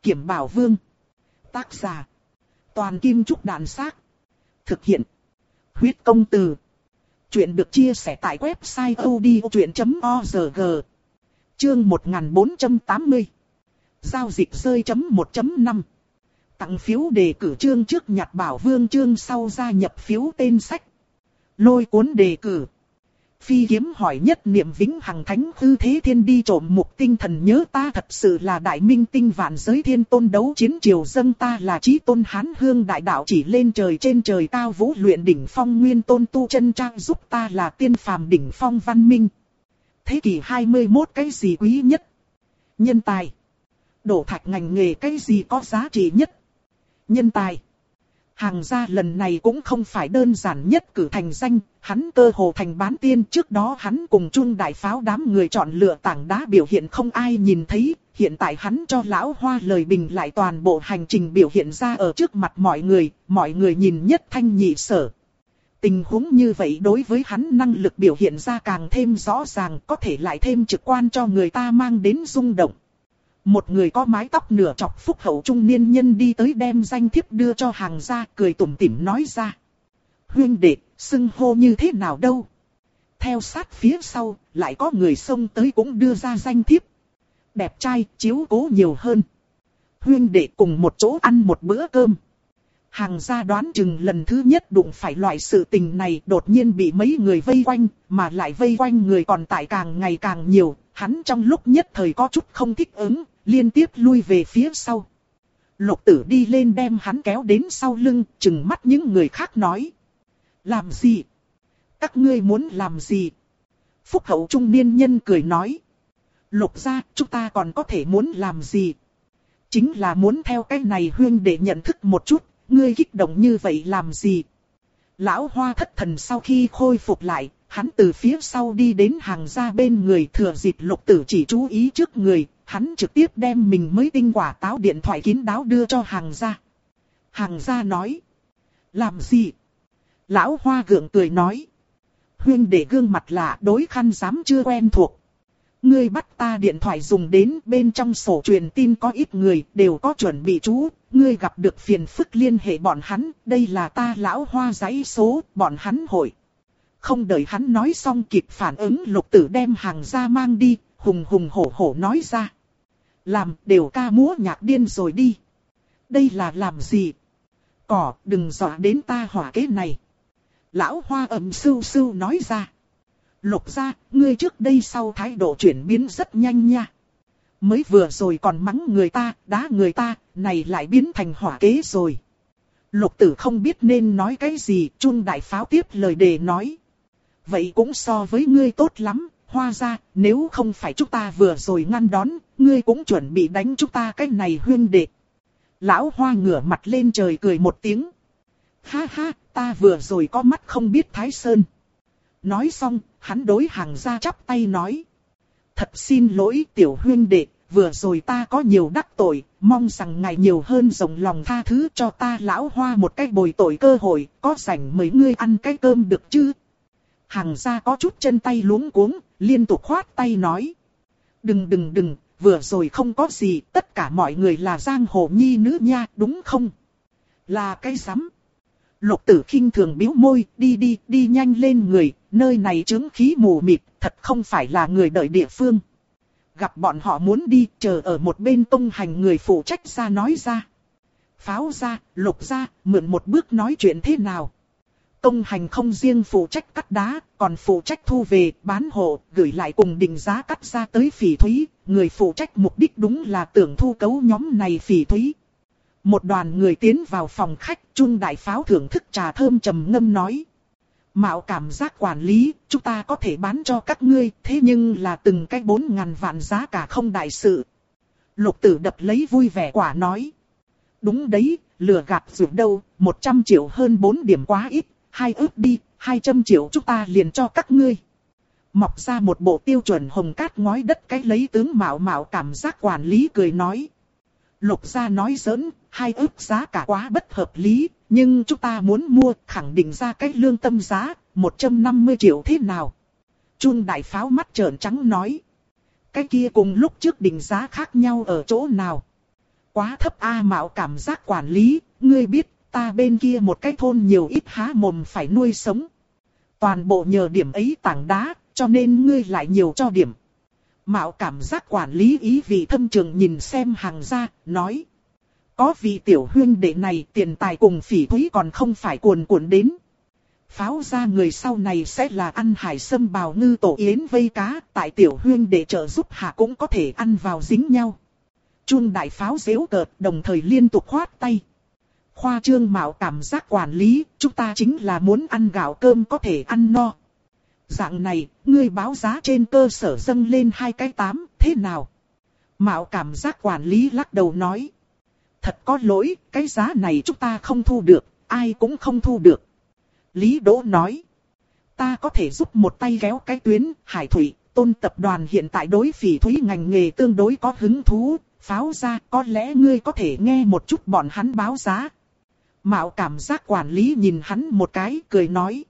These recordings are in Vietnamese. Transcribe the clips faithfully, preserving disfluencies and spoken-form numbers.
Kiểm Bảo Vương. Tác giả. Toàn Kim Trúc Đàn Xác. Thực hiện. Huyết Công Từ. Chuyện được chia sẻ tại website odchuyện chấm org. Chương một nghìn bốn trăm tám mươi. Giao dịch rơi chấm một chấm năm. Tặng phiếu đề cử chương trước nhặt Bảo Vương chương sau gia nhập phiếu tên sách. Lôi cuốn đề cử. Phi kiếm hỏi nhất niệm vĩnh hằng thánh hư thế thiên đi trộm mục tinh thần nhớ ta thật sự là đại minh tinh vạn giới thiên tôn đấu chiến triều dâng ta là chí tôn hán hương đại đạo chỉ lên trời trên trời cao vũ luyện đỉnh phong nguyên tôn tu chân trang giúp ta là tiên phàm đỉnh phong văn minh. Thế kỷ hai mươi mốt cái gì quý nhất? Nhân tài. Đổ thạch ngành nghề cái gì có giá trị nhất? Nhân tài. Hàng gia lần này cũng không phải đơn giản nhất cử thành danh, hắn cơ hồ thành bán tiên. Trước đó hắn cùng Trung Đại Pháo đám người chọn lựa tảng đá biểu hiện không ai nhìn thấy, hiện tại hắn cho Lão Hoa lời bình lại toàn bộ hành trình biểu hiện ra ở trước mặt mọi người, mọi người nhìn nhất thanh nhị sở. Tình huống như vậy đối với hắn năng lực biểu hiện ra càng thêm rõ ràng, có thể lại thêm trực quan cho người ta mang đến rung động. Một người có mái tóc nửa chọc phúc hậu trung niên nhân đi tới đem danh thiếp đưa cho Hàng gia, cười tủm tỉm nói ra. Huynh đệ, xưng hô như thế nào đâu? Theo sát phía sau, lại có người xông tới cũng đưa ra danh thiếp. Đẹp trai, chiếu cố nhiều hơn. Huynh đệ cùng một chỗ ăn một bữa cơm. Hàng gia đoán chừng lần thứ nhất đụng phải loại sự tình này, đột nhiên bị mấy người vây quanh, mà lại vây quanh người còn tại càng ngày càng nhiều. Hắn trong lúc nhất thời có chút không thích ứng, liên tiếp lui về phía sau. Lục Tử đi lên đem hắn kéo đến sau lưng, trừng mắt những người khác nói. Làm gì? Các ngươi muốn làm gì? Phúc hậu trung niên nhân cười nói. Lục gia, chúng ta còn có thể muốn làm gì? Chính là muốn theo cái này huynh để nhận thức một chút, ngươi kích động như vậy làm gì? Lão Hoa thất thần sau khi khôi phục lại, hắn từ phía sau đi đến Hàng gia bên người, thừa dịp Lục Tử chỉ chú ý trước người, hắn trực tiếp đem mình mới tinh quả táo điện thoại kín đáo đưa cho Hàng gia. Hàng gia nói. Làm gì? Lão Hoa gượng cười nói. Huynh đệ gương mặt lạ đối khăn dám chưa quen thuộc. Ngươi bắt ta điện thoại dùng đến, bên trong sổ truyền tin có ít người đều có chuẩn bị chú. Ngươi gặp được phiền phức liên hệ bọn hắn, đây là ta Lão Hoa dãy số, bọn hắn hội. Không đợi hắn nói xong kịp phản ứng, Lục Tử đem Hàng gia mang đi, hùng hùng hổ hổ nói ra. Làm đều ca múa nhạc điên rồi đi. Đây là làm gì? Cỏ, đừng dọa đến ta hỏa kế này. Lão Hoa ầm sưu sưu nói ra. Lục gia, ngươi trước đây sau thái độ chuyển biến rất nhanh nha. Mới vừa rồi còn mắng người ta, đá người ta, này lại biến thành hỏa kế rồi. Lục Tử không biết nên nói cái gì, Trung Đại Pháo tiếp lời đề nói. Vậy cũng so với ngươi tốt lắm, Hoa gia, nếu không phải chúng ta vừa rồi ngăn đón, ngươi cũng chuẩn bị đánh chúng ta cái này huynh đệ. Lão Hoa ngửa mặt lên trời cười một tiếng. Ha ha, ta vừa rồi có mắt không biết Thái Sơn. Nói xong, hắn đối Hàng gia chắp tay nói. Thật xin lỗi tiểu huynh đệ, vừa rồi ta có nhiều đắc tội, mong rằng ngài nhiều hơn rộng lòng tha thứ cho ta Lão Hoa một cái bồi tội cơ hội, có rảnh mấy ngươi ăn cái cơm được chứ? Hàng gia có chút chân tay luống cuống, liên tục khoát tay nói. Đừng đừng đừng, vừa rồi không có gì, tất cả mọi người là giang hồ nhi nữ nha, đúng không? Là cái rắm. Lục Tử khinh thường bĩu môi, đi đi, đi nhanh lên người, nơi này chứng khí mù mịt, thật không phải là người đợi địa phương. Gặp bọn họ muốn đi, chờ ở một bên tông hành người phụ trách ra nói ra. Pháo gia, Lục gia, mượn một bước nói chuyện thế nào? Tông hành không riêng phụ trách cắt đá, còn phụ trách thu về, bán hộ, gửi lại cùng định giá cắt ra tới phỉ thúy. Người phụ trách mục đích đúng là tưởng thu cấu nhóm này phỉ thúy. Một đoàn người tiến vào phòng khách, Trung Đại Pháo thưởng thức trà thơm trầm ngâm nói. Mạo cảm giác quản lý, chúng ta có thể bán cho các ngươi, thế nhưng là từng cái bốn ngàn vạn giá cả không đại sự. Lục Tử đập lấy vui vẻ quả nói. Đúng đấy, lừa gạt dù đâu, một trăm triệu hơn bốn điểm quá ít, hai ước đi, hai trăm triệu chúng ta liền cho các ngươi. Mọc ra một bộ tiêu chuẩn hồng cát ngói đất cái lấy tướng mạo mạo cảm giác quản lý cười nói. Lục gia nói giỡn, hai ước giá cả quá bất hợp lý, nhưng chúng ta muốn mua, khẳng định ra cái lương tâm giá, một trăm năm mươi triệu thế nào? Trung Đại Pháo mắt trợn trắng nói. Cái kia cùng lúc trước định giá khác nhau ở chỗ nào? Quá thấp a Mạo cảm giác quản lý, ngươi biết, ta bên kia một cái thôn nhiều ít há mồm phải nuôi sống. Toàn bộ nhờ điểm ấy tảng đá, cho nên ngươi lại nhiều cho điểm. Mạo cảm giác quản lý ý vị thâm trường nhìn xem hàng gia, nói. Có vị tiểu huynh đệ này tiền tài cùng Phỉ Thúy còn không phải cuồn cuộn đến. Pháo ra người sau này sẽ là ăn hải sâm bào ngư tổ yến vây cá, tại tiểu huynh đệ trợ giúp hạ cũng có thể ăn vào dính nhau. Chuông đại pháo giễu cợt đồng thời liên tục khoát tay. Khoa trương Mạo cảm giác quản lý, chúng ta chính là muốn ăn gạo cơm có thể ăn no. Dạng này, ngươi báo giá trên cơ sở dâng lên hai cái tám, thế nào? Mạo cảm giác quản lý lắc đầu nói. Thật có lỗi, cái giá này chúng ta không thu được, ai cũng không thu được. Lý Đỗ nói. Ta có thể giúp một tay kéo cái tuyến, Hải Thủy, Tôn tập đoàn hiện tại đối Phỉ Thúy ngành nghề tương đối có hứng thú, pháo ra có lẽ ngươi có thể nghe một chút bọn hắn báo giá. Mạo cảm giác quản lý nhìn hắn một cái, cười nói.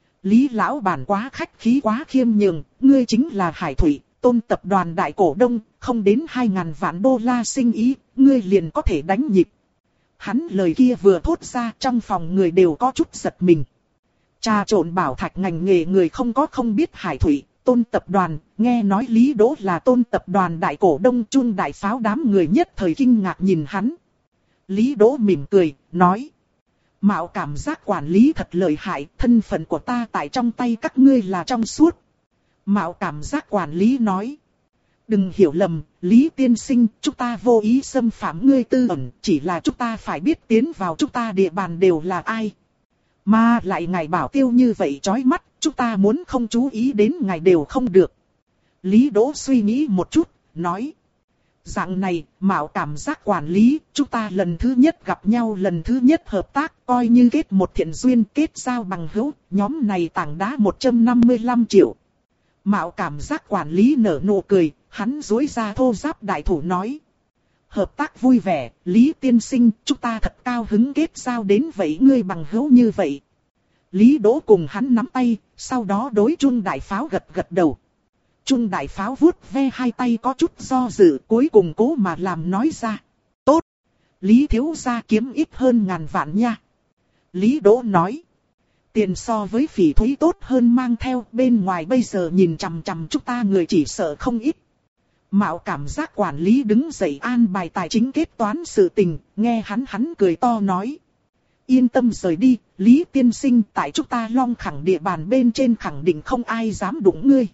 Lý lão bản quá khách khí quá khiêm nhường, ngươi chính là Hải Thủy, Tôn tập đoàn đại cổ đông, không đến hai ngàn vạn đô la sinh ý, ngươi liền có thể đánh nhịp. Hắn lời kia vừa thốt ra trong phòng người đều có chút giật mình. Trà trộn bảo thạch ngành nghề người không có không biết Hải Thủy, Tôn tập đoàn, nghe nói Lý Đỗ là Tôn tập đoàn đại cổ đông Chuông đại pháo đám người nhất thời kinh ngạc nhìn hắn. Lý Đỗ mỉm cười, nói. Mạo cảm giác quản lý thật lợi hại, thân phận của ta tại trong tay các ngươi là trong suốt. Mạo cảm giác quản lý nói. Đừng hiểu lầm, Lý tiên sinh, chúng ta vô ý xâm phạm ngươi tư ẩn, chỉ là chúng ta phải biết tiến vào chúng ta địa bàn đều là ai. Mà lại ngài bảo tiêu như vậy chói mắt, chúng ta muốn không chú ý đến ngài đều không được. Lý Đỗ suy nghĩ một chút, nói. Dạng này, Mạo cảm giác quản lý, chúng ta lần thứ nhất gặp nhau lần thứ nhất hợp tác, coi như kết một thiện duyên, kết giao bằng hữu, nhóm này tảng đá một trăm năm mươi lăm triệu. Mạo cảm giác quản lý nở nụ cười, hắn duỗi ra thô giáp đại thủ nói. Hợp tác vui vẻ, Lý tiên sinh, chúng ta thật cao hứng kết giao đến vậy ngươi bằng hữu như vậy. Lý Đỗ cùng hắn nắm tay, sau đó đối Chuông đại pháo gật gật đầu. Chuông đại pháo vuốt ve hai tay có chút do dự, cuối cùng cố mà làm nói ra. Tốt, Lý thiếu gia kiếm ít hơn ngàn vạn nha. Lý Đỗ nói. Tiền so với Phỉ Thúy tốt hơn mang theo, bên ngoài bây giờ nhìn chằm chằm chúng ta người chỉ sợ không ít. Mạo cảm giác quản lý đứng dậy an bài tài chính kết toán sự tình, nghe hắn hắn cười to nói. Yên tâm rời đi, Lý tiên sinh, tại chúng ta Long Khẳng địa bàn bên trên khẳng định không ai dám đụng ngươi.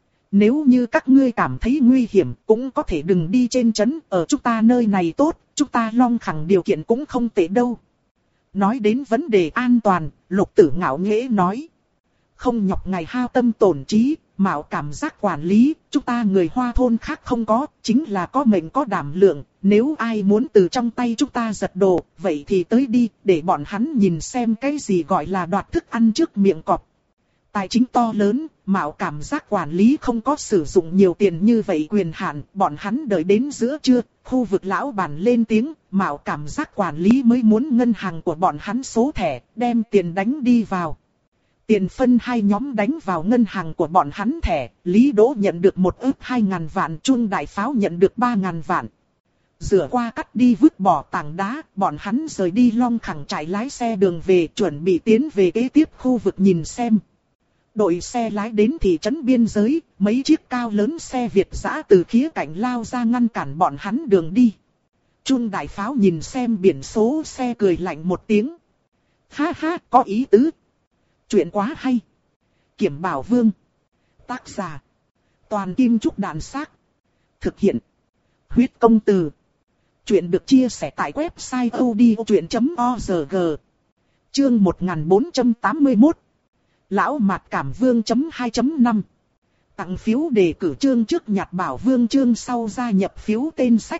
Nếu như các ngươi cảm thấy nguy hiểm, cũng có thể đừng đi trên trấn, ở chúng ta nơi này tốt, chúng ta Long Khẳng điều kiện cũng không tệ đâu. Nói đến vấn đề an toàn, Lục Tử ngạo nghễ nói. Không nhọc ngài hao tâm tổn trí, Mạo cảm giác quản lý, chúng ta người Hoa thôn khác không có, chính là có mệnh có đảm lượng, nếu ai muốn từ trong tay chúng ta giật đồ, vậy thì tới đi, để bọn hắn nhìn xem cái gì gọi là đoạt thức ăn trước miệng cọp. Tài chính to lớn, Mạo cảm giác quản lý không có sử dụng nhiều tiền như vậy quyền hạn, bọn hắn đợi đến giữa trưa, khu vực lão bản lên tiếng, Mạo cảm giác quản lý mới muốn ngân hàng của bọn hắn số thẻ, đem tiền đánh đi vào. Tiền phân hai nhóm đánh vào ngân hàng của bọn hắn thẻ, Lý Đỗ nhận được một ức hai ngàn vạn, Chuông đại pháo nhận được ba ngàn vạn. Rửa qua cắt đi vứt bỏ tảng đá, bọn hắn rời đi Long Khẳng trại lái xe đường về, chuẩn bị tiến về kế tiếp khu vực nhìn xem. Đội xe lái đến thị trấn biên giới, mấy chiếc cao lớn xe Việt dã từ khía cạnh lao ra ngăn cản bọn hắn đường đi. Chuông đại pháo nhìn xem biển số xe cười lạnh một tiếng. Ha ha, có ý tứ. Chuyện quá hay. Kiểm Bảo Vương. Tác giả. Toàn Kim Trúc Đàn Xác. Thực hiện. Huyết Công Từ. Chuyện được chia sẻ tại website odchuyện chấm org. Chương một nghìn bốn trăm tám mươi mốt. Lão Mạt Cảm Vương chấm hai chấm năm. Tặng phiếu đề cử chương trước nhặt Bảo Vương chương sau gia nhập phiếu tên sách.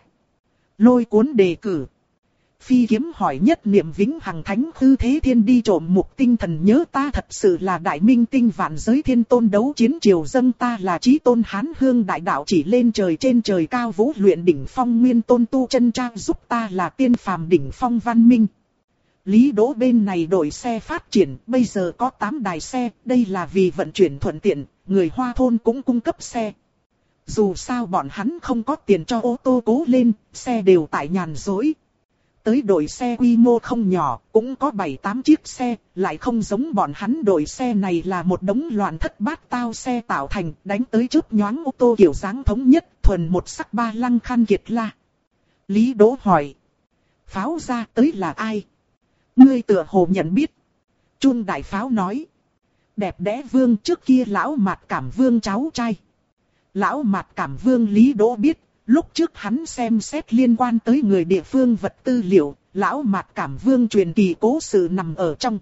Lôi cuốn đề cử. Phi kiếm hỏi nhất niệm vĩnh hằng thánh hư thế thiên đi trộm mục tinh thần nhớ ta thật sự là đại minh tinh vạn giới thiên tôn đấu chiến triều dâng ta là chí tôn hán hương đại đạo chỉ lên trời trên trời cao vũ luyện đỉnh phong nguyên tôn tu chân trang giúp ta là tiên phàm đỉnh phong văn minh. Lý Đỗ bên này đổi xe phát triển, bây giờ có tám đài xe, đây là vì vận chuyển thuận tiện, người Hoa thôn cũng cung cấp xe. Dù sao bọn hắn không có tiền cho ô tô cố lên, xe đều tại nhàn rỗi. Tới đội xe quy mô không nhỏ, cũng có bảy tám chiếc xe, lại không giống bọn hắn đội xe này là một đống loạn thất bát tao xe tạo thành, đánh tới chớp nhoáng ô tô kiểu dáng thống nhất, thuần một sắc ba lăng khan kiệt la. Lý Đỗ hỏi. Pháo ra tới là ai? Ngươi tựa hồ nhận biết. Chun đại pháo nói. Đẹp đẽ vương trước kia lão Mạt Cảm Vương cháu trai. Lão Mạt Cảm Vương Lý Đỗ biết, lúc trước hắn xem xét liên quan tới người địa phương vật tư liệu, lão Mạt Cảm Vương truyền kỳ cố sự nằm ở trong.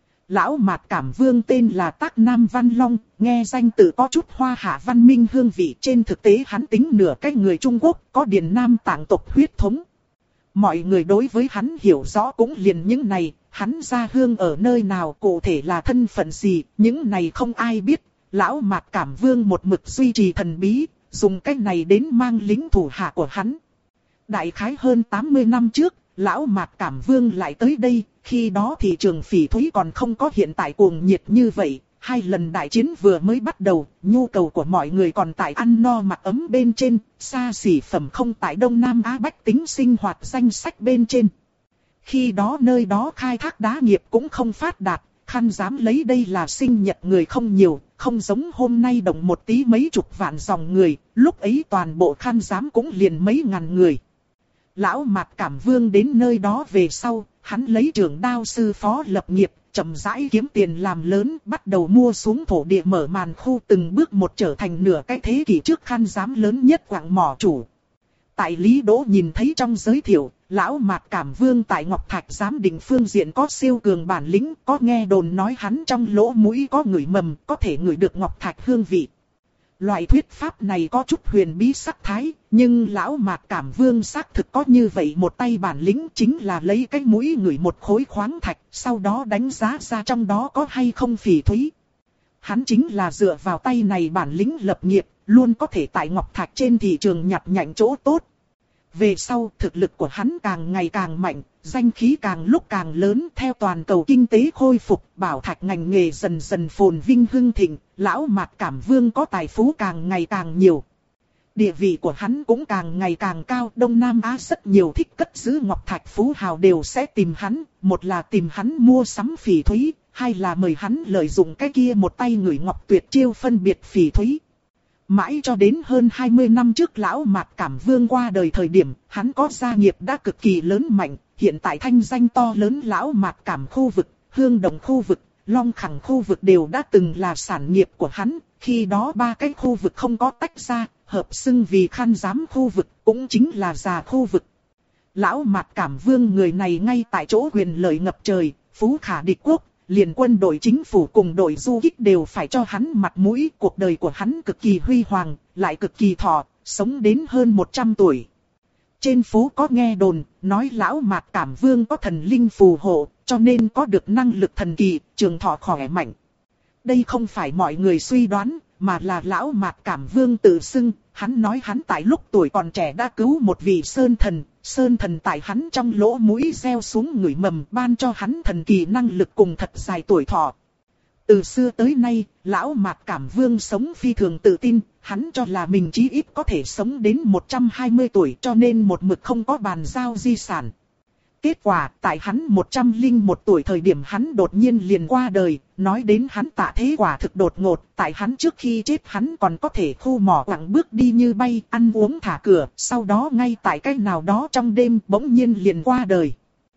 Lão Mạt Cảm Vương tên là Tắc Nam Văn Long, nghe danh tự có chút hoa hạ văn minh hương vị, trên thực tế hắn tính nửa cái người Trung Quốc, có Điền Nam tạng tộc huyết thống. Mọi người đối với hắn hiểu rõ cũng liền những này, hắn gia hương ở nơi nào, cụ thể là thân phận gì, những này không ai biết. Lão Mạt Cảm Vương một mực duy trì thần bí, dùng cách này đến mang lính thủ hạ của hắn. Đại khái hơn tám mươi năm trước, Lão Mạt Cảm Vương lại tới đây, khi đó thị trường phỉ thúy còn không có hiện tại cuồng nhiệt như vậy. Hai lần đại chiến vừa mới bắt đầu, nhu cầu của mọi người còn tại ăn no mặc ấm bên trên, xa xỉ phẩm không tại Đông Nam Á bách tính sinh hoạt danh sách bên trên. Khi đó nơi đó khai thác đá nghiệp cũng không phát đạt, khăn dám lấy đây là sinh nhật người không nhiều, không giống hôm nay động một tí mấy chục vạn dòng người, lúc ấy toàn bộ khăn dám cũng liền mấy ngàn người. Lão Mạt Cảm Vương đến nơi đó về sau, hắn lấy trưởng đao sư phó lập nghiệp, chậm rãi kiếm tiền làm lớn, bắt đầu mua xuống thổ địa mở màn khu, từng bước một trở thành nửa cái thế kỷ trước khăn giám lớn nhất quạng mỏ chủ. Tại Lý Đỗ nhìn thấy trong giới thiệu, Lão Mạt Cảm Vương tại Ngọc Thạch giám định phương diện có siêu cường bản lĩnh, có nghe đồn nói hắn trong lỗ mũi có ngửi mầm, có thể ngửi được Ngọc Thạch hương vị. Loại thuyết pháp này có chút huyền bí sắc thái, nhưng Lão Mạt Cảm Vương xác thực có như vậy một tay bản lĩnh, chính là lấy cái mũi ngửi một khối khoáng thạch, sau đó đánh giá ra trong đó có hay không phỉ thúy. Hắn chính là dựa vào tay này bản lĩnh lập nghiệp, luôn có thể tại Ngọc Thạch trên thị trường nhặt nhạnh chỗ tốt. Về sau, thực lực của hắn càng ngày càng mạnh, danh khí càng lúc càng lớn, theo toàn cầu kinh tế khôi phục, bảo thạch ngành nghề dần dần phồn vinh hưng thịnh, Lão Mạt Cảm Vương có tài phú càng ngày càng nhiều. Địa vị của hắn cũng càng ngày càng cao, Đông Nam Á rất nhiều thích cất giữ ngọc thạch phú hào đều sẽ tìm hắn, một là tìm hắn mua sắm phỉ thúy, hai là mời hắn lợi dụng cái kia một tay ngửi ngọc tuyệt chiêu phân biệt phỉ thúy. Mãi cho đến hơn hai mươi năm trước Lão Mạt Cảm Vương qua đời thời điểm, hắn có gia nghiệp đã cực kỳ lớn mạnh, hiện tại thanh danh to lớn Lão Mạt Cảm khu vực, Hương Đồng khu vực, Long Khẳng khu vực đều đã từng là sản nghiệp của hắn, khi đó ba cái khu vực không có tách ra, hợp xưng vì Khăn Giám khu vực, cũng chính là Già khu vực. Lão Mạt Cảm Vương người này ngay tại chỗ quyền lợi ngập trời, phú khả địch quốc. Liền quân đội chính phủ cùng đội du kích đều phải cho hắn mặt mũi, cuộc đời của hắn cực kỳ huy hoàng, lại cực kỳ thọ, sống đến hơn một trăm tuổi. Trên phố có nghe đồn, nói Lão Mạt Cảm Vương có thần linh phù hộ, cho nên có được năng lực thần kỳ, trường thọ khỏe mạnh. Đây không phải mọi người suy đoán, mà là Lão Mạt Cảm Vương tự xưng, hắn nói hắn tại lúc tuổi còn trẻ đã cứu một vị sơn thần. Sơn thần tại hắn trong lỗ mũi gieo xuống ngửi mầm, ban cho hắn thần kỳ năng lực cùng thật dài tuổi thọ. Từ xưa tới nay, Lão Mạt Cảm Vương sống phi thường tự tin, hắn cho là mình chí ít có thể sống đến một trăm hai mươi tuổi, cho nên một mực không có bàn giao di sản. Kết quả, tại hắn một trăm lẻ một tuổi thời điểm hắn đột nhiên liền qua đời, nói đến hắn tạ thế quả thực đột ngột, tại hắn trước khi chết hắn còn có thể khu mỏ quẳng bước đi như bay, ăn uống thả cửa, sau đó ngay tại cái nào đó trong đêm bỗng nhiên liền qua đời.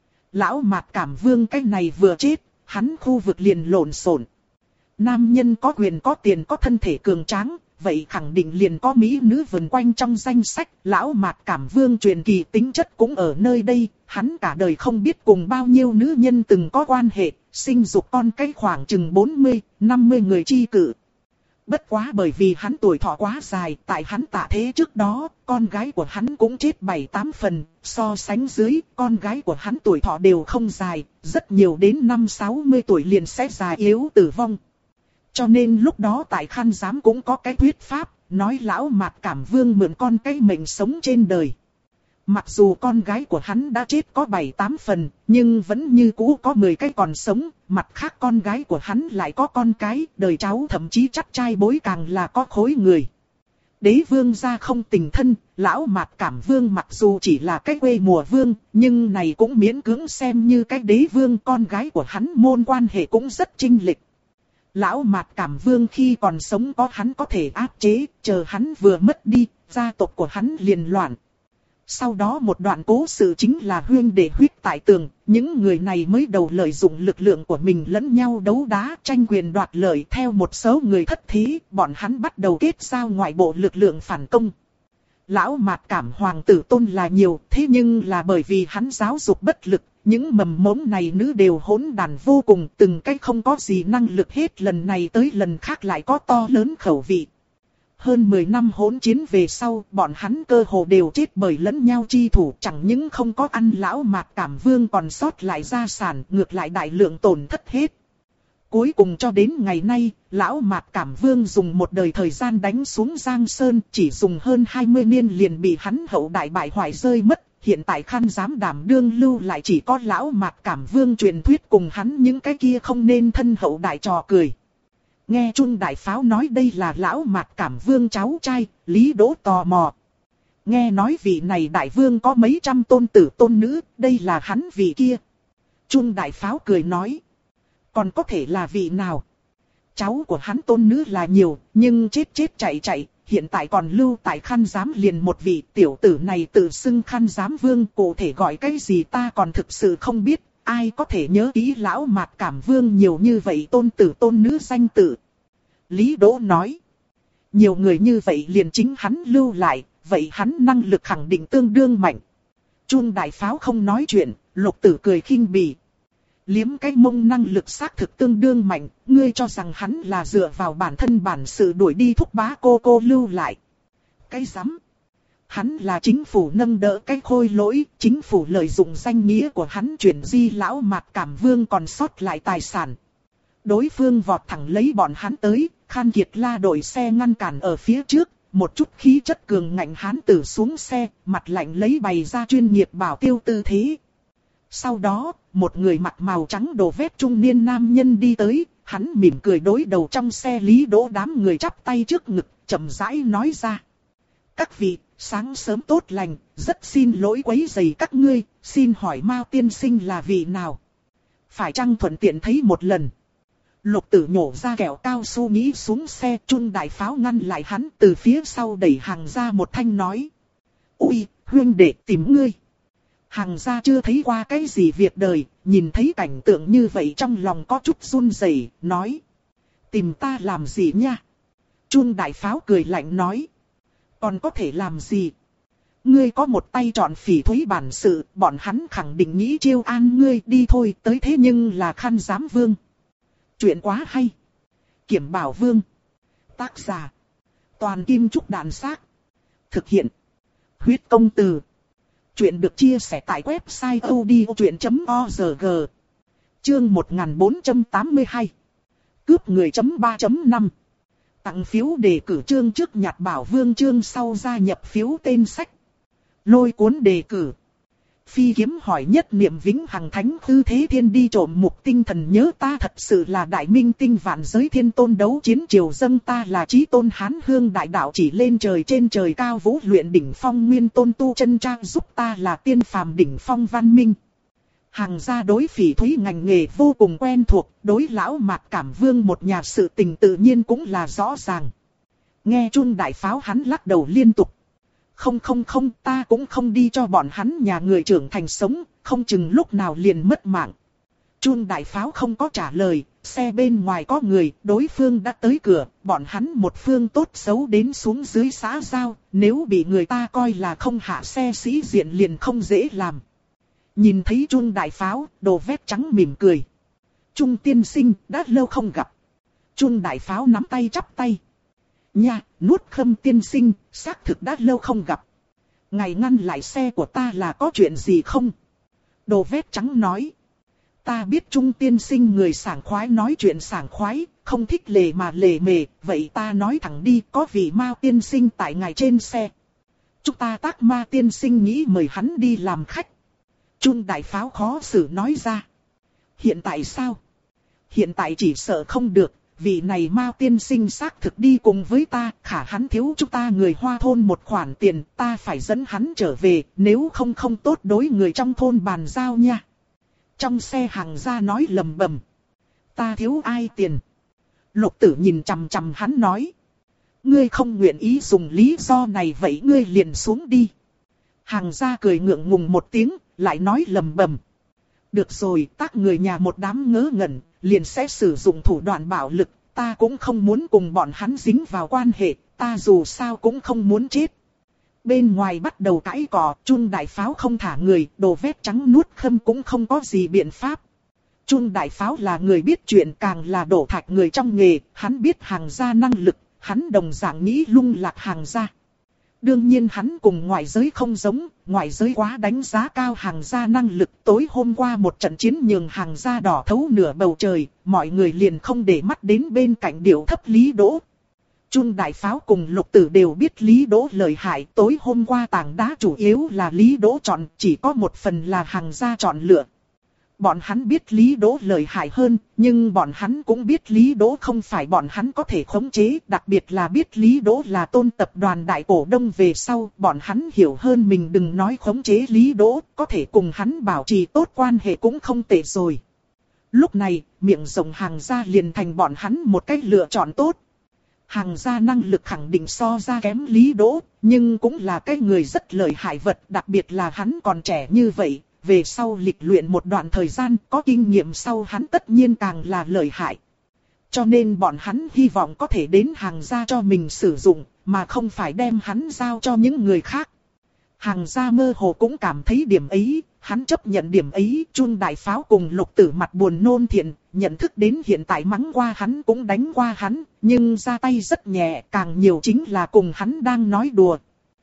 Lão Mạt Cảm Vương cái này vừa chết, hắn khu vực liền lộn xộn. Nam nhân có quyền có tiền có thân thể cường tráng, vậy khẳng định liền có mỹ nữ vần quanh trong danh sách. Lão Mạt Cảm Vương truyền kỳ tính chất cũng ở nơi đây, hắn cả đời không biết cùng bao nhiêu nữ nhân từng có quan hệ, sinh dục con cái khoảng chừng bốn mươi, năm mươi người chi cự. Bất quá bởi vì hắn tuổi thọ quá dài, tại hắn tạ thế trước đó, con gái của hắn cũng chết bảy tám phần, so sánh dưới, con gái của hắn tuổi thọ đều không dài, rất nhiều đến năm sáu mươi tuổi liền sẽ già yếu tử vong. Cho nên lúc đó tại Khăn Giám cũng có cái thuyết pháp, nói Lão Mạt Cảm Vương mượn con cái mệnh sống trên đời. Mặc dù con gái của hắn đã chết có bảy tám phần, nhưng vẫn như cũ có mười cái còn sống, mặt khác con gái của hắn lại có con cái, đời cháu thậm chí chắc trai bối càng là có khối người. Đế vương gia không tình thân, lão Mạt Cảm Vương mặc dù chỉ là cái quê mùa vương, nhưng này cũng miễn cưỡng xem như cái đế vương, con gái của hắn môn quan hệ cũng rất chênh lệch. Lão Mạt Cảm Vương khi còn sống có hắn có thể áp chế, chờ hắn vừa mất đi, gia tộc của hắn liền loạn. Sau đó một đoạn cố sự chính là huyên đệ huyết tại tường, những người này mới đầu lợi dụng lực lượng của mình lẫn nhau đấu đá, tranh quyền đoạt lợi. Theo một số người thất thế, bọn hắn bắt đầu kết giao ngoại bộ lực lượng phản công. Lão Mạt Cảm hoàng tử tôn là nhiều, thế nhưng là bởi vì hắn giáo dục bất lực, những mầm mống này nữ đều hỗn đàn vô cùng, từng cái không có gì năng lực hết, lần này tới lần khác lại có to lớn khẩu vị. Hơn mười năm hỗn chiến về sau, bọn hắn cơ hồ đều chết bởi lẫn nhau chi thủ, chẳng những không có ăn lão Mạt Cảm Vương còn sót lại gia sản, ngược lại đại lượng tổn thất hết. Cuối cùng cho đến ngày nay, lão Mạt Cảm Vương dùng một đời thời gian đánh xuống Giang Sơn, chỉ dùng hơn hai mươi niên liền bị hắn hậu đại bại hoại rơi mất. Hiện tại Khan dám đảm đương lưu lại chỉ có lão Mạt Cảm Vương truyền thuyết cùng hắn những cái kia không nên thân hậu đại trò cười. Nghe Trung Đại Pháo nói đây là lão Mạt Cảm Vương cháu trai, Lý Đỗ tò mò. Nghe nói vị này đại vương có mấy trăm tôn tử tôn nữ, đây là hắn vị kia. Trung Đại Pháo cười nói. Còn có thể là vị nào? Cháu của hắn tôn nữ là nhiều, nhưng chết chết chạy chạy, hiện tại còn lưu tại Khan giám liền một vị, tiểu tử này tự xưng Khan giám vương, cụ thể gọi cái gì ta còn thực sự không biết. Ai có thể nhớ kỹ lão Mạt Cảm Vương nhiều như vậy tôn tử tôn nữ danh tử? Lý Đỗ nói. Nhiều người như vậy liền chính hắn lưu lại, vậy hắn năng lực khẳng định tương đương mạnh. Trung Đại Pháo không nói chuyện, Lục Tử cười khinh bỉ. Liếm cái mông năng lực xác thực tương đương mạnh, ngươi cho rằng hắn là dựa vào bản thân bản sự đuổi đi thúc bá cô cô lưu lại. Cái rắm. Hắn là chính phủ nâng đỡ cái khôi lỗi, chính phủ lợi dụng danh nghĩa của hắn chuyển di lão Mạt Cảm Vương còn sót lại tài sản. Đối phương vọt thẳng lấy bọn hắn tới, Khan Kiệt La đội xe ngăn cản ở phía trước, một chút khí chất cường ngạnh hán tử xuống xe, mặt lạnh lấy bày ra chuyên nghiệp bảo tiêu tư thế. Sau đó, một người mặc màu trắng đồ vét trung niên nam nhân đi tới, hắn mỉm cười đối đầu trong xe Lý Đỗ, đám người chắp tay trước ngực, chậm rãi nói ra. Các vị, sáng sớm tốt lành, rất xin lỗi quấy rầy các ngươi, xin hỏi Mao tiên sinh là vị nào? Phải chăng thuận tiện thấy một lần? Lục Tử nhổ ra kẹo cao su nghĩ xuống xe, Trung Đại Pháo ngăn lại hắn từ phía sau đẩy Hàng ra một thanh nói. Ui, huynh đệ tìm ngươi. Hàng gia chưa thấy qua cái gì việc đời, nhìn thấy cảnh tượng như vậy trong lòng có chút run rẩy, nói. Tìm ta làm gì nha? Trung Đại Pháo cười lạnh nói. Còn có thể làm gì? Ngươi có một tay trọn phỉ thúy bản sự, bọn hắn khẳng định nghĩ chiêu an ngươi đi thôi, tới thế nhưng là Khan giám vương. Chuyện quá hay. Kiểm Bảo Vương. Tác giả. Toàn Kim Trúc Đạn Xác. Thực hiện. Huyết Công Từ. Chuyện được chia sẻ tại website odchuyện chấm org. Chương một nghìn bốn trăm tám mươi hai. Cướp người chấm ba chấm năm. Tặng phiếu đề cử chương trước nhặt Bảo Vương chương sau gia nhập phiếu tên sách. Lôi cuốn đề cử. Phi kiếm hỏi nhất niệm vĩnh hằng thánh hư thế thiên đi trộm mục tinh thần nhớ ta thật sự là đại minh tinh vạn giới thiên tôn đấu chiến triều dâng ta là chí tôn hán hương đại đạo chỉ lên trời trên trời cao vũ luyện đỉnh phong nguyên tôn tu chân trang giúp ta là tiên phàm đỉnh phong văn minh. Hàng gia đối phỉ thúy ngành nghề vô cùng quen thuộc, đối lão Mạt Cảm Vương một nhà sự tình tự nhiên cũng là rõ ràng. Nghe Trung Đại Pháo hắn lắc đầu liên tục. Không không không, ta cũng không đi cho bọn hắn nhà người trưởng thành sống, không chừng lúc nào liền mất mạng. Trung Đại Pháo không có trả lời, xe bên ngoài có người, đối phương đã tới cửa, bọn hắn một phương tốt xấu đến xuống dưới xã giao, nếu bị người ta coi là không hạ xe sĩ diện liền không dễ làm. Nhìn thấy Trung Đại Pháo, đồ vét trắng mỉm cười. Trung tiên sinh, đã lâu không gặp. Trung Đại Pháo nắm tay chắp tay. Nha, Nuốt Khâm tiên sinh, xác thực đã lâu không gặp. Ngài ngăn lại xe của ta là có chuyện gì không? Đồ vét trắng nói. Ta biết Trung tiên sinh người sảng khoái nói chuyện sảng khoái, không thích lề mà lề mề, vậy ta nói thẳng đi, có vị Mao tiên sinh tại ngài trên xe. Chúng ta Tác Ma tiên sinh nghĩ mời hắn đi làm khách. Trung Đại Pháo khó xử nói ra. Hiện tại sao? Hiện tại chỉ sợ không được. vị này Mao tiên sinh xác thực đi cùng với ta, khả hắn thiếu chúng ta người Hoa thôn một khoản tiền, ta phải dẫn hắn trở về, nếu không không tốt đối người trong thôn bàn giao nha. Trong xe Hằng Gia nói lầm bầm. Ta thiếu ai tiền? Lục Tử nhìn chằm chằm hắn nói. Ngươi không nguyện ý dùng lý do này vậy ngươi liền xuống đi. Hằng Gia cười ngượng ngùng một tiếng, lại nói lầm bầm. Được rồi, tác người nhà một đám ngớ ngẩn, liền sẽ sử dụng thủ đoạn bạo lực, ta cũng không muốn cùng bọn hắn dính vào quan hệ, ta dù sao cũng không muốn chết. Bên ngoài bắt đầu cãi cọ, Chun Đại Pháo không thả người, đồ vét trắng nuốt khâm cũng không có gì biện pháp. Chun Đại Pháo là người biết chuyện, càng là đổ thạch người trong nghề, hắn biết Hằng Gia năng lực, hắn đồng dạng nghĩ lung lạc Hằng Gia. Đương nhiên hắn cùng ngoại giới không giống, ngoại giới quá đánh giá cao Hằng Gia năng lực. Tối hôm qua một trận chiến nhường Hằng Gia đỏ thấu nửa bầu trời, mọi người liền không để mắt đến bên cạnh điệu thấp Lý Đỗ. Chun Đại Pháo cùng Lục Tử đều biết Lý Đỗ lợi hại, tối hôm qua tảng đá chủ yếu là Lý Đỗ chọn, chỉ có một phần là Hằng Gia chọn lựa. Bọn hắn biết Lý Đỗ lợi hại hơn, nhưng bọn hắn cũng biết Lý Đỗ không phải bọn hắn có thể khống chế, đặc biệt là biết Lý Đỗ là Tôn tập đoàn đại cổ đông về sau, bọn hắn hiểu hơn mình đừng nói khống chế Lý Đỗ, có thể cùng hắn bảo trì tốt quan hệ cũng không tệ rồi. Lúc này, miệng rộng Hằng Gia liền thành bọn hắn một cách lựa chọn tốt. Hằng Gia năng lực khẳng định so ra kém Lý Đỗ, nhưng cũng là cái người rất lợi hại vật, đặc biệt là hắn còn trẻ như vậy. Về sau lịch luyện một đoạn thời gian có kinh nghiệm sau hắn tất nhiên càng là lợi hại. Cho nên bọn hắn hy vọng có thể đến Hằng Gia cho mình sử dụng, mà không phải đem hắn giao cho những người khác. Hằng Gia mơ hồ cũng cảm thấy điểm ấy, hắn chấp nhận điểm ấy. Chun Đại Pháo cùng Lục Tử mặt buồn nôn thiện, nhận thức đến hiện tại mắng qua hắn cũng đánh qua hắn, nhưng ra tay rất nhẹ, càng nhiều chính là cùng hắn đang nói đùa.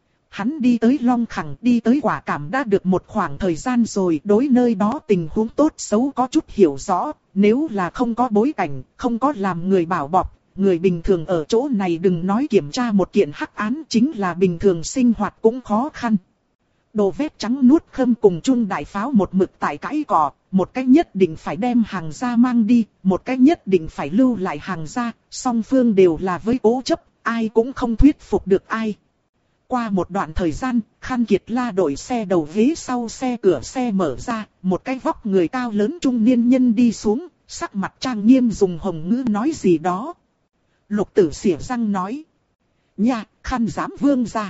Hắn đi tới Long Khẳng, đi tới Quả Cảm đã được một khoảng thời gian rồi, đối nơi đó tình huống tốt xấu có chút hiểu rõ, nếu là không có bối cảnh, không có làm người bảo bọc, người bình thường ở chỗ này đừng nói kiểm tra một kiện hắc án, chính là bình thường sinh hoạt cũng khó khăn. Đồ vét trắng nuốt khâm cùng Chun Đại Pháo một mực tại cãi cọ, một cách nhất định phải đem Hằng Gia mang đi, một cách nhất định phải lưu lại Hằng Gia, song phương đều là với cố chấp, ai cũng không thuyết phục được ai. Qua một đoạn thời gian, Khăn Kiệt La đổi xe đầu ghế sau xe cửa xe mở ra, một cái vóc người cao lớn trung niên nhân đi xuống, sắc mặt trang nghiêm dùng hồng ngữ nói gì đó. Lục Tử xỉa răng nói. Nha, Khăn Giám Vương ra.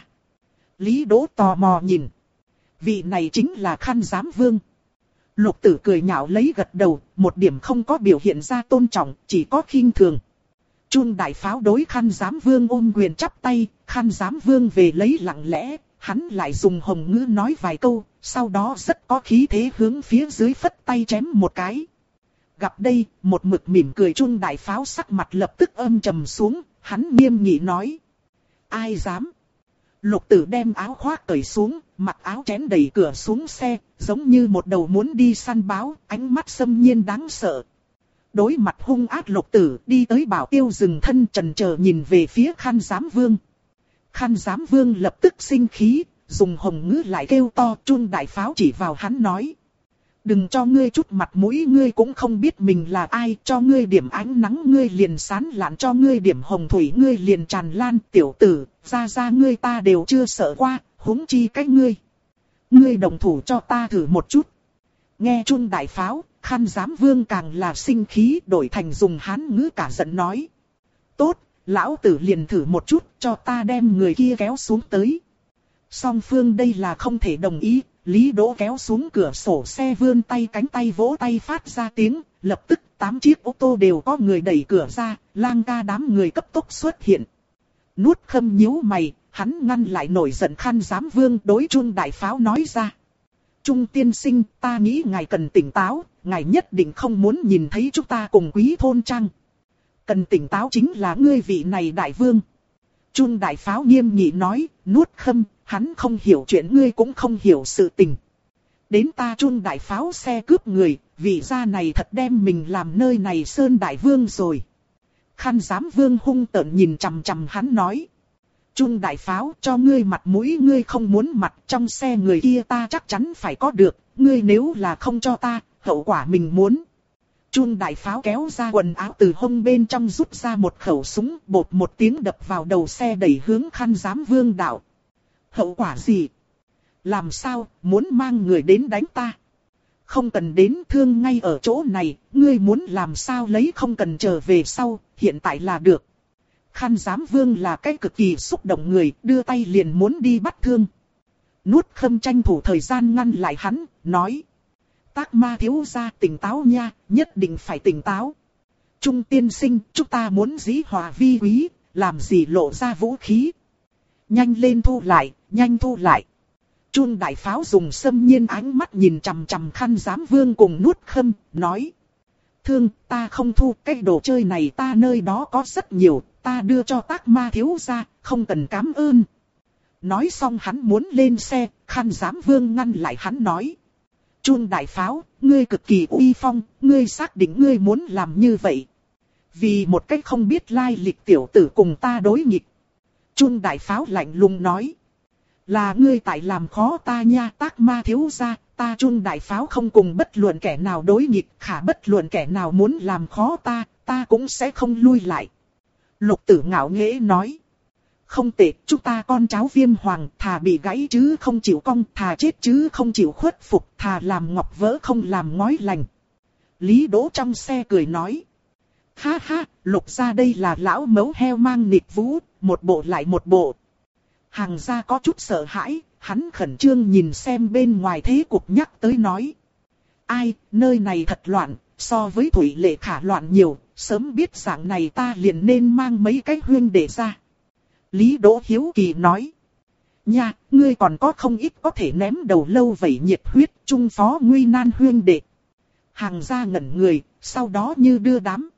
Lý Đỗ tò mò nhìn. Vị này chính là Khăn Giám Vương. Lục Tử cười nhạo lấy gật đầu, một điểm không có biểu hiện ra tôn trọng, chỉ có khinh thường. Chun Đại Pháo đối Khăn Giám Vương ôm quyền chắp tay, Khăn Giám Vương về lấy lặng lẽ, hắn lại dùng hồng ngữ nói vài câu, sau đó rất có khí thế hướng phía dưới phất tay chém một cái. Gặp đây, một mực mỉm cười Chun Đại Pháo sắc mặt lập tức âm trầm xuống, hắn nghiêm nghị nói. Ai dám? Lục Tử đem áo khoác cởi xuống, mặc áo chén đẩy cửa xuống xe, giống như một đầu muốn đi săn báo, ánh mắt xâm nhiên đáng sợ. Đối mặt hung ác Lục Tử đi tới Bảo Tiêu dừng thân chần chờ nhìn về phía Khăn Giám Vương. Khăn Giám Vương lập tức sinh khí, dùng hồng ngữ lại kêu to. Chun Đại Pháo chỉ vào hắn nói. Đừng cho ngươi chút mặt mũi, ngươi cũng không biết mình là ai, cho ngươi điểm ánh nắng ngươi liền sán lạn, cho ngươi điểm hồng thủy ngươi liền tràn lan. Tiểu tử, ra ra ngươi ta đều chưa sợ qua, huống chi cách ngươi. Ngươi đồng thủ cho ta thử một chút. Nghe Chun Đại Pháo, Khăn Giám Vương càng là sinh khí, đổi thành dùng hán ngữ cả giận nói. Tốt, lão tử liền thử một chút, cho ta đem người kia kéo xuống tới. Song phương đây là không thể đồng ý, Lý Đỗ kéo xuống cửa sổ xe vươn tay cánh tay vỗ tay phát ra tiếng, lập tức tám chiếc ô tô đều có người đẩy cửa ra, lang ca đám người cấp tốc xuất hiện. Nuốt khâm nhíu mày, hắn ngăn lại nổi giận Khăn Giám Vương đối Chun Đại Pháo nói ra. Trung tiên sinh, ta nghĩ ngài cần tỉnh táo, ngài nhất định không muốn nhìn thấy chúng ta cùng Quý thôn trang. Cần tỉnh táo chính là ngươi vị này đại vương. Chun Đại Pháo nghiêm nghị nói, nuốt khâm, hắn không hiểu chuyện ngươi cũng không hiểu sự tình. Đến ta Chun Đại Pháo xe cướp người, vị gia này thật đem mình làm nơi này sơn đại vương rồi. Khăn Giám Vương hung tợn nhìn chằm chằm hắn nói. Chun Đại Pháo, cho ngươi mặt mũi ngươi không muốn mặt, trong xe người kia ta chắc chắn phải có được, ngươi nếu là không cho ta, hậu quả mình muốn. Chun đại pháo kéo ra quần áo từ hông bên trong rút ra một khẩu súng, bột một tiếng đập vào đầu xe đẩy hướng Khăn Giám Vương đạo. Hậu quả gì? Làm sao, muốn mang người đến đánh ta? Không cần đến, thương ngay ở chỗ này, ngươi muốn làm sao lấy không cần trở về sau, hiện tại là được. Khăn Giám Vương là cái cực kỳ xúc động người, đưa tay liền muốn đi bắt Thương. Nuốt Khâm tranh thủ thời gian ngăn lại hắn, nói. Tác Ma thiếu gia tỉnh táo nha, nhất định phải tỉnh táo. Trung tiên sinh, chúng ta muốn dĩ hòa vi quý, làm gì lộ ra vũ khí. Nhanh lên thu lại, nhanh thu lại. Chun đại pháo dùng xâm nhiên ánh mắt nhìn chằm chằm Khăn Giám Vương cùng Nuốt Khâm, nói. Thương, ta không thu, cái đồ chơi này ta nơi đó có rất nhiều, ta đưa cho Tác Ma thiếu gia, không cần cảm ơn. Nói xong hắn muốn lên xe, Khăn Giám Vương ngăn lại hắn nói. Chun đại pháo, ngươi cực kỳ uy phong, ngươi xác định ngươi muốn làm như vậy. Vì một cách không biết lai lịch tiểu tử cùng ta đối nghịch. Chun đại pháo lạnh lùng nói. Là ngươi tại làm khó ta nha, Tác Ma thiếu gia, ta Chun đại pháo không cùng bất luận kẻ nào đối nghịch, khả bất luận kẻ nào muốn làm khó ta, ta cũng sẽ không lui lại. Lục Tử ngạo nghễ nói. Không tệ, chúng ta con cháu Viêm Hoàng, thà bị gãy chứ không chịu cong, thà chết chứ không chịu khuất phục, thà làm ngọc vỡ không làm ngói lành. Lý Đỗ trong xe cười nói. Ha ha, Lục gia đây là lão mấu heo mang nịt vũ, một bộ lại một bộ. Hàng gia có chút sợ hãi, hắn khẩn trương nhìn xem bên ngoài thế cục nhắc tới nói. Ai, nơi này thật loạn, so với Thủy Lệ Khả loạn nhiều, sớm biết dạng này ta liền nên mang mấy cái huyên để ra. Lý Đỗ hiếu kỳ nói. Nha, ngươi còn có không ít có thể ném đầu lâu vẩy nhiệt huyết, trung phó nguy nan huyên đệ. Hàng gia ngẩn người, sau đó như đưa đám.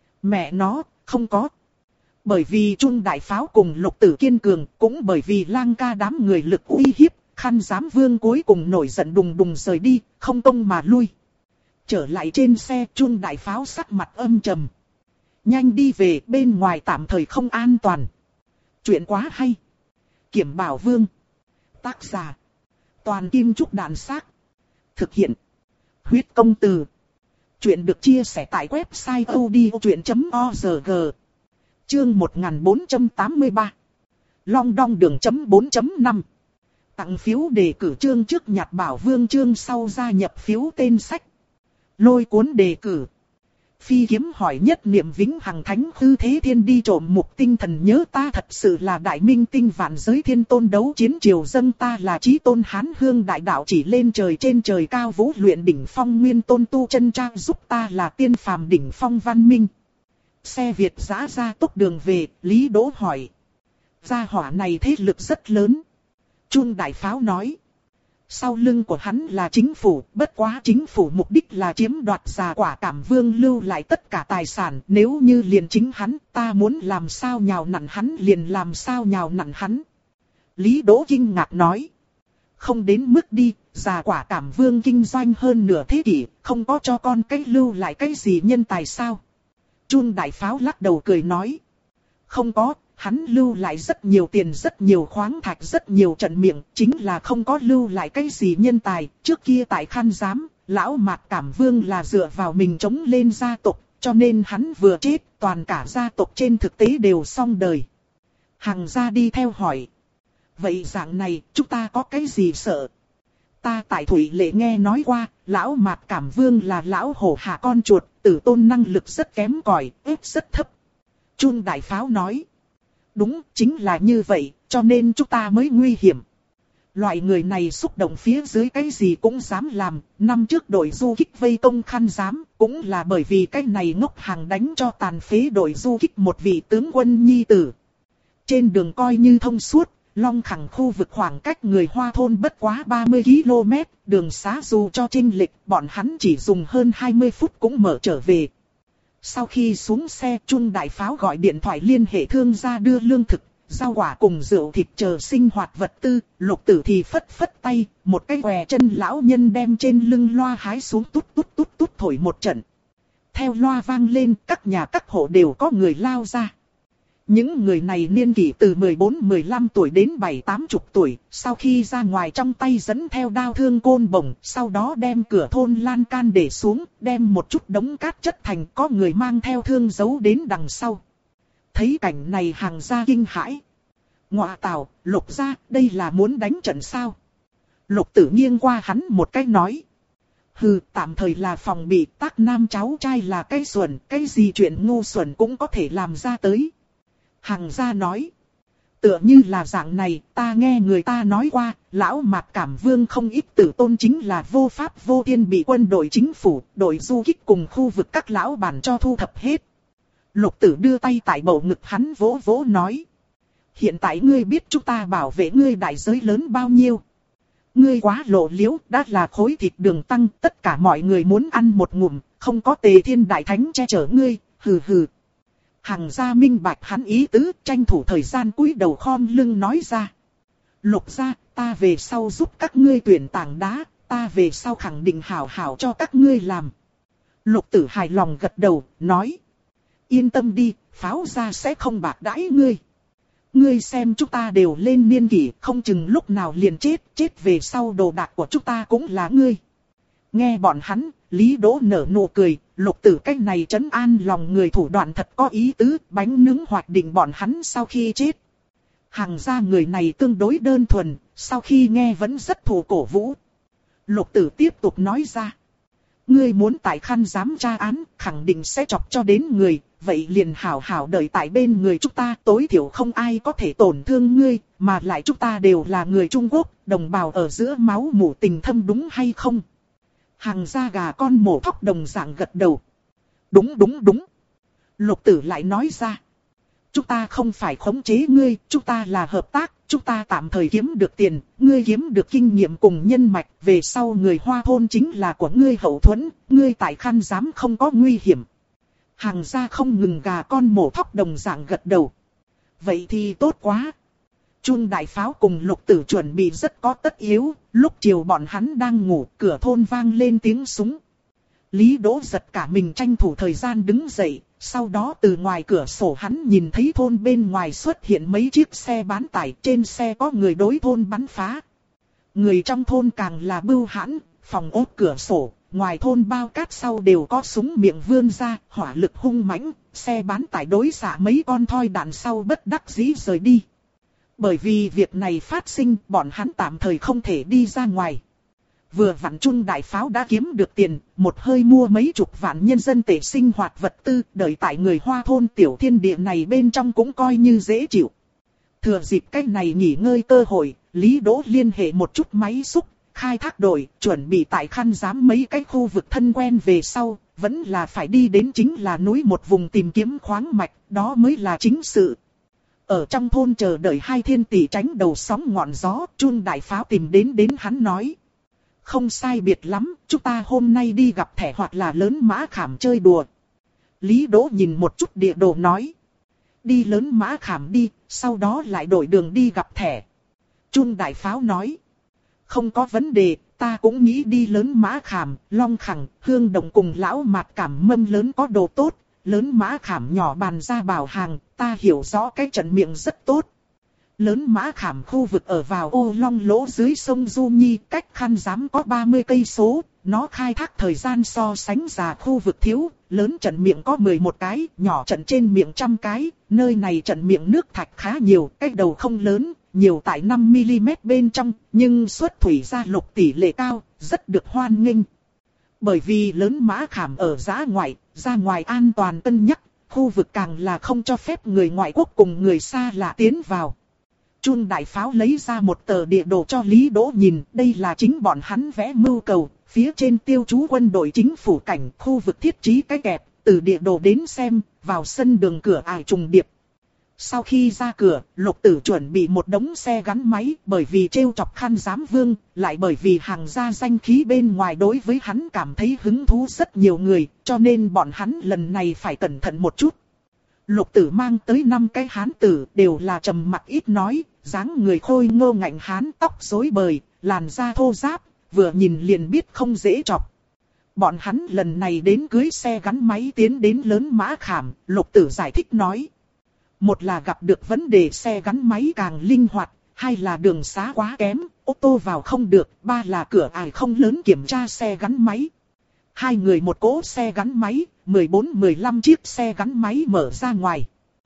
Mẹ nó, không có. Bởi vì Chun đại pháo cùng Lục Tử kiên cường, cũng bởi vì Lang ca đám người lực uy hiếp, Khăn Giám Vương cuối cùng nổi giận đùng đùng rời đi, không công mà lui. Trở lại trên xe, Chun đại pháo sắc mặt âm trầm. Nhanh đi về, bên ngoài tạm thời không an toàn. Chuyện quá hay. Kiểm Bảo Vương. Tác giả. Toàn Kim Trúc Đàn Xác. Thực hiện. Huyết Công Từ. Chuyện được chia sẻ tại website odchuyện chấm org. Chương một nghìn bốn trăm tám mươi ba. Long đong đường chấm bốn chấm năm. Tặng phiếu đề cử chương trước nhặt Bảo Vương chương sau gia nhập phiếu tên sách. Lôi cuốn đề cử. Phi kiếm hỏi nhất niệm vĩnh hằng thánh hư thế thiên đi trộm mục tinh thần nhớ ta thật sự là đại minh tinh vạn giới thiên tôn đấu chiến triều dâng ta là chí tôn hán hương đại đạo chỉ lên trời trên trời cao vũ luyện đỉnh phong nguyên tôn tu chân trang giúp ta là tiên phàm đỉnh phong văn minh. Xe Việt giã ra tốc đường về, Lý Đỗ hỏi. Gia hỏa này thế lực rất lớn. Chun đại pháo nói. Sau lưng của hắn là chính phủ, bất quá chính phủ mục đích là chiếm đoạt Già Quả Cảm Vương lưu lại tất cả tài sản. Nếu như liền chính hắn, ta muốn làm sao nhào nặn hắn liền làm sao nhào nặn hắn. Lý Đỗ kinh ngạc nói. Không đến mức đi, Già Quả Cảm Vương kinh doanh hơn nửa thế kỷ, không có cho con cái lưu lại cái gì nhân tài sao. Chun đại pháo lắc đầu cười nói. Không có. Hắn lưu lại rất nhiều tiền, rất nhiều khoáng thạch, rất nhiều trận miệng, chính là không có lưu lại cái gì nhân tài. Trước kia tại Khăn Giám, lão Mạc Cảm Vương là dựa vào mình chống lên gia tộc, cho nên hắn vừa chết, toàn cả gia tộc trên thực tế đều xong đời. Hằng gia đi theo hỏi. Vậy dạng này, chúng ta có cái gì sợ? Ta tại Thủy Lệ nghe nói qua, lão Mạc Cảm Vương là lão hổ hạ con chuột, tử tôn năng lực rất kém cỏi, ép rất thấp. Chun đại pháo nói. Đúng, chính là như vậy, cho nên chúng ta mới nguy hiểm. Loại người này xúc động phía dưới cái gì cũng dám làm, năm trước đội du kích vây công Khăn Giám, cũng là bởi vì cái này ngốc hàng đánh cho tàn phế đội du kích một vị tướng quân nhi tử. Trên đường coi như thông suốt, Long Khẳng khu vực khoảng cách người Hoa thôn bất quá ba mươi ki lô mét, đường xá dù cho chênh lệch, bọn hắn chỉ dùng hơn hai mươi phút cũng mở trở về. Sau khi xuống xe, Chun đại pháo gọi điện thoại liên hệ thương gia đưa lương thực, rau quả cùng rượu thịt chờ sinh hoạt vật tư. Lục Tử thì phất phất tay, một cái què chân lão nhân đem trên lưng loa hái xuống tút tút tút tút thổi một trận. Theo loa vang lên, các nhà các hộ đều có người lao ra. Những người này niên kỷ từ mười bốn mười lăm tuổi đến bảy tám mươi tuổi, sau khi ra ngoài trong tay dẫn theo đao thương côn bổng, sau đó đem cửa thôn lan can để xuống, đem một chút đống cát chất thành, có người mang theo thương giấu đến đằng sau. Thấy cảnh này Hàng gia kinh hãi. Ngọa tào, Lục gia, đây là muốn đánh trận sao? Lục Tử nghiêng qua hắn một cái nói. Hừ, tạm thời là phòng bị, Tác Nam cháu trai là cái xuẩn, cái gì chuyện ngu xuẩn cũng có thể làm ra tới. Hàng gia nói. Tựa như là dạng này, ta nghe người ta nói qua, lão Mạc Cảm Vương không ít tử tôn chính là vô pháp vô thiên bị quân đội chính phủ, đội du kích cùng khu vực các lão bản cho thu thập hết. Lục Tử đưa tay tại bầu ngực hắn vỗ vỗ nói. Hiện tại ngươi biết chúng ta bảo vệ ngươi đại giới lớn bao nhiêu. Ngươi quá lộ liễu, đã là khối thịt đường tăng, tất cả mọi người muốn ăn một ngụm, không có Tề Thiên Đại Thánh che chở ngươi, hừ hừ. Hàng gia minh bạch hắn ý tứ, tranh thủ thời gian cúi đầu khom lưng nói ra. Lục gia, ta về sau giúp các ngươi tuyển tảng đá, ta về sau khẳng định hảo hảo cho các ngươi làm. Lục Tử hài lòng gật đầu, nói. Yên tâm đi, Pháo gia sẽ không bạc đãi ngươi. Ngươi xem chúng ta đều lên niên kỷ, không chừng lúc nào liền chết, chết về sau đồ đạc của chúng ta cũng là ngươi. Nghe bọn hắn, Lý Đỗ nở nụ cười, Lục Tử cách này trấn an lòng người thủ đoạn thật có ý tứ, bánh nướng hoạch định bọn hắn sau khi chết. Hàng gia người này tương đối đơn thuần, sau khi nghe vẫn rất thù cổ vũ. Lục Tử tiếp tục nói ra. Ngươi muốn tại Khăn giám tra án, khẳng định sẽ chọc cho đến người, vậy liền hảo hảo đợi tại bên người chúng ta, tối thiểu không ai có thể tổn thương ngươi, mà lại chúng ta đều là người Trung Quốc, đồng bào ở giữa máu mủ tình thâm đúng hay không? Hàng gia gà con mổ thóc đồng dạng gật đầu. Đúng đúng đúng. Lục Tử lại nói ra. Chúng ta không phải khống chế ngươi, chúng ta là hợp tác, chúng ta tạm thời kiếm được tiền, ngươi kiếm được kinh nghiệm cùng nhân mạch, về sau người Hoa thôn chính là của ngươi hậu thuẫn, ngươi tại Khăn giám không có nguy hiểm. Hàng gia không ngừng gà con mổ thóc đồng dạng gật đầu. Vậy thì tốt quá. Chung đại pháo cùng Lục Tử chuẩn bị rất có tất yếu, lúc chiều bọn hắn đang ngủ, cửa thôn vang lên tiếng súng. Lý Đỗ giật cả mình tranh thủ thời gian đứng dậy, sau đó từ ngoài cửa sổ hắn nhìn thấy thôn bên ngoài xuất hiện mấy chiếc xe bán tải, trên xe có người đối thôn bắn phá. Người trong thôn càng là bưu hãn, phòng ốt cửa sổ, ngoài thôn bao cát sau đều có súng miệng vươn ra, hỏa lực hung mãnh, xe bán tải đối xạ mấy con thoi đạn sau bất đắc dĩ rời đi. Bởi vì việc này phát sinh, bọn hắn tạm thời không thể đi ra ngoài. Vừa vặn Chung đại pháo đã kiếm được tiền, một hơi mua mấy chục vạn nhân dân tệ sinh hoạt vật tư, đợi tại người Hoa thôn tiểu thiên địa này bên trong cũng coi như dễ chịu. Thừa dịp cách này nghỉ ngơi cơ hội, Lý Đỗ liên hệ một chút máy xúc, khai thác đội, chuẩn bị tại Khăn giám mấy cái khu vực thân quen về sau, vẫn là phải đi đến chính là núi một vùng tìm kiếm khoáng mạch, đó mới là chính sự. Ở trong thôn chờ đợi hai thiên tỷ tránh đầu sóng ngọn gió, Chung đại pháo tìm đến đến hắn nói. Không sai biệt lắm, chúng ta hôm nay đi gặp thẻ hoặc là Lớn Mã Khảm chơi đùa. Lý Đỗ nhìn một chút địa đồ nói. Đi Lớn Mã Khảm đi, sau đó lại đổi đường đi gặp thẻ. Chung đại pháo nói. Không có vấn đề, ta cũng nghĩ đi Lớn Mã Khảm, Long Khẳng, Hương Đồng cùng lão Mạc Cảm Mâm lớn có đồ tốt. Lớn Mã Khảm nhỏ bàn ra bảo hàng, ta hiểu rõ cái trận miệng rất tốt. Lớn Mã Khảm khu vực ở vào Ô Long Lỗ dưới sông Du Nhi, cách Khăn giám có ba mươi cây số, nó khai thác thời gian so sánh già khu vực thiếu, lớn trận miệng có mười một cái, nhỏ trận trên miệng trăm cái, nơi này trận miệng nước thạch khá nhiều, cái đầu không lớn, nhiều tại năm mi li mét bên trong, nhưng xuất thủy ra lục tỷ lệ cao, rất được hoan nghênh. Bởi vì Lớn Mã Khảm ở giã ngoại, ra ngoài an toàn cân nhắc, khu vực càng là không cho phép người ngoại quốc cùng người xa lạ tiến vào. Chung đại pháo lấy ra một tờ địa đồ cho Lý Đỗ nhìn, đây là chính bọn hắn vẽ mưu cầu, phía trên tiêu chú quân đội chính phủ cảnh, khu vực thiết trí cái kẹp, từ địa đồ đến xem, vào sân đường cửa ải trùng điệp. Sau khi ra cửa, Lục Tử chuẩn bị một đống xe gắn máy, bởi vì trêu chọc Khăn giám vương, lại bởi vì Hàng gia danh khí bên ngoài đối với hắn cảm thấy hứng thú rất nhiều người, cho nên bọn hắn lần này phải cẩn thận một chút. Lục Tử mang tới năm cái hán tử, đều là trầm mặc ít nói, dáng người khôi ngô ngạnh hán, tóc rối bời, làn da thô ráp, vừa nhìn liền biết không dễ chọc. Bọn hắn lần này đến cưới xe gắn máy tiến đến Lớn Mã Khảm, Lục Tử giải thích nói. Một là gặp được vấn đề xe gắn máy càng linh hoạt, hai là đường xá quá kém, ô tô vào không được, ba là cửa ải không lớn kiểm tra xe gắn máy. Hai người một cỗ xe gắn máy, mười bốn mười lăm chiếc xe gắn máy mở ra ngoài.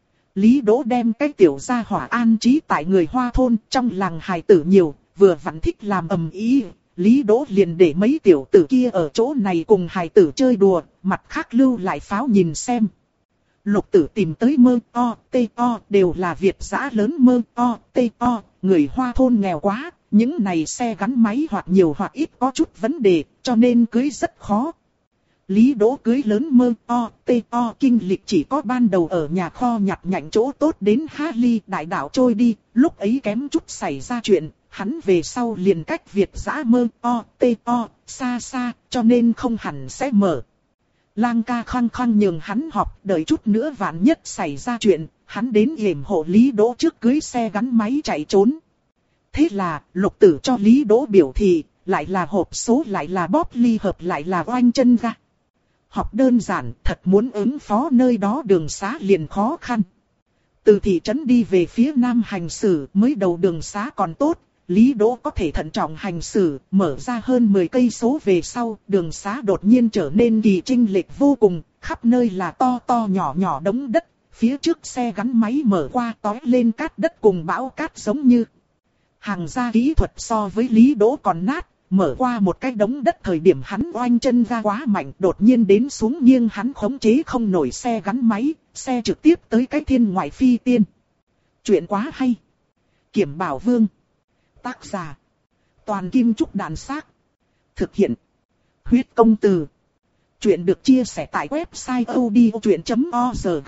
Lý Đỗ đem cái tiểu gia hỏa an trí tại người Hoa thôn, trong làng hài tử nhiều, vừa vặn thích làm ầm ĩ. Lý Đỗ liền để mấy tiểu tử kia ở chỗ này cùng hài tử chơi đùa, mặt khác lưu lại pháo nhìn xem. Lục Tử tìm tới Mơ O, Tê O, đều là Việt dã lớn Mơ O, Tê O, người Hoa thôn nghèo quá, những này xe gắn máy hoặc nhiều hoặc ít có chút vấn đề, cho nên cưới rất khó. Lý Đỗ cưới lớn Mơ O, Tê O kinh lịch chỉ có ban đầu ở nhà kho nhặt nhạnh chỗ tốt đến Harley đại đảo trôi đi, lúc ấy kém chút xảy ra chuyện, hắn về sau liền cách Việt dã Mơ O, Tê O, xa xa, cho nên không hẳn sẽ mở. Lang ca khăng khăng nhường hắn học, đợi chút nữa vạn nhất xảy ra chuyện, hắn đến yểm hộ Lý Đỗ trước cưới xe gắn máy chạy trốn. Thế là, Lục Tử cho Lý Đỗ biểu thị, lại là hộp số lại là bóp ly hợp lại là oanh chân ga. Học đơn giản, thật muốn ứng phó nơi đó đường xá liền khó khăn. Từ thị trấn đi về phía nam hành xử, mới đầu đường xá còn tốt, Lý Đỗ có thể thận trọng hành xử, mở ra hơn mười cây số về sau, đường xá đột nhiên trở nên kỳ chênh lệch vô cùng, khắp nơi là to to nhỏ nhỏ đống đất, phía trước xe gắn máy mở qua tói lên cát đất cùng bão cát giống như. Hàng gia kỹ thuật so với Lý Đỗ còn nát, mở qua một cái đống đất thời điểm hắn oanh chân ga quá mạnh, đột nhiên đến xuống nghiêng hắn khống chế không nổi xe gắn máy, xe trực tiếp tới cái thiên ngoại phi tiên. Chuyện quá hay. Kiểm Bảo Vương. Tác giả. Toàn Kim Trúc Đàn Xác. Thực hiện. Huyết Công Từ. Chuyện được chia sẻ tại website odchuyện chấm org.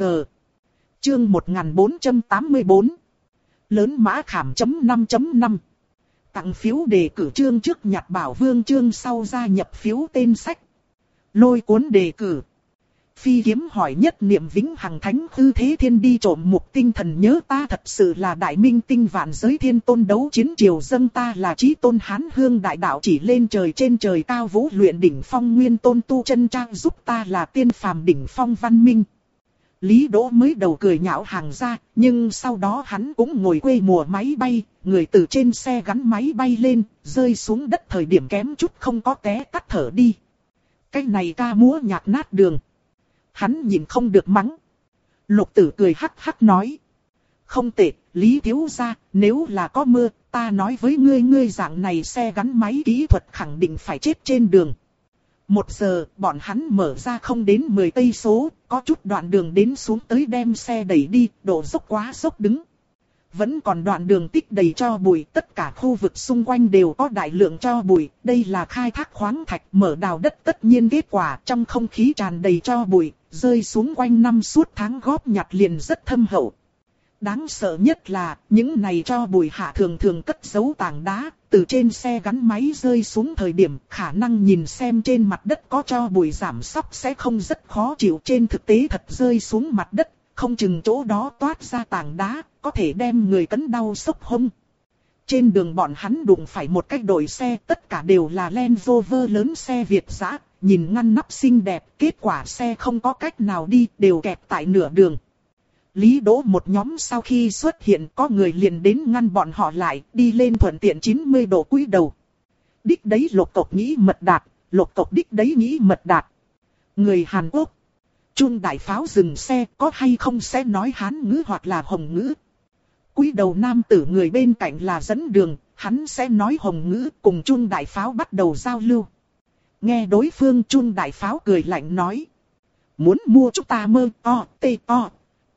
Chương một nghìn bốn trăm tám mươi tư. Lớn mã khảm chấm năm chấm năm. Tặng phiếu đề cử chương trước nhặt Bảo Vương chương sau gia nhập phiếu tên sách. Lôi cuốn đề cử. Phi kiếm hỏi nhất niệm vĩnh hằng thánh hư thế thiên đi trộm mục tinh thần nhớ ta thật sự là đại minh tinh vạn giới thiên tôn đấu chiến triều dâng ta là chí tôn hán hương đại đạo chỉ lên trời trên trời cao vũ luyện đỉnh phong nguyên tôn tu chân trang giúp ta là tiên phàm đỉnh phong văn minh. Lý Đỗ mới đầu cười nhạo hàng ra, nhưng sau đó hắn cũng ngồi quê mùa máy bay, người từ trên xe gắn máy bay lên, rơi xuống đất thời điểm kém chút không có té tắt thở đi. Cái này ca múa nhạc nát đường. Hắn nhìn không được mắng. Lục Tử cười hắc hắc nói. Không tệ, Lý thiếu gia, nếu là có mưa, ta nói với ngươi ngươi dạng này xe gắn máy kỹ thuật khẳng định phải chết trên đường. Một giờ, bọn hắn mở ra không đến mười cây số, có chút đoạn đường đến xuống tới đem xe đẩy đi, độ dốc quá dốc đứng. Vẫn còn đoạn đường tích đầy tro bụi, tất cả khu vực xung quanh đều có đại lượng tro bụi, đây là khai thác khoáng thạch, mở đào đất tất nhiên kết quả, trong không khí tràn đầy tro bụi, rơi xuống quanh năm suốt tháng góp nhặt liền rất thâm hậu. Đáng sợ nhất là, những này tro bụi hạ thường thường cất giấu tảng đá, từ trên xe gắn máy rơi xuống thời điểm, khả năng nhìn xem trên mặt đất có tro bụi giảm sóc sẽ không rất khó chịu, trên thực tế thật rơi xuống mặt đất, không chừng chỗ đó toát ra tảng đá, có thể đem người cấn đau sốc hông. Trên đường bọn hắn đụng phải một cái đội xe, tất cả đều là Land Rover lớn xe Việt dã, nhìn ngăn nắp xinh đẹp, kết quả xe không có cách nào đi, đều kẹt tại nửa đường. Lý Đỗ một nhóm sau khi xuất hiện có người liền đến ngăn bọn họ lại, đi lên thuận tiện chín mươi độ cúi đầu. Đích đấy Lục tộc nghĩ mật đạt, Lục tộc đích đấy nghĩ mật đạt. Người Hàn Quốc. Chun đại pháo dừng xe, có hay không sẽ nói Hán ngữ hoặc là Hồng ngữ. Cúi đầu nam tử người bên cạnh là dẫn đường, hắn sẽ nói Hồng ngữ, cùng Chun đại pháo bắt đầu giao lưu. Nghe đối phương Chun đại pháo cười lạnh nói. Muốn mua chúng ta mơ o, tê o.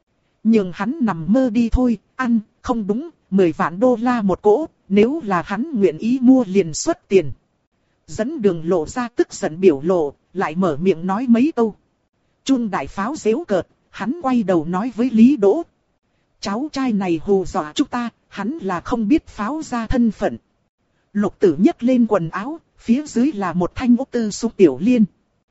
Nhưng hắn nằm mơ đi thôi, ăn, không đúng, mười vạn đô la một cỗ, nếu là hắn nguyện ý mua liền xuất tiền. Dẫn đường lộ ra tức giận biểu lộ, lại mở miệng nói mấy câu. Chun đại pháo giễu cợt, hắn quay đầu nói với Lý Đỗ. Cháu trai này hù dọa chúng ta, hắn là không biết pháo ra thân phận. Lục Tử nhấc lên quần áo, phía dưới là một thanh ốc tư súng tiểu liên.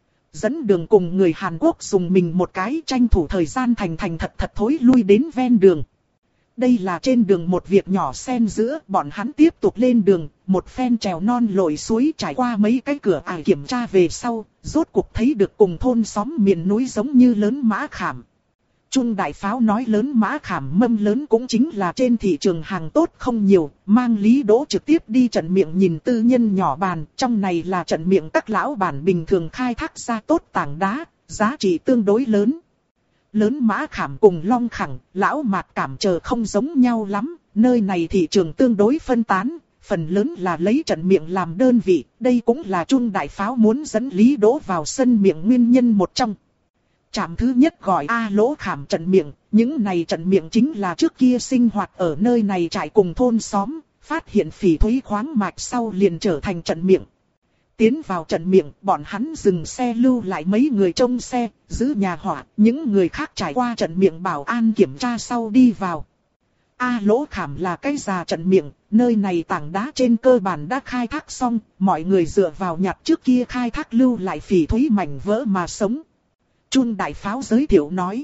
Dẫn đường cùng người Hàn Quốc dùng mình một cái tranh thủ thời gian thành thành thật thật thối lui đến ven đường. Đây là trên đường một việc nhỏ xen giữa, bọn hắn tiếp tục lên đường, một phen trèo non lội suối trải qua mấy cái cửa ải kiểm tra về sau, rốt cuộc thấy được cùng thôn xóm miền núi giống như lớn mã khảm. Trung đại pháo nói lớn mã khảm mâm lớn cũng chính là trên thị trường hàng tốt không nhiều, mang Lý Đỗ trực tiếp đi trận miệng nhìn tư nhân nhỏ bàn, trong này là trận miệng các lão bản bình thường khai thác ra tốt tảng đá, giá trị tương đối lớn. Lớn mã khảm cùng long khẳng, lão mạt cảm chờ không giống nhau lắm, nơi này thị trường tương đối phân tán, phần lớn là lấy trận miệng làm đơn vị, đây cũng là Trung đại pháo muốn dẫn Lý Đỗ vào sân miệng nguyên nhân một trong. Trạm thứ nhất gọi A Lỗ khảm trận miệng, những này trận miệng chính là trước kia sinh hoạt ở nơi này trải cùng thôn xóm, phát hiện phỉ thúy khoáng mạch sau liền trở thành trận miệng. Tiến vào trận miệng, bọn hắn dừng xe lưu lại mấy người trông xe, giữ nhà hỏa, những người khác trải qua trận miệng bảo an kiểm tra sau đi vào. A Lỗ khảm là cái già trận miệng, nơi này tảng đá trên cơ bản đã khai thác xong, mọi người dựa vào nhặt trước kia khai thác lưu lại phỉ thúy mảnh vỡ mà sống. Trung đại pháo giới thiệu nói.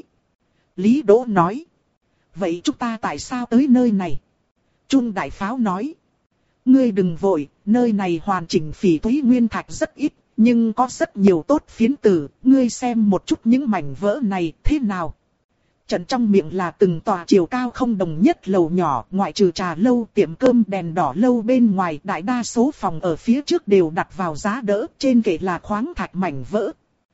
Lý Đỗ nói. Vậy chúng ta tại sao tới nơi này? Trung đại pháo nói. Ngươi đừng vội, nơi này hoàn chỉnh phỉ thúy nguyên thạch rất ít, nhưng có rất nhiều tốt phiến tử, ngươi xem một chút những mảnh vỡ này thế nào? Trận trong miệng là từng tòa chiều cao không đồng nhất lầu nhỏ, ngoại trừ trà lâu, tiệm cơm, đèn đỏ lâu bên ngoài, đại đa số phòng ở phía trước đều đặt vào giá đỡ, trên kệ là khoáng thạch mảnh vỡ.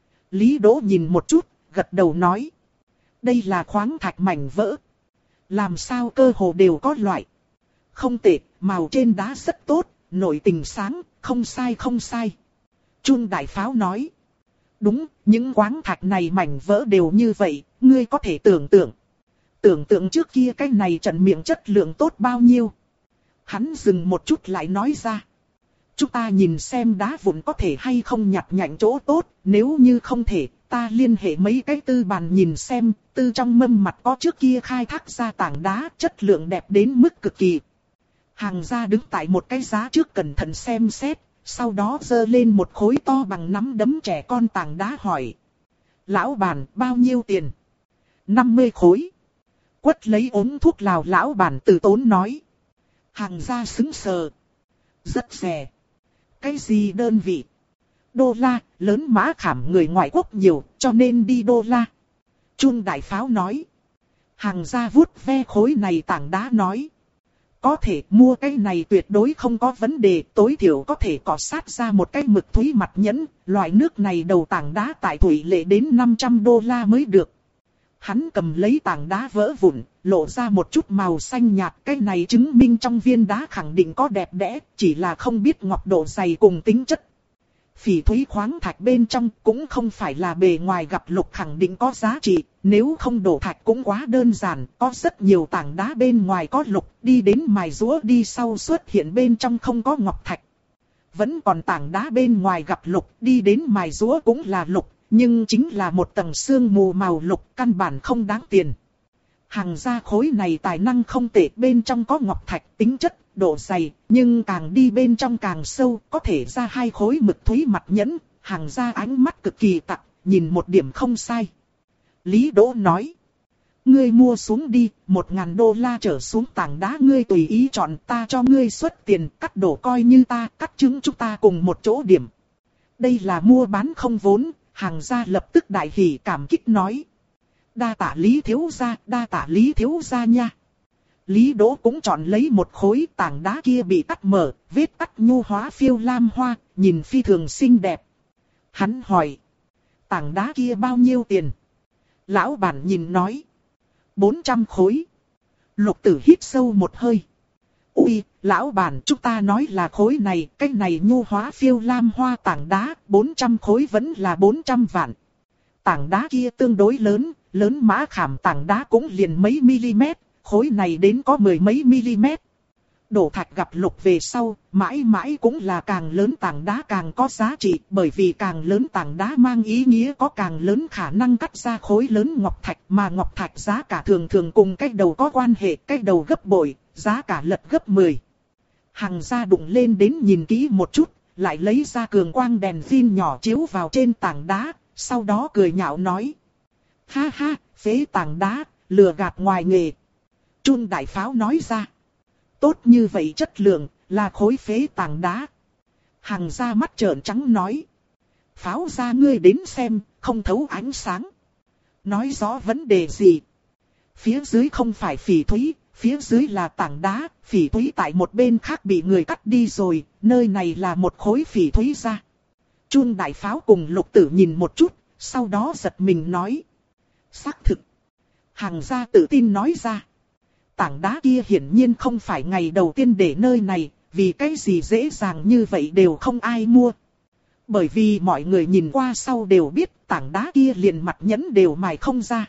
Lý Đỗ nhìn một chút, gật đầu nói. Đây là khoáng thạch mảnh vỡ. Làm sao cơ hồ đều có loại. Không tệ, màu trên đá rất tốt, nội tình sáng, không sai không sai. Trung đại pháo nói. Đúng, những khoáng thạch này mảnh vỡ đều như vậy, ngươi có thể tưởng tượng. Tưởng tượng trước kia cái này trận miệng chất lượng tốt bao nhiêu. Hắn dừng một chút lại nói ra. Chúng ta nhìn xem đá vụn có thể hay không nhặt nhạnh chỗ tốt, nếu như không thể, ta liên hệ mấy cái tư bàn nhìn xem, tư trong mâm mặt có trước kia khai thác ra tảng đá, chất lượng đẹp đến mức cực kỳ. Hàng gia đứng tại một cái giá trước cẩn thận xem xét, sau đó giơ lên một khối to bằng nắm đấm trẻ con tảng đá hỏi. Lão bản, bao nhiêu tiền? năm mươi khối. Quất lấy ống thuốc lào lão bản từ tốn nói. Hàng gia sững sờ. Rất rẻ. Cái gì đơn vị? Đô la, lớn mã khảm người ngoại quốc nhiều, cho nên đi đô la. Trung đại pháo nói. Hàng gia vuốt ve khối này tảng đá nói. Có thể mua cái này tuyệt đối không có vấn đề, tối thiểu có thể cọ sát ra một cái mực thúy mặt nhẫn, loại nước này đầu tảng đá tại thủy lệ đến năm trăm đô la mới được. Hắn cầm lấy tảng đá vỡ vụn, lộ ra một chút màu xanh nhạt, cái này chứng minh trong viên đá khẳng định có đẹp đẽ, chỉ là không biết ngọc độ dày cùng tính chất. Phỉ thúy khoáng thạch bên trong cũng không phải là bề ngoài gặp lục khẳng định có giá trị, nếu không đổ thạch cũng quá đơn giản, có rất nhiều tảng đá bên ngoài có lục, đi đến mài rũa đi sau xuất hiện bên trong không có ngọc thạch. Vẫn còn tảng đá bên ngoài gặp lục, đi đến mài rũa cũng là lục, nhưng chính là một tầng sương mù màu lục, căn bản không đáng tiền. Hàng gia khối này tài năng không tệ, bên trong có ngọc thạch tính chất, độ dày, nhưng càng đi bên trong càng sâu, có thể ra hai khối mực thúy mặt nhẫn, hàng gia ánh mắt cực kỳ tặc, nhìn một điểm không sai. Lý Đỗ nói, ngươi mua xuống đi, một ngàn đô la trở xuống tảng đá ngươi tùy ý chọn, ta cho ngươi xuất tiền, cắt đổ coi như ta, cắt trứng chúng ta cùng một chỗ điểm. Đây là mua bán không vốn, hàng gia lập tức đại hỉ cảm kích nói. Đa tạ Lý thiếu gia, đa tạ Lý thiếu gia nha. Lý Đỗ cũng chọn lấy một khối tảng đá kia bị cắt mở, vết cắt nhu hóa phiêu lam hoa, nhìn phi thường xinh đẹp. Hắn hỏi, tảng đá kia bao nhiêu tiền? Lão bản nhìn nói, bốn trăm khối. Lục tử hít sâu một hơi. Ui, lão bản, chúng ta nói là khối này, cái này nhu hóa phiêu lam hoa tảng đá, bốn trăm khối vẫn là bốn trăm vạn. Tảng đá kia tương đối lớn, lớn mã khảm tảng đá cũng liền mấy mm, khối này đến có mười mấy mm. Đổ thạch gặp lục về sau, mãi mãi cũng là càng lớn tảng đá càng có giá trị, bởi vì càng lớn tảng đá mang ý nghĩa có càng lớn khả năng cắt ra khối lớn ngọc thạch, mà ngọc thạch giá cả thường thường cùng cái đầu có quan hệ, cái đầu gấp bội, giá cả lật gấp mười. Hàng gia đụng lên đến nhìn kỹ một chút, lại lấy ra cường quang đèn pin nhỏ chiếu vào trên tảng đá, sau đó cười nhạo nói. Ha ha, phế tảng đá, lừa gạt ngoài nghề. Trung đại pháo nói ra. Tốt như vậy chất lượng, là khối phế tảng đá. Hàng gia mắt trợn trắng nói. Pháo gia ngươi đến xem, không thấu ánh sáng. Nói rõ vấn đề gì? Phía dưới không phải phỉ thúy, phía dưới là tảng đá, phỉ thúy tại một bên khác bị người cắt đi rồi, nơi này là một khối phỉ thúy ra. Chun đại pháo cùng Lục Tử nhìn một chút, sau đó giật mình nói. Xác thực. Hằng gia tự tin nói ra. Tảng đá kia hiển nhiên không phải ngày đầu tiên để nơi này, vì cái gì dễ dàng như vậy đều không ai mua. Bởi vì mọi người nhìn qua sau đều biết tảng đá kia liền mặt nhẫn đều mài không ra.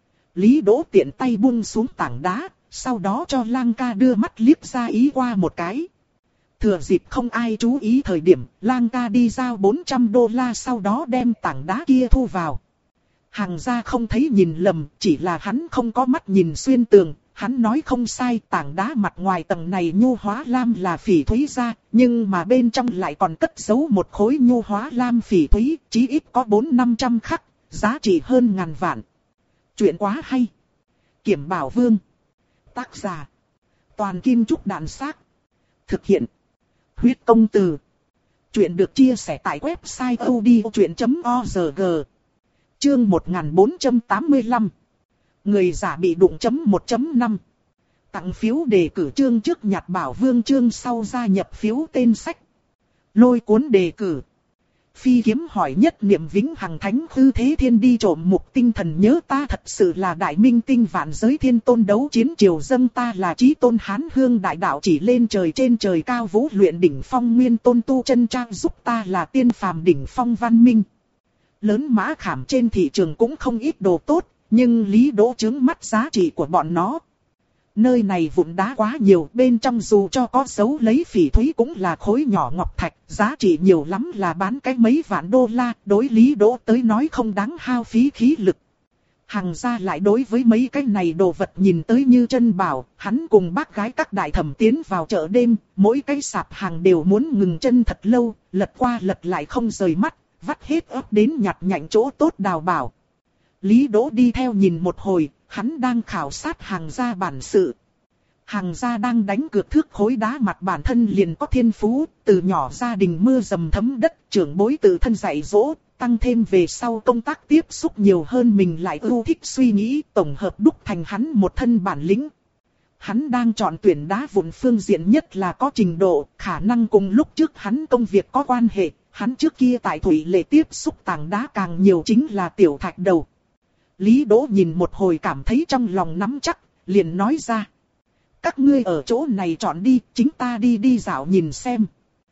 Lý Đỗ tiện tay buông xuống tảng đá, sau đó cho Lang ca đưa mắt liếc ra ý qua một cái. Thừa dịp không ai chú ý thời điểm, Lang ca đi giao bốn trăm đô la sau đó đem tảng đá kia thu vào. Hằng gia không thấy nhìn lầm, chỉ là hắn không có mắt nhìn xuyên tường. Hắn nói không sai, tảng đá mặt ngoài tầng này nhu hóa lam là phỉ thúy ra, nhưng mà bên trong lại còn cất giấu một khối nhu hóa lam phỉ thúy, chí ít có bốn năm trăm khắc, giá trị hơn ngàn vạn. Chuyện quá hay. Kiểm Bảo Vương. Tác giả. Toàn Kim Trúc Đàn Xác. Thực hiện. Huyết Công Từ. Chuyện được chia sẻ tại website odchuyện chấm org. Chương một nghìn bốn trăm tám mươi lăm. Người giả bị đụng chấm một chấm năm. Tặng phiếu đề cử chương trước nhặt Bảo Vương chương sau gia nhập phiếu tên sách. Lôi cuốn đề cử. Phi kiếm hỏi nhất niệm vĩnh hằng thánh hư thế thiên đi trộm mục tinh thần nhớ ta thật sự là đại minh tinh vạn giới thiên tôn đấu chiến triều dâng ta là chí tôn hán hương đại đạo chỉ lên trời trên trời cao vũ luyện đỉnh phong nguyên tôn tu chân trang giúp ta là tiên phàm đỉnh phong văn minh. Lớn mã khảm trên thị trường cũng không ít đồ tốt, nhưng Lý Đỗ chướng mắt giá trị của bọn nó. Nơi này vụn đá quá nhiều, bên trong dù cho có dấu lấy phỉ thúy cũng là khối nhỏ ngọc thạch, giá trị nhiều lắm là bán cái mấy vạn đô la, đối Lý Đỗ tới nói không đáng hao phí khí lực. Hằng gia lại đối với mấy cái này đồ vật nhìn tới như chân bảo, hắn cùng bác gái các đại thẩm tiến vào chợ đêm, mỗi cái sạp hàng đều muốn ngừng chân thật lâu, lật qua lật lại không rời mắt, vắt hết óc đến nhặt nhạnh chỗ tốt đào bảo. Lý Đỗ đi theo nhìn một hồi, hắn đang khảo sát Hằng gia bản sự. Hằng gia đang đánh cược thước khối đá mặt bản thân liền có thiên phú, từ nhỏ gia đình mưa dầm thấm đất, trưởng bối tự thân dạy dỗ, tăng thêm về sau công tác tiếp xúc nhiều hơn mình lại ưu thích suy nghĩ, tổng hợp đúc thành hắn một thân bản lĩnh. Hắn đang chọn tuyển đá vụn phương diện nhất là có trình độ, khả năng cùng lúc trước hắn công việc có quan hệ, hắn trước kia tại Thủy Lệ tiếp xúc tảng đá càng nhiều chính là tiểu thạch đầu. Lý Đỗ nhìn một hồi cảm thấy trong lòng nắm chắc, liền nói ra. Các ngươi ở chỗ này chọn đi, chính ta đi đi dạo nhìn xem.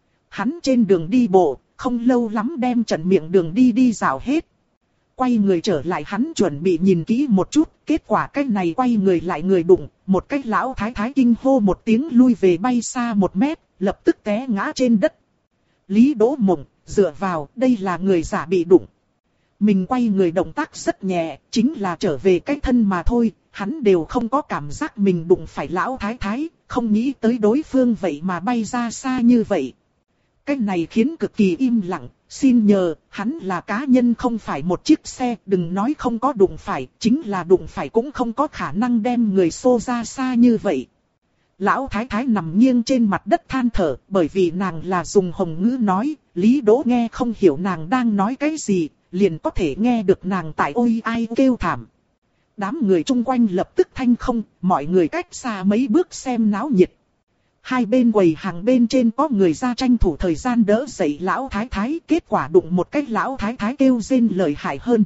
Hắn trên đường đi bộ, không lâu lắm đem trận miệng đường đi đi dạo hết. Quay người trở lại hắn chuẩn bị nhìn kỹ một chút, kết quả cái này quay người lại người đụng, một cái lão thái thái kinh hô một tiếng lui về bay xa một mét, lập tức té ngã trên đất. Lý Đỗ mộng, dựa vào, đây là người giả bị đụng. Mình quay người động tác rất nhẹ, chính là trở về cái thân mà thôi, hắn đều không có cảm giác mình đụng phải lão thái thái, không nghĩ tới đối phương vậy mà bay ra xa như vậy. Cái này khiến cực kỳ im lặng, xin nhờ, hắn là cá nhân không phải một chiếc xe, đừng nói không có đụng phải, chính là đụng phải cũng không có khả năng đem người xô ra xa như vậy. Lão thái thái nằm nghiêng trên mặt đất than thở, bởi vì nàng là dùng hồng ngữ nói, Lý Đỗ nghe không hiểu nàng đang nói cái gì, liền có thể nghe được nàng tại ôi ai kêu thảm. Đám người chung quanh lập tức thanh không, mọi người cách xa mấy bước xem náo nhiệt. Hai bên quầy hàng bên trên có người ra tranh thủ thời gian đỡ dậy lão thái thái, kết quả đụng một cái lão thái thái kêu rên lợi hại hơn.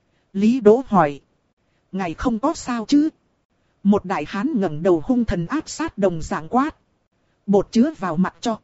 Lý Đỗ hỏi. Ngài không có sao chứ? Một đại hán ngẩng đầu hung thần áp sát đồng dạng quát. Bột chứa vào mặt cho.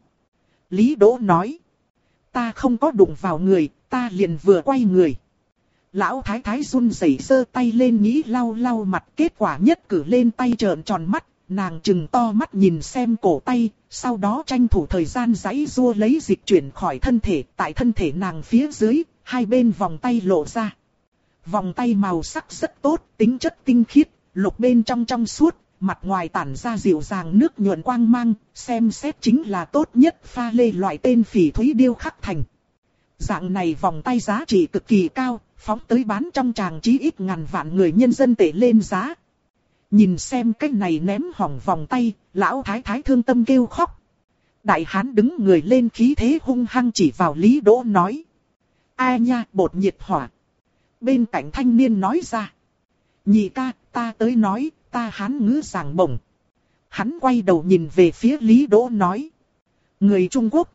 Lý Đỗ nói. Ta không có đụng vào người, ta liền vừa quay người. Lão thái thái run rẩy giơ tay lên nghĩ lau lau mặt, kết quả nhất cử lên tay trợn tròn mắt, nàng trừng to mắt nhìn xem cổ tay, sau đó tranh thủ thời gian giãy giụa lấy dịch chuyển khỏi thân thể, tại thân thể nàng phía dưới, hai bên vòng tay lộ ra. Vòng tay màu sắc rất tốt, tính chất tinh khiết, lục bên trong trong suốt, mặt ngoài tản ra dịu dàng nước nhuận quang mang, xem xét chính là tốt nhất pha lê loại tên phỉ thúy điêu khắc thành. Dạng này vòng tay giá trị cực kỳ cao, phóng tới bán trong tràng chí ít ngàn vạn người nhân dân tệ lên giá. Nhìn xem cái này ném hỏng vòng tay, lão thái thái thương tâm kêu khóc. Đại hán đứng người lên khí thế hung hăng chỉ vào Lý Đỗ nói. Ai nha, bột nhiệt hỏa. bên cạnh thanh niên nói ra. Nhị ca, ta tới nói, ta Hán ngữ giảng bổng. Hắn quay đầu nhìn về phía Lý Đỗ nói. Người Trung Quốc.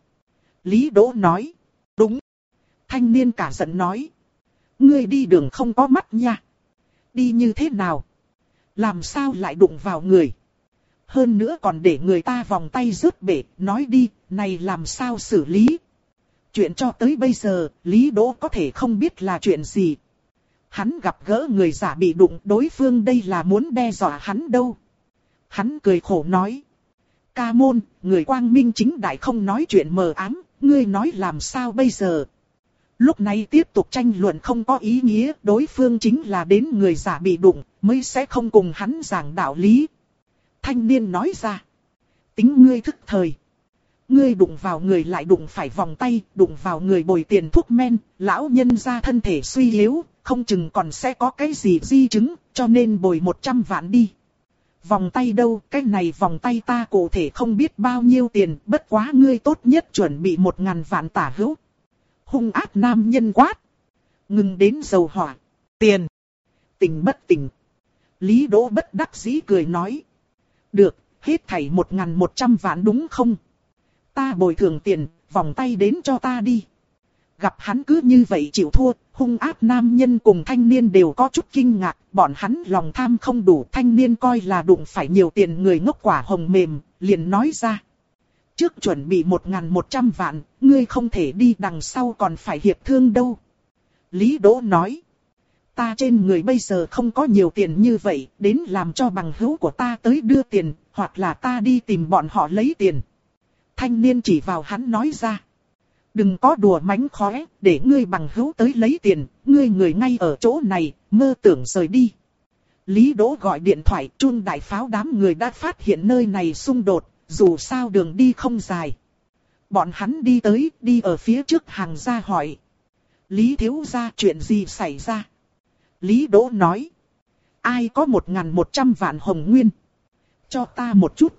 Lý Đỗ nói. Đúng. Thanh niên cả giận nói. Ngươi đi đường không có mắt nha. Đi như thế nào? Làm sao lại đụng vào người? Hơn nữa còn để người ta vòng tay rớt bể, nói đi, này làm sao xử lý? Chuyện cho tới bây giờ, Lý Đỗ có thể không biết là chuyện gì. Hắn gặp gỡ người giả bị đụng, đối phương đây là muốn đe dọa hắn đâu. Hắn cười khổ nói. Ca môn, người quang minh chính đại không nói chuyện mờ ám, ngươi nói làm sao bây giờ? Lúc này tiếp tục tranh luận không có ý nghĩa, đối phương chính là đến người giả bị đụng, mới sẽ không cùng hắn giảng đạo lý. Thanh niên nói ra. Tính ngươi thức thời. Ngươi đụng vào người lại đụng phải vòng tay, đụng vào người bồi tiền thuốc men, lão nhân ra thân thể suy yếu, không chừng còn sẽ có cái gì di chứng, cho nên bồi một trăm vạn đi. Vòng tay đâu, cái này vòng tay ta cụ thể không biết bao nhiêu tiền, bất quá ngươi tốt nhất chuẩn bị một ngàn vạn tả hữu. Hung ác nam nhân quát. Ngừng đến dầu hỏa. Tiền. Tình bất tình. Lý Đỗ bất đắc dĩ cười nói. Được, hết thảy một ngàn một trăm vạn đúng không? Ta bồi thường tiền, vòng tay đến cho ta đi. Gặp hắn cứ như vậy chịu thua, hung ác nam nhân cùng thanh niên đều có chút kinh ngạc, bọn hắn lòng tham không đủ, thanh niên coi là đụng phải nhiều tiền người ngốc quả hồng mềm, liền nói ra. Trước chuẩn bị một ngàn một trăm vạn, ngươi không thể đi đằng sau còn phải hiệp thương đâu. Lý Đỗ nói. Ta trên người bây giờ không có nhiều tiền như vậy, đến làm cho bằng hữu của ta tới đưa tiền, hoặc là ta đi tìm bọn họ lấy tiền. Thanh niên chỉ vào hắn nói ra. Đừng có đùa mánh khóe, để ngươi bằng hữu tới lấy tiền, ngươi người ngay ở chỗ này, mơ tưởng rời đi. Lý Đỗ gọi điện thoại, Trung đại pháo đám người đã phát hiện nơi này xung đột, dù sao đường đi không dài. Bọn hắn đi tới, đi ở phía trước hàng ra hỏi. Lý thiếu gia chuyện gì xảy ra? Lý Đỗ nói. Ai có một ngàn một trăm vạn hồng nguyên? Cho ta một chút.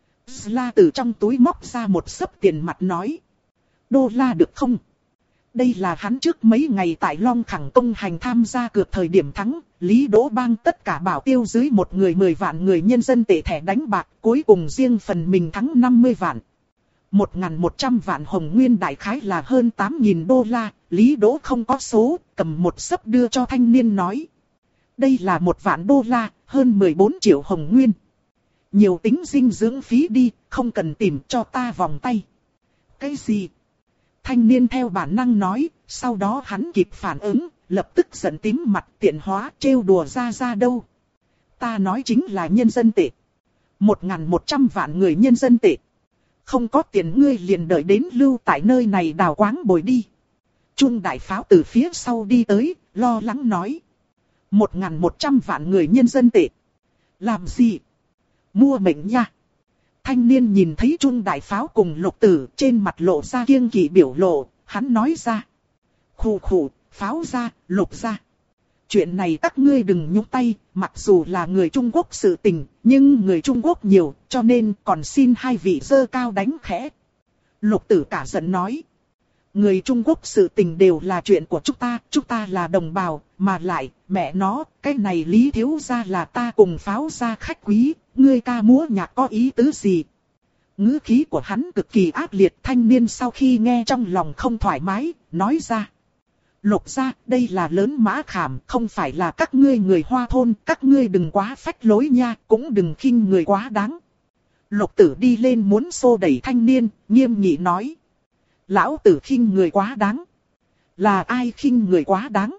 Zla từ trong túi móc ra một xấp tiền mặt nói. Đô la được không? Đây là hắn trước mấy ngày tại Long Khẳng công hành tham gia cược thời điểm thắng. Lý Đỗ bang tất cả bảo tiêu dưới một người mười vạn người nhân dân tệ thẻ đánh bạc. Cuối cùng riêng phần mình thắng năm mươi vạn. một ngàn một trăm vạn hồng nguyên đại khái là hơn tám nghìn đô la. Lý Đỗ không có số, cầm một xấp đưa cho thanh niên nói. Đây là một vạn đô la, hơn mười bốn triệu hồng nguyên. Nhiều tính dinh dưỡng phí đi, không cần tìm cho ta vòng tay. Cái gì? Thanh niên theo bản năng nói, sau đó hắn kịp phản ứng, lập tức giận tím mặt tiện hóa trêu đùa ra ra đâu. Ta nói chính là nhân dân tệ. Một ngàn một trăm vạn người nhân dân tệ. Không có tiền ngươi liền đợi đến lưu tại nơi này đào quáng bồi đi. Trung đại pháo từ phía sau đi tới, lo lắng nói. Một ngàn một trăm vạn người nhân dân tệ. Làm gì? Mua mệnh nha. Thanh niên nhìn thấy Trung đại pháo cùng Lục Tử trên mặt lộ ra kiêng kỵ biểu lộ, hắn nói ra. Khủ khủ, pháo ra, Lục ra. Chuyện này các ngươi đừng nhúng tay, mặc dù là người Trung Quốc sự tình, nhưng người Trung Quốc nhiều, cho nên còn xin hai vị giơ cao đánh khẽ. Lục Tử cả giận nói. Người Trung Quốc sự tình đều là chuyện của chúng ta, chúng ta là đồng bào, mà lại, mẹ nó, cái này Lý thiếu gia là ta cùng pháo gia khách quý, ngươi ca múa nhạc có ý tứ gì? Ngữ khí của hắn cực kỳ ác liệt, thanh niên sau khi nghe trong lòng không thoải mái, nói ra. Lục gia, đây là lớn mã khảm, không phải là các ngươi người Hoa thôn, các ngươi đừng quá phách lối nha, cũng đừng khinh người quá đáng. Lục Tử đi lên muốn xô đẩy thanh niên, nghiêm nghị nói. Lão tử khinh người quá đáng. Là ai khinh người quá đáng?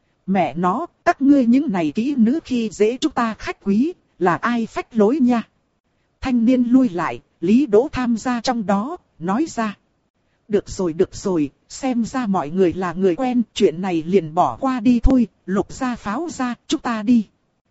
Mẹ nó, các ngươi những này kỹ nữ khi dễ chúng ta khách quý, là ai phách lối nha? Thanh niên lui lại, Lý Đỗ tham gia trong đó, nói ra. Được rồi được rồi, xem ra mọi người là người quen, chuyện này liền bỏ qua đi thôi, Lục gia pháo ra, chúng ta đi.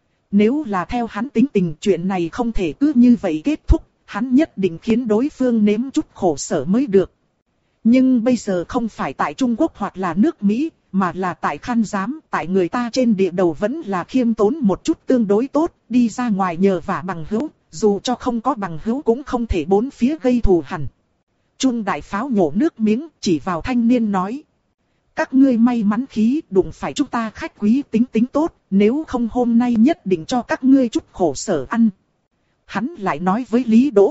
Nếu là theo hắn tính tình chuyện này không thể cứ như vậy kết thúc, hắn nhất định khiến đối phương nếm chút khổ sở mới được. Nhưng bây giờ không phải tại Trung Quốc hoặc là nước Mỹ, mà là tại Khăn Giám, tại người ta trên địa đầu vẫn là khiêm tốn một chút tương đối tốt, đi ra ngoài nhờ vả bằng hữu, dù cho không có bằng hữu cũng không thể bốn phía gây thù hằn. Trung đại pháo nhổ nước miếng, chỉ vào thanh niên nói. các ngươi may mắn khí đụng phải chúng ta khách quý tính tính tốt, nếu không hôm nay nhất định cho các ngươi chút khổ sở ăn. Hắn lại nói với Lý Đỗ.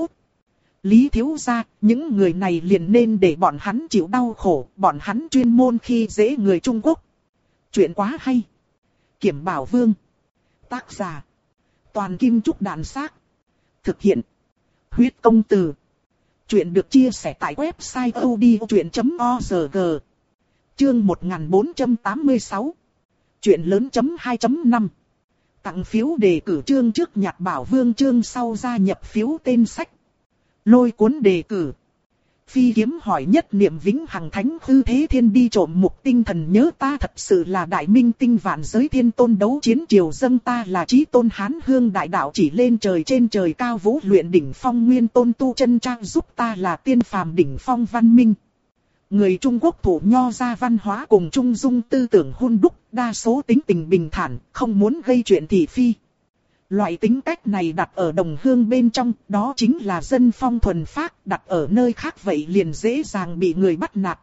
Lý thiếu gia, những người này liền nên để bọn hắn chịu đau khổ, bọn hắn chuyên môn khi dễ người Trung Quốc. Chuyện quá hay. Kiểm Bảo Vương. Tác giả. Toàn Kim Trúc Đàn Xác. Thực hiện. Huyết Công Từ. Chuyện được chia sẻ tại website odchuyện chấm org. Chương một nghìn bốn trăm tám mươi sáu. Chuyện lớn chấm hai chấm năm. Tặng phiếu đề cử chương trước nhặt Bảo Vương chương sau gia nhập phiếu tên sách. Lôi cuốn đề cử. Phi kiếm hỏi nhất niệm vĩnh hằng thánh hư thế thiên đi trộm mục tinh thần nhớ ta thật sự là đại minh tinh vạn giới thiên tôn đấu chiến triều dâng ta là chí tôn hán hương đại đạo chỉ lên trời trên trời cao vũ luyện đỉnh phong nguyên tôn tu chân trang giúp ta là tiên phàm đỉnh phong văn minh. Người Trung Quốc thủ nho ra văn hóa cùng trung dung tư tưởng hun đúc, đa số tính tình bình thản, không muốn gây chuyện thị phi. Loại tính cách này đặt ở đồng hương bên trong, đó chính là dân phong thuần phác, đặt ở nơi khác vậy liền dễ dàng bị người bắt nạt.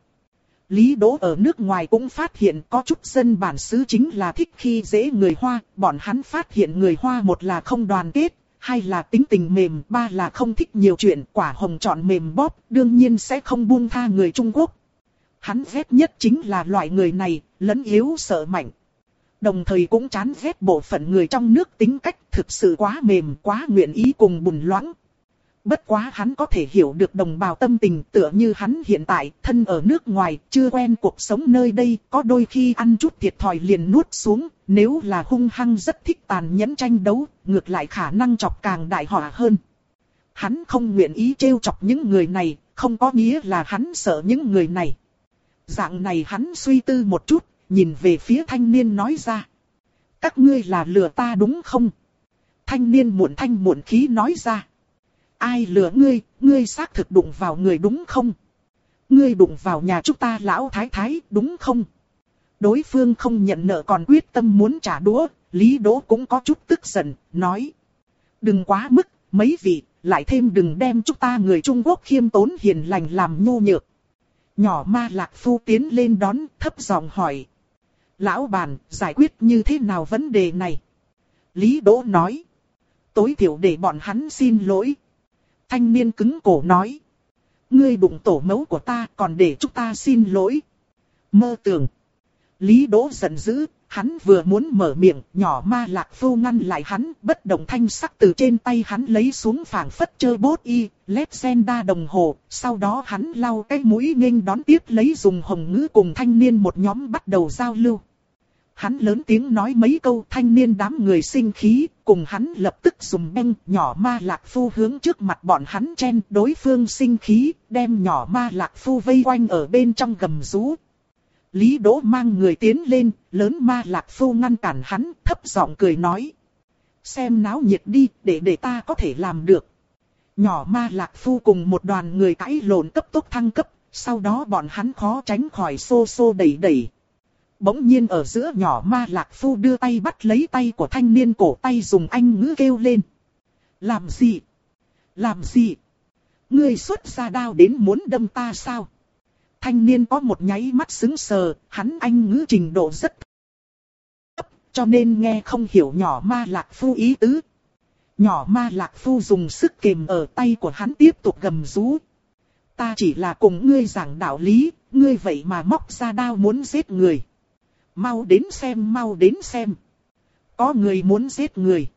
Lý Đỗ ở nước ngoài cũng phát hiện có chút dân bản xứ chính là thích khi dễ người Hoa, bọn hắn phát hiện người Hoa một là không đoàn kết, hai là tính tình mềm, ba là không thích nhiều chuyện, quả hồng chọn mềm bóp, đương nhiên sẽ không buông tha người Trung Quốc. Hắn ghét nhất chính là loại người này, lẫn yếu sợ mạnh. Đồng thời cũng chán ghét bộ phận người trong nước tính cách thực sự quá mềm, quá nguyện ý cùng bùn loãng. Bất quá hắn có thể hiểu được đồng bào tâm tình, tựa như hắn hiện tại, thân ở nước ngoài, chưa quen cuộc sống nơi đây, có đôi khi ăn chút thiệt thòi liền nuốt xuống, nếu là hung hăng rất thích tàn nhẫn tranh đấu, ngược lại khả năng chọc càng đại họa hơn. Hắn không nguyện ý trêu chọc những người này, không có nghĩa là hắn sợ những người này. Dạng này hắn suy tư một chút, nhìn về phía thanh niên nói ra. Các ngươi là lừa ta đúng không? Thanh niên muộn thanh muộn khí nói ra. Ai lừa ngươi, ngươi xác thực đụng vào người đúng không? Ngươi đụng vào nhà chúng ta lão thái thái đúng không? Đối phương không nhận nợ còn quyết tâm muốn trả đũa, Lý Đỗ cũng có chút tức giận, nói. Đừng quá mức, mấy vị, lại thêm đừng đem chúng ta người Trung Quốc khiêm tốn hiền lành làm nhu nhược. Nhỏ Ma Lạc Phu tiến lên đón, thấp giọng hỏi. Lão bản, giải quyết như thế nào vấn đề này? Lý Đỗ nói. Tối thiểu để bọn hắn xin lỗi. Thanh niên cứng cổ nói. Ngươi đụng tổ mẫu của ta còn để chúng ta xin lỗi. Mơ tưởng. Lý Đỗ giận dữ, hắn vừa muốn mở miệng, nhỏ Ma Lạc Phu ngăn lại hắn, bất động thanh sắc từ trên tay hắn lấy xuống phảng phất chơi bốt y, Legenda đồng hồ, sau đó hắn lau cái mũi nghênh đón tiếp lấy dùng hồng ngữ cùng thanh niên một nhóm bắt đầu giao lưu. Hắn lớn tiếng nói mấy câu, thanh niên đám người sinh khí, cùng hắn lập tức dùng beng, nhỏ Ma Lạc Phu hướng trước mặt bọn hắn chen, đối phương sinh khí, đem nhỏ Ma Lạc Phu vây quanh ở bên trong gầm rú. Lý Đỗ mang người tiến lên, lớn Ma Lạc Phu ngăn cản hắn, thấp giọng cười nói. Xem náo nhiệt đi, để để ta có thể làm được. Nhỏ Ma Lạc Phu cùng một đoàn người cãi lộn cấp tốc thăng cấp, sau đó bọn hắn khó tránh khỏi xô xô đẩy đẩy. Bỗng nhiên ở giữa nhỏ Ma Lạc Phu đưa tay bắt lấy tay của thanh niên cổ tay dùng Anh ngữ kêu lên. Làm gì? Làm gì? Ngươi xuất ra đao đến muốn đâm ta sao? Thanh niên có một nháy mắt sững sờ, hắn Anh ngữ trình độ rất thấp, cho nên nghe không hiểu nhỏ Ma Lạc Phu ý tứ. Nhỏ Ma Lạc Phu dùng sức kềm ở tay của hắn tiếp tục gầm rú. Ta chỉ là cùng ngươi giảng đạo lý, ngươi vậy mà móc ra đao muốn giết người. Mau đến xem, mau đến xem. Có người muốn giết người.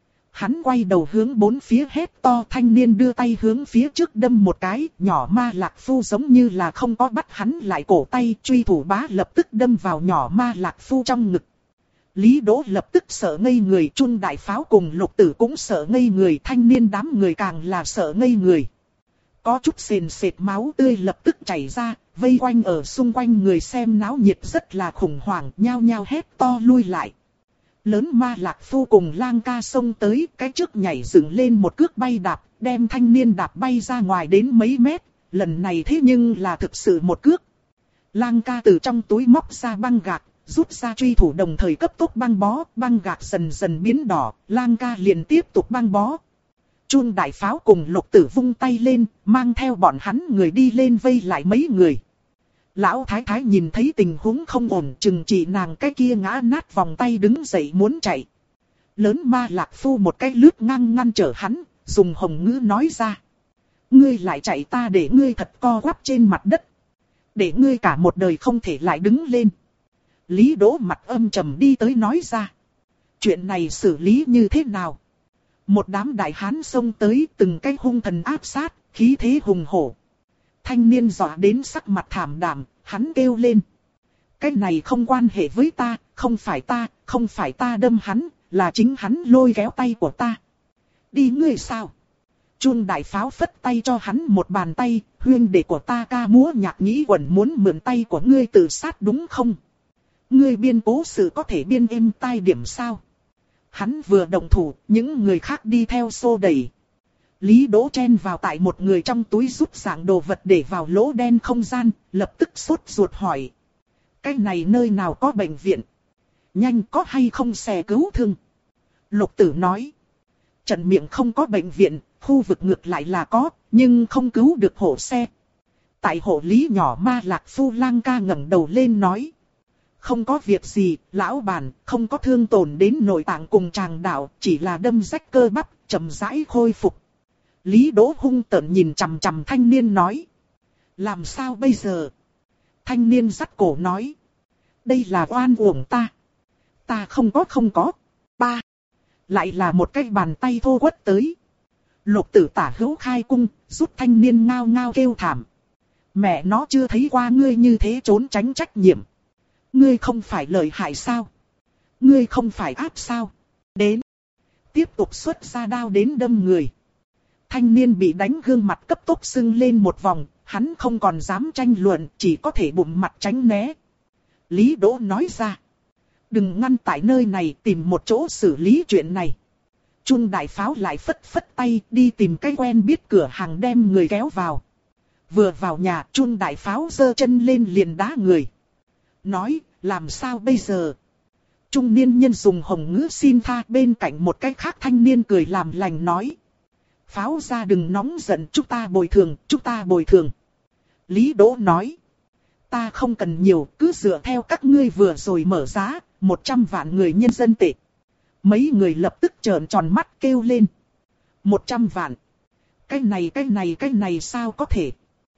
Hắn quay đầu hướng bốn phía hét to, thanh niên đưa tay hướng phía trước đâm một cái, nhỏ Ma Lạc Phu giống như là không có bắt hắn lại cổ tay, truy thủ bá lập tức đâm vào nhỏ Ma Lạc Phu trong ngực. Lý Đỗ lập tức sợ ngây người, Chun Đại Pháo cùng Lục Tử cũng sợ ngây người, thanh niên đám người càng là sợ ngây người. Có chút sền sệt máu tươi lập tức chảy ra, vây quanh ở xung quanh người xem náo nhiệt rất là khủng hoảng, nhao nhao hét to lui lại. Lớn Ma Lạc Phu cùng Lang Ca xông tới, cái trước nhảy dựng lên một cước bay đạp, đem thanh niên đạp bay ra ngoài đến mấy mét, lần này thế nhưng là thực sự một cước. Lang Ca từ trong túi móc ra băng gạc, rút ra truy thủ đồng thời cấp tốc băng bó, băng gạc dần dần biến đỏ, Lang Ca liền tiếp tục băng bó. Chun Đại Pháo cùng Lục Tử vung tay lên, mang theo bọn hắn người đi lên vây lại mấy người. Lão thái thái nhìn thấy tình huống không ổn, chừng chỉ nàng cái kia ngã nát vòng tay đứng dậy muốn chạy. Lớn Ma Lạc Phu một cái lướt ngang ngăn trở hắn, dùng hồng ngữ nói ra. Ngươi lại chạy, ta để ngươi thật co quắp trên mặt đất. Để ngươi cả một đời không thể lại đứng lên. Lý Đỗ mặt âm trầm đi tới nói ra. Chuyện này xử lý như thế nào? Một đám đại hán xông tới, từng cái hung thần áp sát, khí thế hùng hổ. Thanh niên dọa đến sắc mặt thảm đạm, hắn kêu lên. Cái này không quan hệ với ta, không phải ta, không phải ta đâm hắn, là chính hắn lôi kéo tay của ta. Đi ngươi sao? Chun đại pháo phất tay cho hắn một bàn tay, huyên đệ của ta ca múa nhạc nhĩ quẩn muốn mượn tay của ngươi tự sát đúng không? Ngươi biên cố sự có thể biên êm tai điểm sao? Hắn vừa động thủ, những người khác đi theo xô đẩy. Lý Đỗ chen vào tại một người trong túi rút dạng đồ vật để vào lỗ đen không gian, lập tức sốt ruột hỏi. Cái này nơi nào có bệnh viện? Nhanh có hay không xe cứu thương? Lục Tử nói. Trận miệng không có bệnh viện, khu vực ngược lại là có, nhưng không cứu được hộ xe. Tại hộ lý nhỏ Ma Lạc Phu Lang ca ngẩng đầu lên nói. Không có việc gì, lão bản, không có thương tổn đến nội tạng cùng tràng đạo, chỉ là đâm rách cơ bắp, chậm rãi khôi phục. Lý Đỗ hung tợn nhìn chằm chằm thanh niên nói. Làm sao bây giờ? Thanh niên dắt cổ nói. Đây là oan uổng ta. Ta không có không có. Ba. Lại là một cái bàn tay thô quất tới. Lục Tử tả hữu khai cung, rút thanh niên ngao ngao kêu thảm. Mẹ nó chưa thấy qua ngươi như thế trốn tránh trách nhiệm. Ngươi không phải lợi hại sao? Ngươi không phải áp sao? Đến. Tiếp tục xuất ra đao đến đâm người. Thanh niên bị đánh gương mặt cấp tốc sưng lên một vòng, hắn không còn dám tranh luận, chỉ có thể bụng mặt tránh né. Lý Đỗ nói ra. Đừng ngăn tại nơi này, tìm một chỗ xử lý chuyện này. Chun đại pháo lại phất phất tay đi tìm cái quen biết cửa hàng đem người kéo vào. Vừa vào nhà, Chun đại pháo giơ chân lên liền đá người. Nói, làm sao bây giờ? Trung niên nhân dùng hồng ngữ xin tha, bên cạnh một cái khác thanh niên cười làm lành nói. Pháo ra đừng nóng giận, chúng ta bồi thường, chúng ta bồi thường. Lý Đỗ nói. Ta không cần nhiều, cứ dựa theo các ngươi vừa rồi mở giá, một trăm vạn người nhân dân tệ. Mấy người lập tức trợn tròn mắt kêu lên. Một trăm vạn. Cái này cái này cái này sao có thể?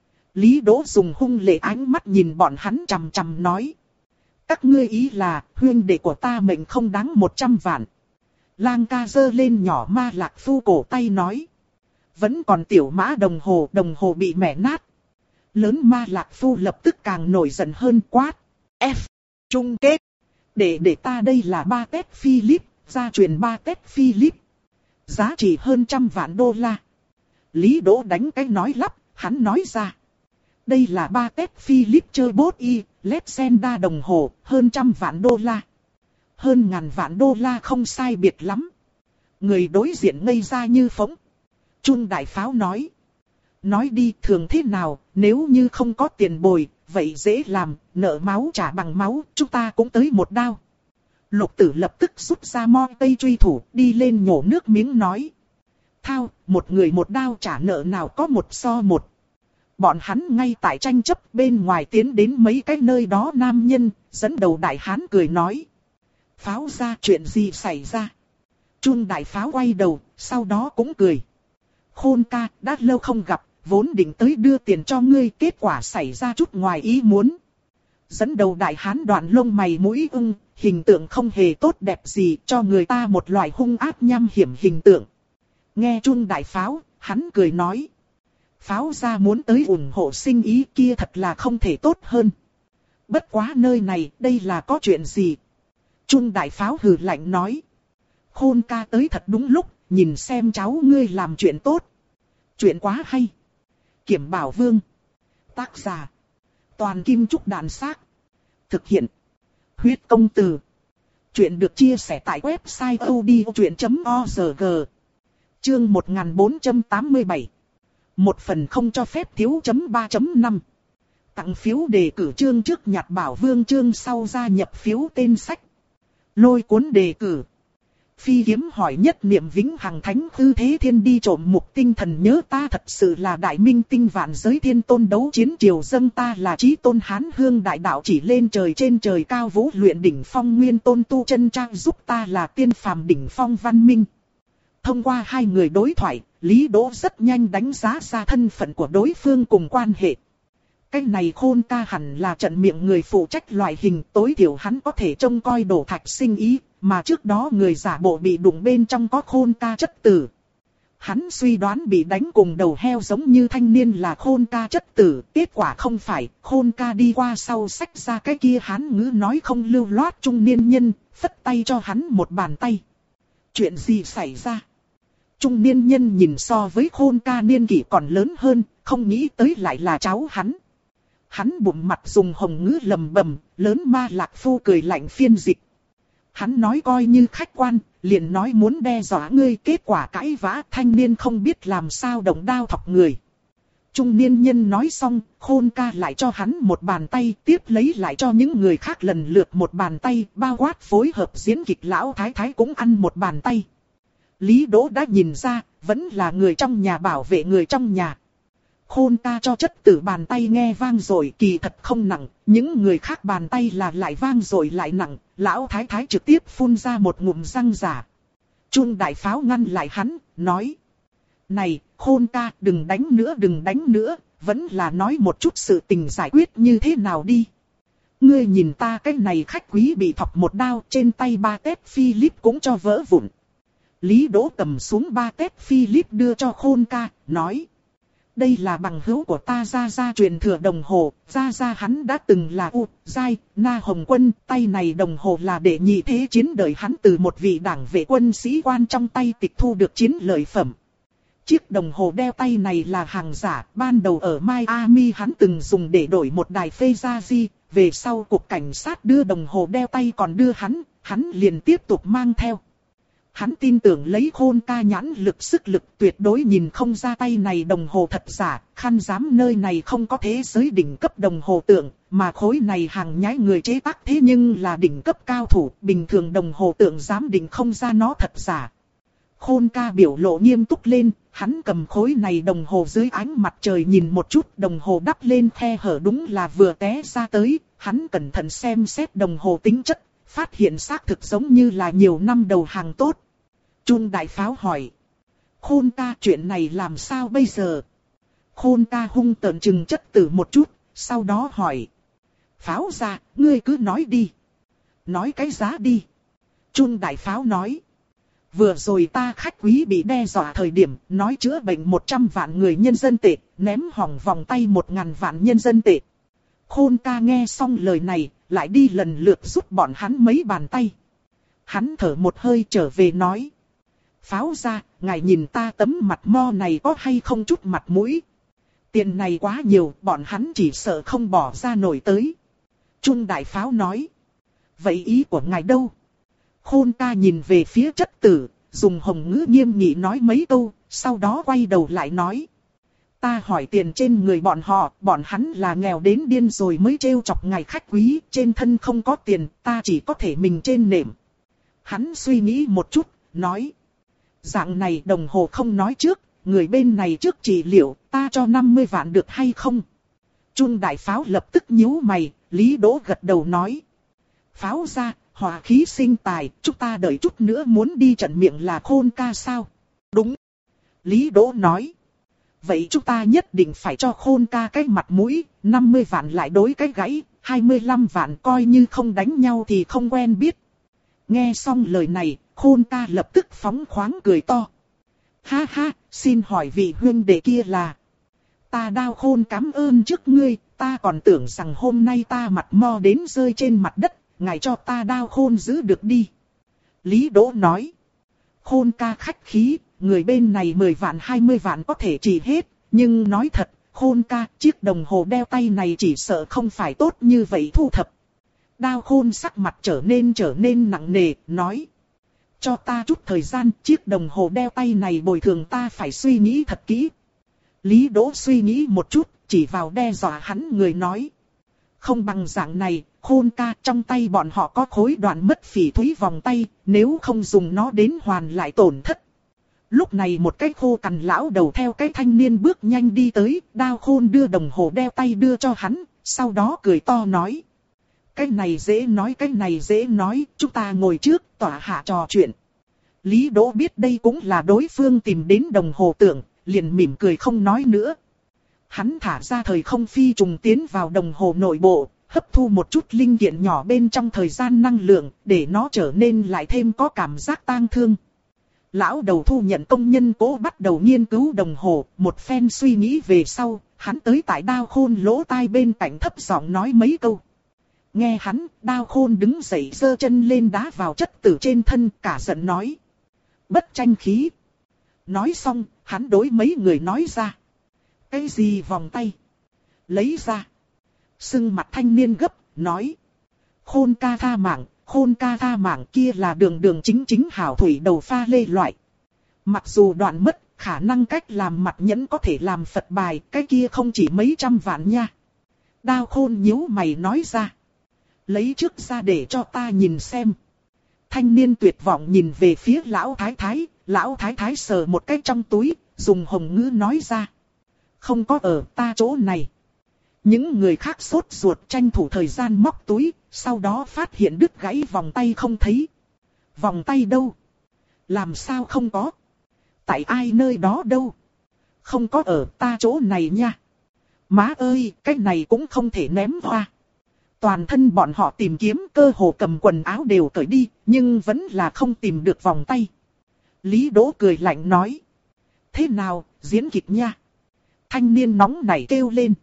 Lý Đỗ dùng hung lệ ánh mắt nhìn bọn hắn chằm chằm nói. Các ngươi ý là, huyên đệ của ta mệnh không đáng một trăm vạn. Lang ca giơ lên nhỏ Ma Lạc Phu cổ tay nói. Vẫn còn tiểu mã đồng hồ, đồng hồ bị mẻ nát. Lớn Ma Lạc Phu lập tức càng nổi giận hơn quát. F. Chung kết. Để để ta đây là ba tét Philip, gia truyền ba tét Philip. Giá trị hơn trăm vạn đô la. Lý Đỗ đánh cái nói lắp, hắn nói ra. Đây là ba tét Philip chơi bốt y, Legenda đồng hồ, hơn trăm vạn đô la. Hơn ngàn vạn đô la không sai biệt lắm. Người đối diện ngây ra như phỗng. Chun đại pháo nói. Nói đi thường thế nào, nếu như không có tiền bồi, vậy dễ làm, nợ máu trả bằng máu, chúng ta cũng tới một đao. Lục Tử lập tức rút ra mo tây truy thủ, đi lên nhổ nước miếng nói. Thao, một người một đao trả nợ nào có một so một. Bọn hắn ngay tại tranh chấp bên ngoài tiến đến mấy cái nơi đó nam nhân, dẫn đầu đại hán cười nói. Pháo ra chuyện gì xảy ra? Chun đại pháo quay đầu, sau đó cũng cười. Khôn ca, đã lâu không gặp, vốn định tới đưa tiền cho ngươi, kết quả xảy ra chút ngoài ý muốn. Dẫn đầu đại hán đoạn lông mày mũi ưng, hình tượng không hề tốt đẹp gì, cho người ta một loại hung ác nham hiểm hình tượng. Nghe Chun đại pháo, hắn cười nói. Pháo gia muốn tới ủng hộ sinh ý kia thật là không thể tốt hơn. Bất quá nơi này, đây là có chuyện gì? Chun đại pháo hừ lạnh nói. Khôn ca tới thật đúng lúc, nhìn xem cháu ngươi làm chuyện tốt. Chuyện quá hay. Kiểm Bảo Vương. Tác giả. Toàn Kim Trúc Đàn Xác. Thực hiện. Huyết Công Từ. Chuyện được chia sẻ tại website odchuyện chấm org. Chương một nghìn bốn trăm tám mươi bảy. Một phần không cho phép thiếu chấm ba chấm năm. Tặng phiếu đề cử chương trước nhặt Bảo Vương chương sau gia nhập phiếu tên sách. Lôi cuốn đề cử. Phi kiếm hỏi nhất niệm vĩnh hằng thánh tư thế thiên đi trộm mục tinh thần nhớ ta thật sự là đại minh tinh vạn giới thiên tôn đấu chiến triều dâng ta là chí tôn hán hương đại đạo chỉ lên trời trên trời cao vũ luyện đỉnh phong nguyên tôn tu chân trang giúp ta là tiên phàm đỉnh phong văn minh. Thông qua hai người đối thoại, Lý Đỗ rất nhanh đánh giá ra thân phận của đối phương cùng quan hệ. Cái này Khôn ca hẳn là trận miệng người phụ trách loại hình, tối thiểu hắn có thể trông coi đổ thạch sinh ý, mà trước đó người giả bộ bị đụng bên trong có Khôn ca chất tử. Hắn suy đoán bị đánh cùng đầu heo giống như thanh niên là Khôn ca chất tử, kết quả không phải, Khôn ca đi qua sau xách ra cái kia hắn ngữ nói không lưu loát trung niên nhân, phất tay cho hắn một bàn tay. Chuyện gì xảy ra? Trung niên nhân nhìn so với Khôn ca niên kỷ còn lớn hơn, không nghĩ tới lại là cháu hắn. Hắn bụng mặt dùng hồng ngữ lầm bầm, lớn ma lạc phu cười lạnh phiên dịch. Hắn nói coi như khách quan, liền nói muốn đe dọa ngươi, kết quả cãi vã, thanh niên không biết làm sao động đao thọc người. Trung niên nhân nói xong, Khôn ca lại cho hắn một bàn tay, tiếp lấy lại cho những người khác lần lượt một bàn tay, bao quát phối hợp diễn kịch lão thái thái cũng ăn một bàn tay. Lý Đỗ đã nhìn ra, vẫn là người trong nhà bảo vệ người trong nhà. Khôn ca cho chất tử bàn tay nghe vang rồi, kỳ thật không nặng, những người khác bàn tay là lại vang rồi lại nặng, lão thái thái trực tiếp phun ra một ngụm răng giả. Trung đại pháo ngăn lại hắn, nói: Này, Khôn ca, đừng đánh nữa đừng đánh nữa, vẫn là nói một chút sự tình giải quyết như thế nào đi. Ngươi nhìn ta cái này khách quý bị thọc một đao, trên tay ba tép Philip cũng cho vỡ vụn. Lý Đỗ cầm xuống ba tép Philip đưa cho Khôn ca, nói: Đây là bằng hữu của ta Gia Gia truyền thừa đồng hồ, Gia Gia hắn đã từng là U, Giai, Na Hồng Quân, tay này đồng hồ là để nhị thế chiến đời hắn từ một vị đảng vệ quân sĩ quan trong tay tịch thu được chiến lợi phẩm. Chiếc đồng hồ đeo tay này là hàng giả, ban đầu ở Miami hắn từng dùng để đổi một đài phê gia di, về sau cục cảnh sát đưa đồng hồ đeo tay còn đưa hắn, hắn liền tiếp tục mang theo. Hắn tin tưởng lấy Khôn ca nhãn lực sức lực tuyệt đối nhìn không ra tay này đồng hồ thật giả, khăn giám nơi này không có thế giới đỉnh cấp đồng hồ tượng, mà khối này hàng nhái người chế tác thế nhưng là đỉnh cấp cao thủ, bình thường đồng hồ tượng giám định không ra nó thật giả. Khôn ca biểu lộ nghiêm túc lên, hắn cầm khối này đồng hồ dưới ánh mặt trời nhìn một chút, đồng hồ đắp lên khe hở đúng là vừa té ra tới, hắn cẩn thận xem xét đồng hồ tính chất, phát hiện xác thực giống như là nhiều năm đầu hàng tốt. Trung đại pháo hỏi: Khôn ca, chuyện này làm sao bây giờ? Khôn ca hung tợn chừng chất tử một chút, sau đó hỏi: Pháo ra, ngươi cứ nói đi. Nói cái giá đi. Trung đại pháo nói: Vừa rồi ta khách quý bị đe dọa thời điểm, nói chữa bệnh một trăm vạn người nhân dân tệ, ném hỏng vòng tay một ngàn vạn nhân dân tệ. Khôn ca nghe xong lời này, lại đi lần lượt giúp bọn hắn mấy bàn tay. Hắn thở một hơi trở về nói: Pháo ra, ngài nhìn ta tấm mặt mo này có hay không chút mặt mũi. Tiền này quá nhiều, bọn hắn chỉ sợ không bỏ ra nổi tới. Trung đại pháo nói: Vậy ý của ngài đâu? Khôn ca nhìn về phía chất tử, dùng hồng ngữ nghiêm nghị nói mấy câu, sau đó quay đầu lại nói: Ta hỏi tiền trên người bọn họ, bọn hắn là nghèo đến điên rồi mới trêu chọc ngài khách quý, trên thân không có tiền, ta chỉ có thể mình trên nệm. Hắn suy nghĩ một chút, nói: Dạng này đồng hồ không nói trước, người bên này trước trị liệu, ta cho năm mươi vạn được hay không? Trung đại pháo lập tức nhíu mày, Lý Đỗ gật đầu nói: Pháo ra, hòa khí sinh tài, chúng ta đợi chút nữa muốn đi trận miệng là Khôn ca sao? Đúng. Lý Đỗ nói: Vậy chúng ta nhất định phải cho Khôn ca cái mặt mũi, năm mươi vạn lại đối cái gãy, hai mươi lăm vạn coi như không đánh nhau thì không quen biết. Nghe xong lời này, Khôn ca lập tức phóng khoáng cười to. Ha ha, xin hỏi vị huynh đệ kia là... Ta Đao Khôn cảm ơn trước ngươi, ta còn tưởng rằng hôm nay ta mặt mo đến rơi trên mặt đất, ngài cho ta Đao Khôn giữ được đi. Lý Đỗ nói: Khôn ca khách khí, người bên này mười vạn hai mươi vạn có thể trị hết, nhưng nói thật, Khôn ca, chiếc đồng hồ đeo tay này chỉ sợ không phải tốt như vậy thu thập. Đao Khôn sắc mặt trở nên trở nên nặng nề, nói: Cho ta chút thời gian, chiếc đồng hồ đeo tay này bồi thường ta phải suy nghĩ thật kỹ. Lý Đỗ suy nghĩ một chút, chỉ vào đe dọa hắn người nói: Không bằng dạng này, Khôn ca, trong tay bọn họ có khối đoạn mất phỉ thúy vòng tay, nếu không dùng nó đến hoàn lại tổn thất. Lúc này một cái khô cằn lão đầu theo cái thanh niên bước nhanh đi tới, Đao Khôn đưa đồng hồ đeo tay đưa cho hắn, sau đó cười to nói. Cái này dễ nói, cái này dễ nói, chúng ta ngồi trước, tỏa hạ trò chuyện. Lý Đỗ biết đây cũng là đối phương tìm đến đồng hồ tưởng, liền mỉm cười không nói nữa. Hắn thả ra thời không phi trùng tiến vào đồng hồ nội bộ, hấp thu một chút linh kiện nhỏ bên trong thời gian năng lượng, để nó trở nên lại thêm có cảm giác tang thương. Lão đầu thu nhận công nhân cố bắt đầu nghiên cứu đồng hồ, một phen suy nghĩ về sau, hắn tới tại Đao Khôn lỗ tai bên cạnh thấp giọng nói mấy câu. Nghe hắn, Đao Khôn đứng dậy giơ chân lên đá vào chất tử trên thân, cả giận nói. Bất tranh khí. Nói xong, hắn đối mấy người nói ra. Cái gì vòng tay? Lấy ra. Sưng mặt thanh niên gấp, nói. Khôn ca tha mạng, khôn ca tha mạng kia là đường đường chính chính hảo thủy đầu pha lê loại. Mặc dù đoạn mất, khả năng cách làm mặt nhẫn có thể làm Phật bài, cái kia không chỉ mấy trăm vạn nha. Đao Khôn nhíu mày nói ra. Lấy trước ra để cho ta nhìn xem. Thanh niên tuyệt vọng nhìn về phía lão thái thái, lão thái thái sờ một cái trong túi, dùng hồng ngữ nói ra. Không có ở ta chỗ này. Những người khác sốt ruột tranh thủ thời gian móc túi, sau đó phát hiện đứt gãy vòng tay không thấy. Vòng tay đâu? Làm sao không có? Tại ai nơi đó đâu? Không có ở ta chỗ này nha. Má ơi, cái này cũng không thể ném hoa. Toàn thân bọn họ tìm kiếm cơ hồ cầm quần áo đều cởi đi, nhưng vẫn là không tìm được vòng tay. Lý Đỗ cười lạnh nói. Thế nào, diễn kịch nha? Thanh niên nóng nảy kêu lên.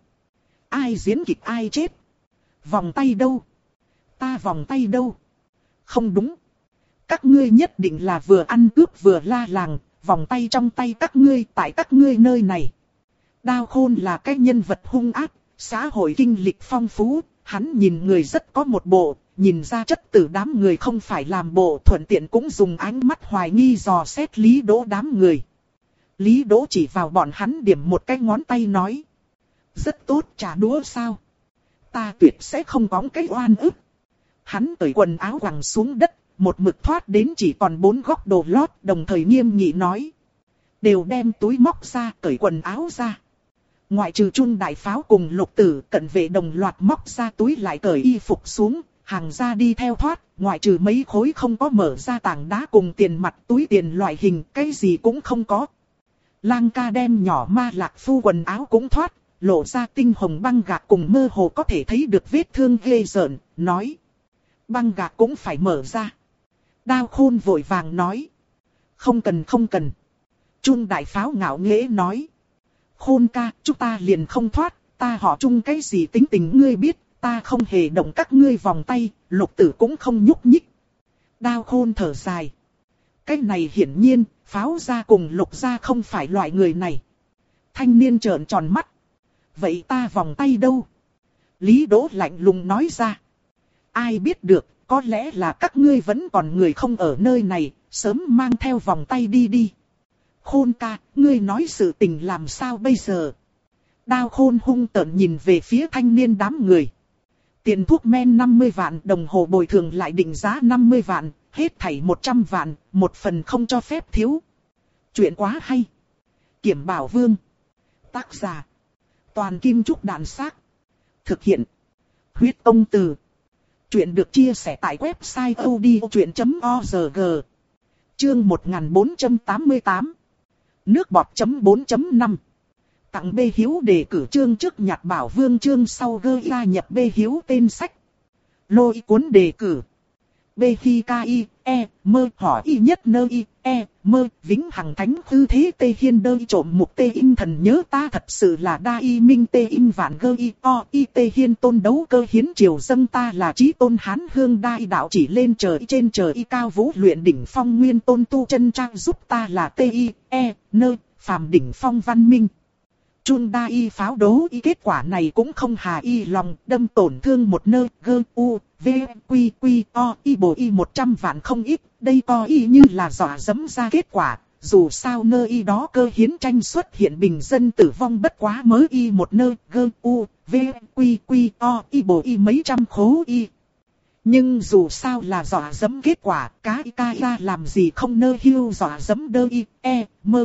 Ai diễn kịch ai chết? Vòng tay đâu? Ta vòng tay đâu? Không đúng. Các ngươi nhất định là vừa ăn cướp vừa la làng, vòng tay trong tay các ngươi tại các ngươi nơi này. Đao Khôn là cái nhân vật hung ác, xã hội kinh lịch phong phú, hắn nhìn người rất có một bộ, nhìn ra chất tử đám người không phải làm bộ, thuận tiện cũng dùng ánh mắt hoài nghi dò xét Lý Đỗ đám người. Lý Đỗ chỉ vào bọn hắn điểm một cái ngón tay nói. Rất tốt, trả đũa sao? Ta tuyệt sẽ không có cái oan ức. Hắn cởi quần áo quẳng xuống đất, một mực thoát đến chỉ còn bốn góc đồ lót, đồng thời nghiêm nghị nói. Đều đem túi móc ra, cởi quần áo ra. Ngoại trừ Trung Đại Pháo cùng Lục Tử, cận vệ đồng loạt móc ra túi lại cởi y phục xuống, hàng ra đi theo thoát, ngoại trừ mấy khối không có mở ra tảng đá cùng tiền mặt, túi tiền loại hình, cái gì cũng không có. Lang ca đem nhỏ Ma Lạc Phu quần áo cũng thoát, lộ ra tinh hồng băng gạc cùng mơ hồ có thể thấy được vết thương ghê rợn, nói. Băng gạc cũng phải mở ra. Đao Khôn vội vàng nói. Không cần không cần. Trung Đại Pháo ngạo nghễ nói. Khôn ca, chúng ta liền không thoát, ta họ Trung cái gì tính tình ngươi biết, ta không hề động các ngươi vòng tay, Lục Tử cũng không nhúc nhích. Đao Khôn thở dài. Cái này hiển nhiên, Pháo gia cùng Lục gia không phải loại người này. Thanh niên trợn tròn mắt. Vậy ta vòng tay đâu? Lý Đỗ lạnh lùng nói ra. Ai biết được, có lẽ là các ngươi vẫn còn người không ở nơi này, sớm mang theo vòng tay đi đi. Khôn ca, ngươi nói sự tình làm sao bây giờ? Đao Khôn hung tợn nhìn về phía thanh niên đám người. Tiền thuốc men năm mươi vạn, đồng hồ bồi thường lại định giá năm mươi vạn, hết thảy một trăm vạn, một phần không cho phép thiếu. Chuyện quá hay. Kiểm Bảo Vương. Tác giả. Toàn Kim Trúc Đàn Xác. Thực hiện. Huyết Công Từ. Chuyện được chia sẻ tại website odchuyện chấm org. Chương một nghìn bốn trăm tám mươi tám. Nước bọt chấm bốn chấm năm. Tặng bê hiếu đề cử chương trước nhặt Bảo Vương chương sau gơ gia nhập bê hiếu tên sách. Lôi cuốn đề cử. Bê hi ca y, e, mơ, hỏi y nhất nơ y, e, mơ, vĩnh hằng thánh hư thế tê hiên đơ y trộm mục tê in thần nhớ ta thật sự là đa y minh tê in vạn gơ y, o, y tê hiên tôn đấu cơ hiến triều dâng ta là chí tôn hán hương đa y đạo chỉ lên trời trên trời y cao vũ luyện đỉnh phong nguyên tôn tu chân trang giúp ta là tê y, e, nơ, phàm đỉnh phong văn minh. Chun đa y pháo đấu y kết quả này cũng không hà y lòng, đâm tổn thương một nơi, gơ, u, v, quy, quy, o, y bổ y một trăm vạn không ít, đây co y như là dọa dẫm ra kết quả, dù sao nơi y đó cơ hiến tranh xuất hiện bình dân tử vong bất quá mới y một nơi, gơ, u, V, Quy, Quy, O, Y bổ Y mấy trăm khố Y. Nhưng dù sao là dọa dẫm kết quả, cá Y ca ra làm gì không nơ hưu dọa dẫm đơ Y, E, mơ.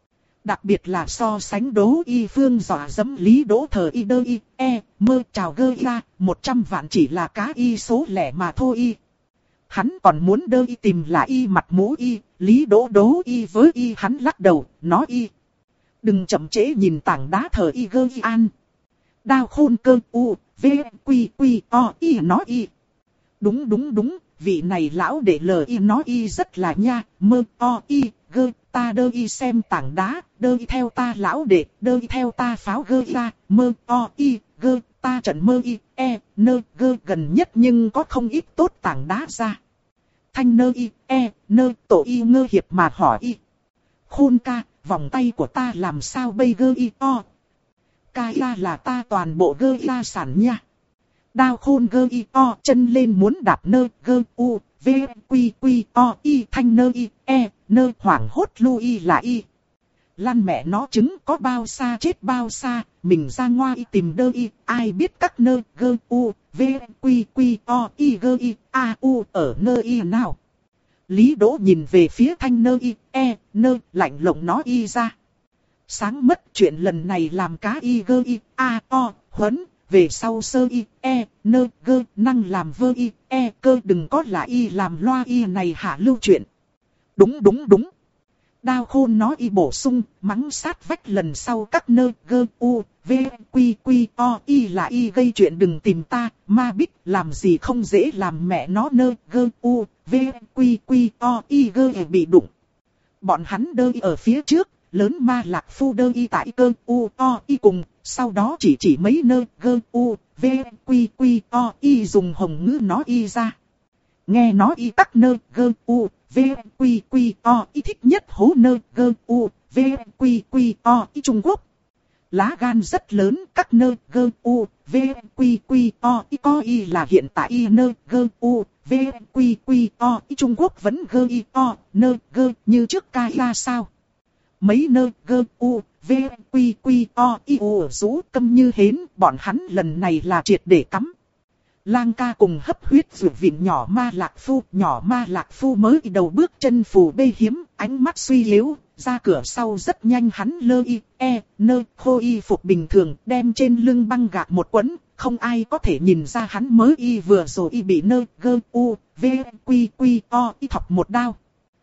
Đặc biệt là so sánh đố Y phương dọa dẫm lý đỗ thờ Y đơ Y, E, mơ chào gơ ra, một trăm vạn chỉ là cá Y số lẻ mà thôi Y. Hắn còn muốn đơ Y tìm lại Y mặt mũi Y, lý đỗ đố Y với Y hắn lắc đầu, nói Y. Đừng chậm trễ nhìn tảng đá thờ Y gơ Y an. Đao khôn cơ U, V, Quy, Quy, O, Y nói Y. Đúng đúng đúng, vị này lão để lờ Y nói Y rất là nha, mơ, O, Y, gơ, ta đơ Y xem tảng đá, đơ Y theo ta lão để, đơ Y theo ta pháo gơ ra, mơ, O, Y, gơ, ta trận mơ Y, E, nơ, gơ gần nhất nhưng có không ít tốt tảng đá ra. Thanh nơ Y, E, nơ, tổ Y ngơ hiệp mà hỏi Y. Khôn ca, vòng tay của ta làm sao bây gơ Y, O. Ca ra là ta toàn bộ gơ ra sản nha. Đao khôn gơ Y, O chân lên muốn đạp nơ, gơ, U, V, Quy, Quy, O, Y thanh nơ Y, E, nơ hoảng hốt lưu Y là Y. Lăn mẹ nó trứng có bao xa chết bao xa, mình ra ngoa Y tìm đơ Y, ai biết các nơ, gơ, U, V, Quy, Quy, O, Y gơ Y, A, U ở nơ Y nào. Lý Đỗ nhìn về phía thanh nơ Y, E, nơ, lạnh lùng nói Y ra. Sáng mất chuyện lần này làm cá Y gơ Y, A, O, huấn, về sau sơ Y, E, nơ, gơ, năng làm vơ Y, E, cơ đừng có là Y làm loa Y này hạ lưu chuyện. Đúng đúng đúng. Đao khôn nói Y bổ sung, mắng sát vách lần sau các nơ, gơ, U, V, Quy, Quy, O, Y là Y gây chuyện đừng tìm ta, ma bích làm gì không dễ làm mẹ nó nơ, gơ, U, V, Quy, Quy, O, Y gơ bị đụng. Bọn hắn đơ Y ở phía trước, lớn ma lạc phu đơ Y tại cơ, U, O, Y cùng, sau đó chỉ chỉ mấy nơ, gơ, U, V, Quy, Quy, O, Y dùng hồng ngữ nói Y ra. Nghe nói Y tắc nơ, gơ, U, V, Quy, Quy, O, Y thích nhất hố nơ, gơ, U, V, Quy, Quy, O, Y Trung Quốc. Lá gan rất lớn, các nơ, gơ, U, V, Quy, Quy, O, Y coi Y là hiện tại Y nơ, gơ, U, V, Quy, Quy, O, Y Trung Quốc vẫn gơ Y, O, nơ, gơ, như trước ca ra sao. Mấy nơ, gơ, U, V, Quy, Quy, O, Y ù rú câm như hến, bọn hắn lần này là triệt để cắm. Lang ca cùng hấp huyết rượu vịn nhỏ ma lạc phu, nhỏ ma lạc phu mới đầu bước chân phù bê hiếm, ánh mắt suy yếu, ra cửa sau rất nhanh hắn lơ Y, E, nơ, khô Y phục bình thường, đem trên lưng băng gạc một quấn, không ai có thể nhìn ra hắn mới Y vừa rồi Y bị nơ, gơ, U, V, Quy, Quy, O, Y thọc một đao.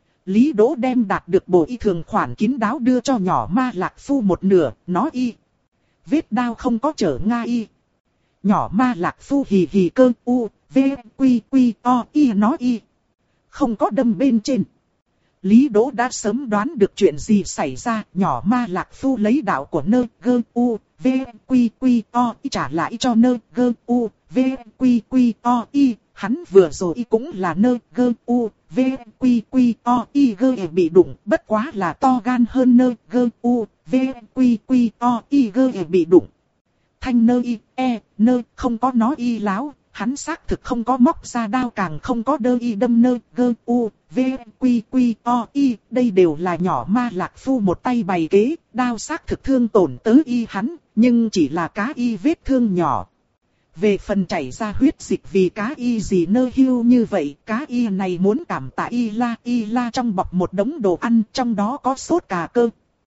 Lý Đỗ đem đạt được bộ Y thường khoản kín đáo đưa cho nhỏ ma lạc phu một nửa, nói Y. Vết đao không có trở nga Y. Nhỏ ma lạc phu hì hì cơ, U, V, Quy, Quy, O, Y nói Y. Không có đâm bên trên. Lý Đỗ đã sớm đoán được chuyện gì xảy ra, nhỏ ma lạc phu lấy đạo của nơ, gơ, U, V, Quy, Quy, O, Y trả lại cho nơ, gơ, U, V, Quy, Quy, O, Y. Hắn vừa rồi Y cũng là nơ, gơ, U, V, Quy, Quy, O, Y gơ bị đụng, bất quá là to gan hơn nơ, gơ, U, V, Quy, Quy, O, Y gơ bị đụng. Thanh nơ Y, E, nơ, không có nói Y láo, hắn xác thực không có móc ra đao càng không có đơ Y đâm nơ, gơ, U, V, Quy, Quy, O, Y, đây đều là nhỏ ma lạc phu một tay bày kế, đao xác thực thương tổn tới Y hắn, nhưng chỉ là cá Y vết thương nhỏ. Về phần chảy ra huyết dịch vì cá Y gì nơ hưu như vậy, cá Y này muốn cảm tạ Y la, Y la trong bọc một đống đồ ăn, trong đó có sốt cà cơ.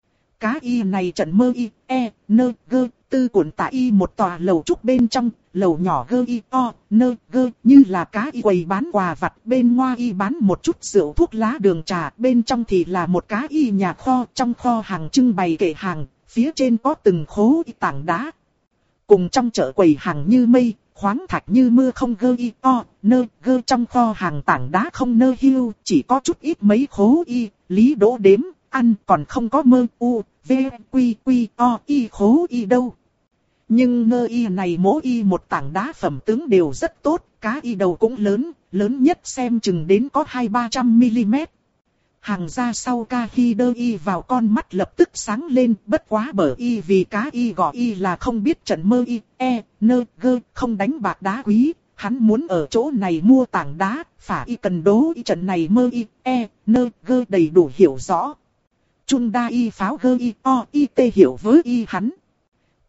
Cá Y này trận mơ Y, E, nơ, gơ, tư cuộn tại Y một tòa lầu trúc bên trong, lầu nhỏ gơ Y, O, nơ, gơ, như là cá Y quầy bán quà vặt, bên ngoài Y bán một chút rượu thuốc lá đường trà, bên trong thì là một cá Y nhà kho, trong kho hàng trưng bày kệ hàng, phía trên có từng khố Y tảng đá. Cùng trong chợ quầy hàng như mây, khoáng thạch như mưa không gơ Y, O, nơ, gơ trong kho hàng tảng đá không nơ hưu, chỉ có chút ít mấy khố Y, Lý Đỗ đếm, ăn còn không có mơ, U, V, Quy, Quy, O, Y khố Y đâu. Nhưng nơ Y này mỗi Y một tảng đá phẩm tướng đều rất tốt, cá Y đầu cũng lớn, lớn nhất xem chừng đến có hai ba trăm mi-li-mét. Hàng ra sau ca khi đơ Y vào con mắt lập tức sáng lên, bất quá bở Y vì cá Y gọi Y là không biết trận mơ Y, E, nơ, gơ, không đánh bạc đá quý, hắn muốn ở chỗ này mua tảng đá, phả Y cần đố Y trận này mơ Y, E, nơ, gơ đầy đủ hiểu rõ. Chun đa Y pháo gơ Y, O, Y tê hiểu với Y hắn.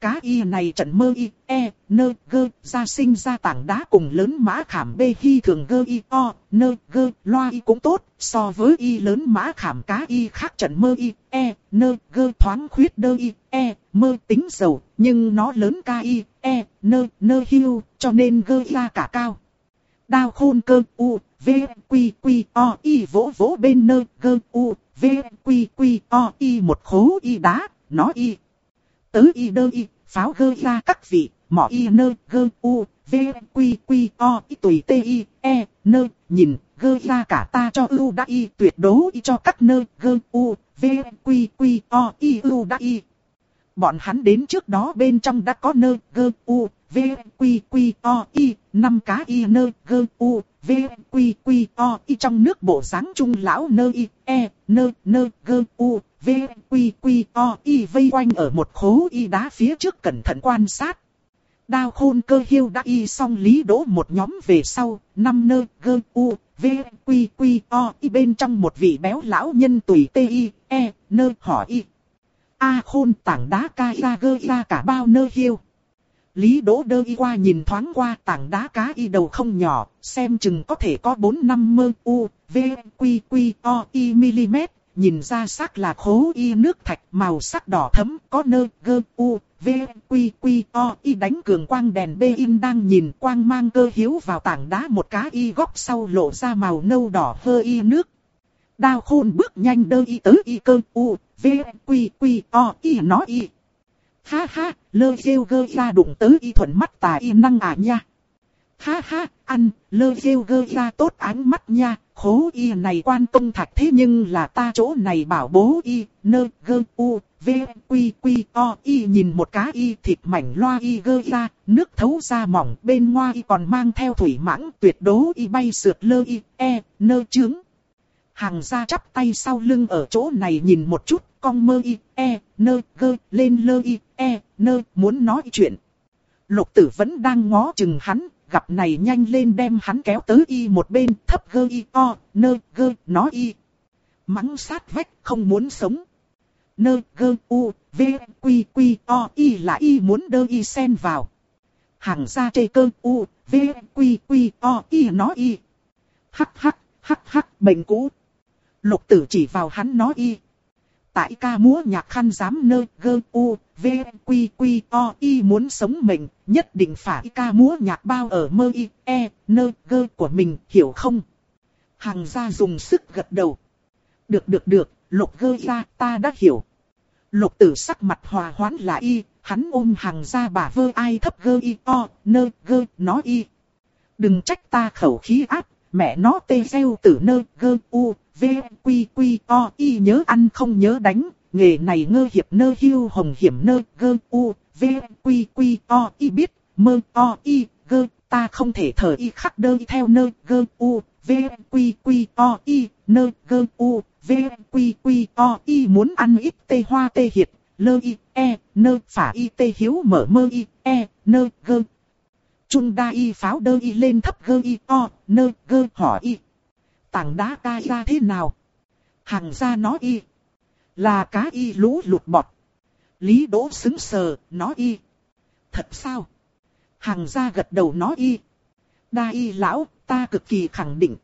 cá y này trận mơ y, e, nơ, gơ, ra sinh ra tảng đá cùng lớn mã khảm bê khi thường gơ y, o, nơ, gơ, loa y cũng tốt, so với y lớn mã khảm cá y khác trận mơ y, e, nơ, gơ thoáng khuyết đơ y, e, mơ tính dầu, nhưng nó lớn ca y, e, nơ, nơ hiu, cho nên gơ ra cả cao. Đao khôn cơ, u, v, quy, quy, o, y vỗ vỗ bên nơ, gơ, u, v, quy, quy, o, y một khố y đá, nó y. Tớ y đơ y, pháo gơ ra các vị, mỏ y nơ, gơ, u, v, quy, quy, o, y tùy t y, e, nơ, nhìn, gơ ra cả ta cho ưu đã y tuyệt đố y cho các nơ, gơ, u, v, quy, quy, o, y ưu đã y. Bọn hắn đến trước đó bên trong đã có nơ, gơ, u, v, quy, quy, o, y, năm cá y nơ, gơ, u, v, quy, quy, o, y trong nước bộ dáng trung lão nơ y, e, nơ, nơ, gơ, u, v, quy, quy, o, y vây quanh ở một khố y đá phía trước cẩn thận quan sát. Đao khôn cơ hiêu đã y xong Lý Đỗ một nhóm về sau, năm nơ, gơ, u, v, quy, quy, o, y bên trong một vị béo lão nhân tùy t y, e, nơ, hỏi y. A khôn tảng đá ca ra gơ ra cả bao nơ hiêu. Lý Đỗ đơ y qua nhìn thoáng qua tảng đá cá y đầu không nhỏ, xem chừng có thể có bốn năm mơ u, v, quy, quy, o, y mm, nhìn ra sắc là khố y nước thạch màu sắc đỏ thẫm, có nơ, gơ, u, v, quy, quy, o, y đánh cường quang đèn bê in đang nhìn quang mang cơ hiếu vào tảng đá một cá y góc sau lộ ra màu nâu đỏ hơ y nước. Đao khôn bước nhanh đơ y tới y cơ, u, v, quy, quy, o, y nói y. Ha ha, lơ rêu gơ ra đụng tới y thuận mắt tà y năng à nha. Ha ha, ăn, lơ rêu gơ ra tốt ánh mắt nha, khố y này quan công thạch thế nhưng là ta chỗ này bảo bố y, nơ, gơ, u, v, quy, quy, o, y nhìn một cá y thịt mảnh loa y gơ ra, nước thấu ra mỏng bên ngoa y còn mang theo thủy mãng tuyệt đố y bay sượt lơ y, e, nơ trướng. Hàng gia chắp tay sau lưng ở chỗ này nhìn một chút, cong mơ y, e, nơ, gơ, lên lơ y, e, nơ, muốn nói chuyện. Lục tử vẫn đang ngó chừng hắn, gặp này nhanh lên đem hắn kéo tới y một bên, thấp gơ y, o, nơ, gơ, nói y. Mắng sát vách, không muốn sống. Nơ, gơ, u, v, quy, quy, o, y là y muốn đơ y xen vào. Hàng gia chê cơ, u, v, quy, quy, o, y nói y. Hắc hắc, hắc hắc, bệnh cũ. Lục tử chỉ vào hắn nói y. Tại ca múa nhạc khăn dám nơ, gơ, u, v, quy, quy, o, y muốn sống mình, nhất định phải ca múa nhạc bao ở mơ y, e, nơ, gơ của mình, hiểu không? Hàng gia dùng sức gật đầu. Được được được, lục gơ ra, ta đã hiểu. Lục tử sắc mặt hòa hoãn lại y, hắn ôm hàng gia bà vơ ai thấp gơ y, o, nơ, gơ, nói y. Đừng trách ta khẩu khí áp, mẹ nó tê gieo tử nơ, gơ, u, v, quy, quy, o, y nhớ ăn không nhớ đánh, nghề này ngơ hiệp nơ hiu hồng hiểm nơ, gơ, u, v, quy, quy, o, y biết, mơ, o, y, gơ, ta không thể thở y khắc đơ y theo nơ, gơ, u, v, quy, quy, o, y, nơ, gơ, u, v, quy, quy, o, y muốn ăn ít tê hoa tê hiệt, lơ y, e, nơ, phả y tê hiếu mở mơ y, e, nơ, gơ. Trung đa y pháo đơ y lên thấp gơ y, o, nơ, gơ, hỏi y. Tảng đá ca ra thế nào? Hàng gia nói y. Là cá y lũ lụt bọt. Lý Đỗ sững sờ, nói y. Thật sao? Hàng gia gật đầu nói y. Đa y lão, ta cực kỳ khẳng định.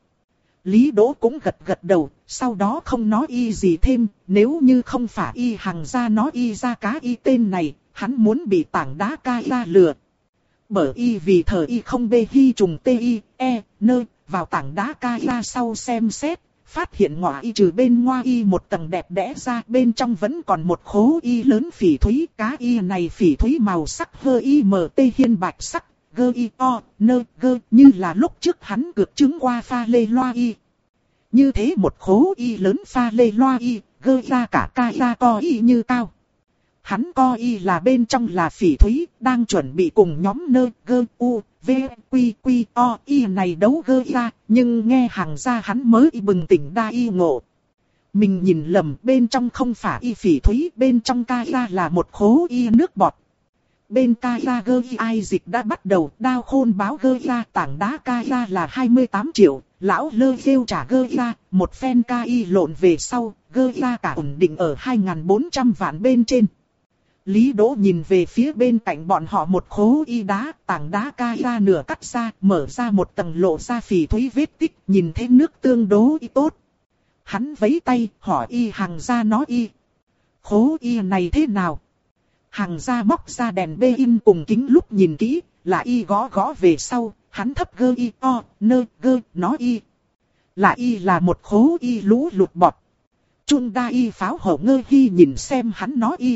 Lý Đỗ cũng gật gật đầu, sau đó không nói y gì thêm. Nếu như không phải y hàng gia nói y ra cá y tên này, hắn muốn bị tảng đá ca ra lừa. Bởi y vì thờ y không bê hy trùng tê y, e, nơ, vào tảng đá ca ra sau xem xét, phát hiện ngọa y trừ bên ngoa y một tầng đẹp đẽ ra, bên trong vẫn còn một khố y lớn phỉ thúy, cá y này phỉ thúy màu sắc hơ y mờ tê hiên bạch sắc, gơ y o, nơ, gơ, như là lúc trước hắn cược chứng qua pha lê loa y. Như thế một khố y lớn pha lê loa y, gơ ra cả ca ra co y như cao. Hắn co y là bên trong là phỉ thúy, đang chuẩn bị cùng nhóm nơ, gơ, u, v, quy, quy, o, y này đấu gơ ra, nhưng nghe hàng gia hắn mới y bừng tỉnh đa y ngộ. Mình nhìn lầm, bên trong không phải y phỉ thúy, bên trong ca ra là một khố y nước bọt. Bên ca ra gơ y ai dịch đã bắt đầu, đao khôn báo gơ ra, tảng đá ca ra là hai mươi tám triệu, lão lơ rêu trả gơ ra, một phen ca y lộn về sau, gơ ra cả ổn định ở hai nghìn bốn trăm vạn bên trên. Lý Đỗ nhìn về phía bên cạnh bọn họ một khối y đá, tảng đá ca ra nửa cắt ra, mở ra một tầng lộ ra phỉ thúy vết tích, nhìn thấy nước tương đối y tốt. Hắn vẫy tay, hỏi y Hằng gia nói y. Khối y này thế nào? Hằng gia móc ra đèn bê in cùng kính lúc nhìn kỹ, là y gõ gõ về sau, hắn thấp gơ y o, nơ gơ, nói y. Là y là một khối y lũ lụt bọt. Chun đa y pháo hổ ngơ hy nhìn xem hắn nói y.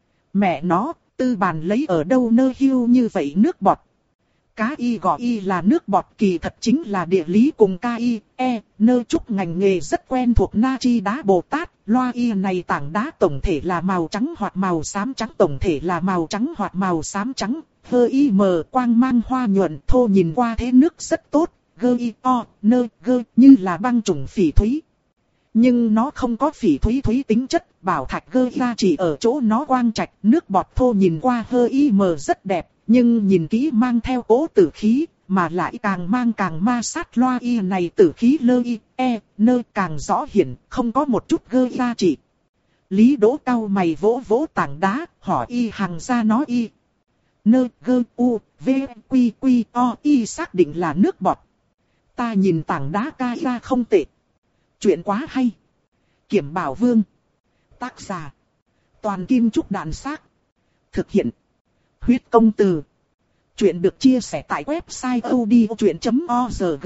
Mẹ nó, tư bàn lấy ở đâu nơ hưu như vậy nước bọt. Cá y gõ y là nước bọt kỳ thật chính là địa lý cùng ca y, e, nơ trúc ngành nghề rất quen thuộc na chi đá Bồ Tát. Loa y này tảng đá tổng thể là màu trắng hoặc màu xám trắng, tổng thể là màu trắng hoặc màu xám trắng. Hơ y mờ quang mang hoa nhuận thô nhìn qua thế nước rất tốt, gơ y o, nơ gơ như là băng trùng phỉ thúy. Nhưng nó không có phỉ thúy thúy tính chất, bảo thạch gơ ra chỉ ở chỗ nó quang trạch, nước bọt thô nhìn qua hơ y mờ rất đẹp, nhưng nhìn kỹ mang theo cố tử khí, mà lại càng mang càng ma sát. Loa y này tử khí lơ y, e, nơ càng rõ hiển, không có một chút gơ ra chỉ. Lý Đỗ cau mày vỗ vỗ tảng đá, hỏi y Hằng gia nói y. Nơ gơ u, v, quy quy o y xác định là nước bọt. Ta nhìn tảng đá ca ra không tệ. Chuyện quá hay. Kiểm Bảo Vương. Tác giả. Toàn Kim Trúc Đạn Xác. Thực hiện. Huyết Công Từ. Chuyện được chia sẻ tại website odchuyện chấm org.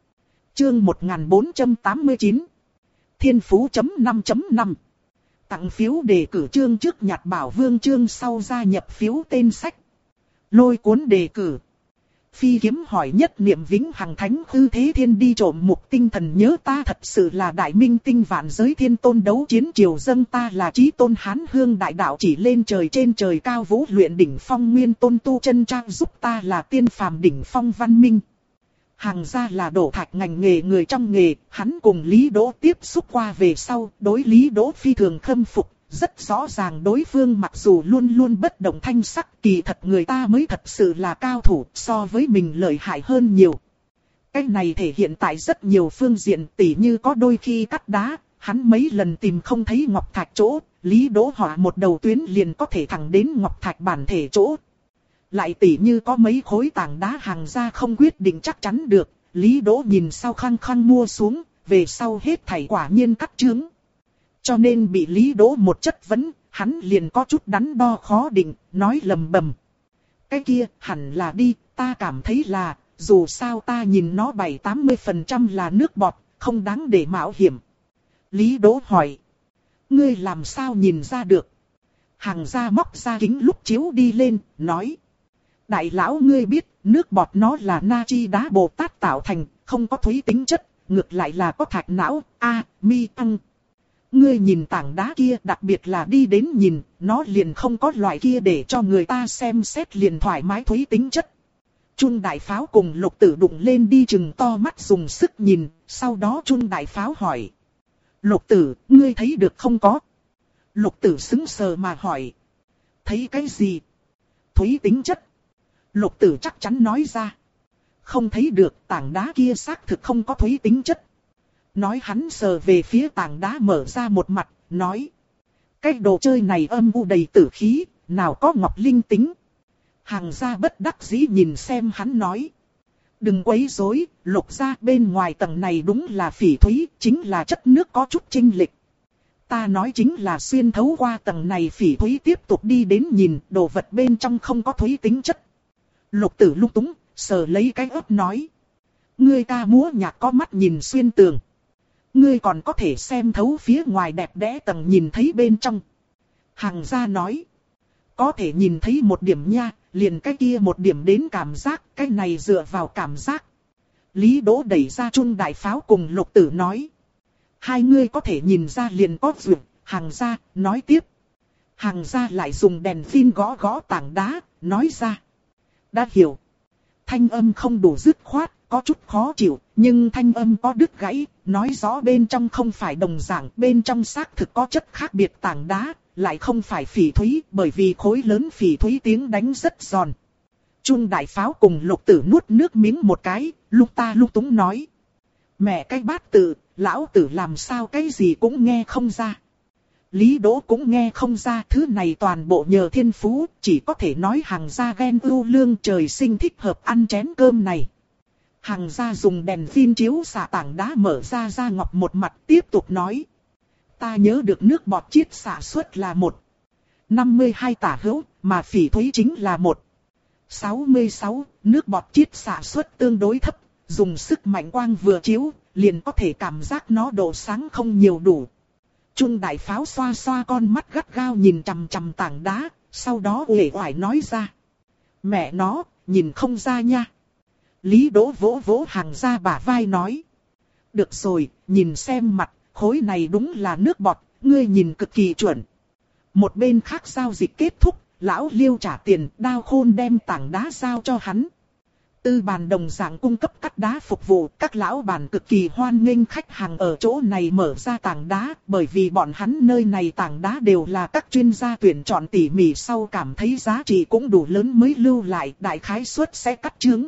Chương một nghìn bốn trăm tám mươi chín. Thiên phú chấm năm chấm năm. Tặng phiếu đề cử chương trước nhặt Bảo Vương chương sau gia nhập phiếu tên sách. Lôi cuốn đề cử. Phi kiếm hỏi nhất niệm vĩnh hằng thánh hư thế thiên đi trộm mục tinh thần nhớ ta thật sự là đại minh tinh vạn giới thiên tôn đấu chiến triều dâng ta là chí tôn hán hương đại đạo chỉ lên trời trên trời cao vũ luyện đỉnh phong nguyên tôn tu chân trang giúp ta là tiên phàm đỉnh phong văn minh. Hằng gia là đổ thạch ngành nghề người trong nghề, hắn cùng Lý Đỗ tiếp xúc qua về sau, đối Lý Đỗ phi thường khâm phục. Rất rõ ràng đối phương mặc dù luôn luôn bất động thanh sắc, kỳ thật người ta mới thật sự là cao thủ, so với mình lợi hại hơn nhiều. Cái này thể hiện tại rất nhiều phương diện, tỉ như có đôi khi cắt đá, hắn mấy lần tìm không thấy ngọc thạch chỗ, Lý Đỗ họa một đầu tuyến liền có thể thẳng đến ngọc thạch bản thể chỗ. Lại tỉ như có mấy khối tảng đá Hằng gia không quyết định chắc chắn được, Lý Đỗ nhìn sau khăng khăng mua xuống, về sau hết thảy quả nhiên cắt chướng. Cho nên bị Lý Đỗ một chất vấn, hắn liền có chút đắn đo khó định, nói lầm bầm. Cái kia hẳn là đi, ta cảm thấy là, dù sao ta nhìn nó bảy tám mươi phần trăm là nước bọt, không đáng để mạo hiểm. Lý Đỗ hỏi. Ngươi làm sao nhìn ra được? Hằng gia móc ra kính lúc chiếu đi lên, nói. Đại lão ngươi biết, nước bọt nó là na chi đá Bồ Tát tạo thành, không có thúy tính chất, ngược lại là có thạch não, a, mi tăng. Ngươi nhìn tảng đá kia, đặc biệt là đi đến nhìn, nó liền không có loại kia để cho người ta xem xét liền thoải mái thúy tính chất. Chun đại pháo cùng Lục Tử đụng lên đi chừng to mắt dùng sức nhìn, sau đó Chun đại pháo hỏi. Lục Tử, ngươi thấy được không có? Lục Tử sững sờ mà hỏi. Thấy cái gì? Thúy tính chất. Lục Tử chắc chắn nói ra. Không thấy được, tảng đá kia xác thực không có thúy tính chất. Nói hắn sờ về phía tảng đá mở ra một mặt, nói. Cái đồ chơi này âm u đầy tử khí, nào có ngọc linh tính. Hằng gia bất đắc dĩ nhìn xem hắn nói. Đừng quấy rối, Lục gia bên ngoài tầng này đúng là phỉ thúy, chính là chất nước có chút chênh lệch. Ta nói chính là xuyên thấu qua tầng này phỉ thúy tiếp tục đi đến nhìn, đồ vật bên trong không có thúy tính chất. Lục Tử lung túng, sờ lấy cái ớt nói. Ngươi ca múa nhạc có mắt nhìn xuyên tường. Ngươi còn có thể xem thấu phía ngoài đẹp đẽ tầng nhìn thấy bên trong. Hằng gia nói. Có thể nhìn thấy một điểm nha, liền cái kia một điểm đến cảm giác, cái này dựa vào cảm giác. Lý Đỗ đẩy ra Chun đại pháo cùng Lục Tử nói. Hai ngươi có thể nhìn ra liền có duyệt, Hằng gia, nói tiếp. Hằng gia lại dùng đèn phin gõ gõ tảng đá, nói ra. Đã hiểu. Thanh âm không đủ dứt khoát, có chút khó chịu, nhưng thanh âm có đứt gãy, nói rõ bên trong không phải đồng dạng, bên trong xác thực có chất khác biệt tảng đá, lại không phải phỉ thúy, bởi vì khối lớn phỉ thúy tiếng đánh rất giòn. Chun đại pháo cùng Lục Tử nuốt nước miếng một cái, lúc ta lúc túng nói. Mẹ cái bát tự, lão tử làm sao cái gì cũng nghe không ra. Lý Đỗ cũng nghe không ra, thứ này toàn bộ nhờ thiên phú, chỉ có thể nói Hằng gia ghen ưu lương trời sinh thích hợp ăn chén cơm này. Hằng gia dùng đèn pin chiếu xạ tảng đá mở ra ra ngọc một mặt tiếp tục nói. Ta nhớ được nước bọt chiết xạ suất là một năm mươi hai tả hữu, mà phỉ thúy chính là một sáu mươi sáu, nước bọt chiết xạ suất tương đối thấp, dùng sức mạnh quang vừa chiếu, liền có thể cảm giác nó độ sáng không nhiều đủ. Trung đại pháo xoa xoa con mắt gắt gao nhìn chằm chằm tảng đá, sau đó uể oải nói ra. Mẹ nó, nhìn không ra nha. Lý Đỗ vỗ vỗ Hằng gia bả vai nói. Được rồi, nhìn xem mặt, khối này đúng là nước bọt, ngươi nhìn cực kỳ chuẩn. Một bên khác giao dịch kết thúc, lão Liêu trả tiền, Đao Khôn đem tảng đá giao cho hắn. Tư bàn đồng dạng cung cấp cắt đá phục vụ, các lão bàn cực kỳ hoan nghênh khách hàng ở chỗ này mở ra tảng đá, bởi vì bọn hắn nơi này tảng đá đều là các chuyên gia tuyển chọn tỉ mỉ sau cảm thấy giá trị cũng đủ lớn mới lưu lại, đại khái suất sẽ cắt chướng.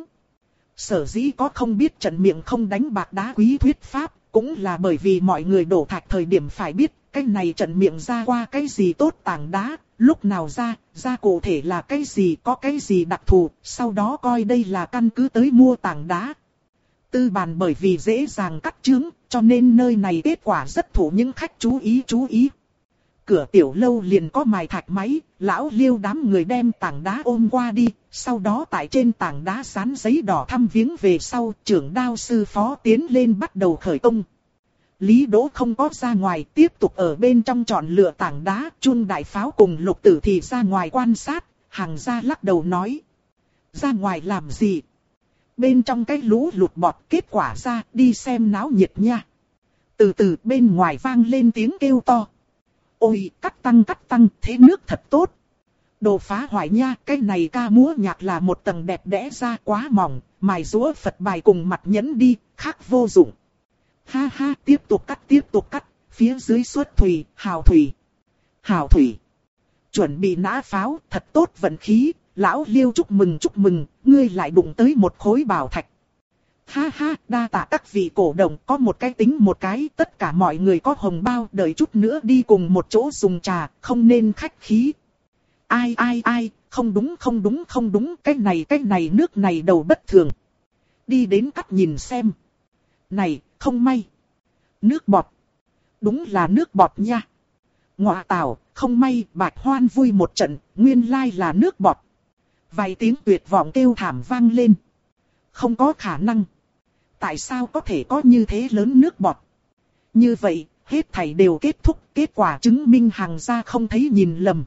Sở dĩ có không biết trận miệng không đánh bạc đá quý thuyết pháp, cũng là bởi vì mọi người đổ thạch thời điểm phải biết, cái này trận miệng ra qua cái gì tốt tảng đá, lúc nào ra, ra cụ thể là cái gì, có cái gì đặc thù, sau đó coi đây là căn cứ tới mua tảng đá. Tư bàn bởi vì dễ dàng cắt chướng, cho nên nơi này kết quả rất thủ những khách chú ý chú ý. Cửa tiểu lâu liền có mài thạch máy, lão Liêu đám người đem tảng đá ôm qua đi, sau đó tại trên tảng đá dán giấy đỏ thăm viếng về sau, trưởng đao sư phó tiến lên bắt đầu khởi công. Lý Đỗ không có ra ngoài, tiếp tục ở bên trong chọn lựa tảng đá, Chun đại pháo cùng Lục Tử thì ra ngoài quan sát, Hằng gia lắc đầu nói. Ra ngoài làm gì? Bên trong cái lũ lụt bọt kết quả ra, đi xem náo nhiệt nha. Từ từ bên ngoài vang lên tiếng kêu to. Ôi, cắt tăng cắt tăng, thế nước thật tốt. Đồ phá hoại nha, cái này ca múa nhạc là một tầng đẹp đẽ ra quá mỏng, mài rũa Phật bài cùng mặt nhẫn đi, khác vô dụng. Ha ha, tiếp tục cắt tiếp tục cắt, phía dưới xuất thủy, hào thủy. Hào thủy. Chuẩn bị nã pháo, thật tốt vận khí, lão Liêu chúc mừng chúc mừng, ngươi lại đụng tới một khối bảo thạch. Ha ha, đa tạ các vị cổ động, có một cái tính một cái, tất cả mọi người có hồng bao, đợi chút nữa đi cùng một chỗ dùng trà, không nên khách khí. Ai ai ai, không đúng không đúng không đúng, cái này cái này nước này đầu bất thường. Đi đến cắt nhìn xem. Này, không may. Nước bọt. Đúng là nước bọt nha. Ngọa tảo, không may, Bạch Hoan vui một trận, nguyên lai là nước bọt. Vài tiếng tuyệt vọng kêu thảm vang lên. Không có khả năng. Tại sao có thể có như thế lớn nước bọt? Như vậy, hết thảy đều kết thúc, kết quả chứng minh Hằng gia không thấy nhìn lầm.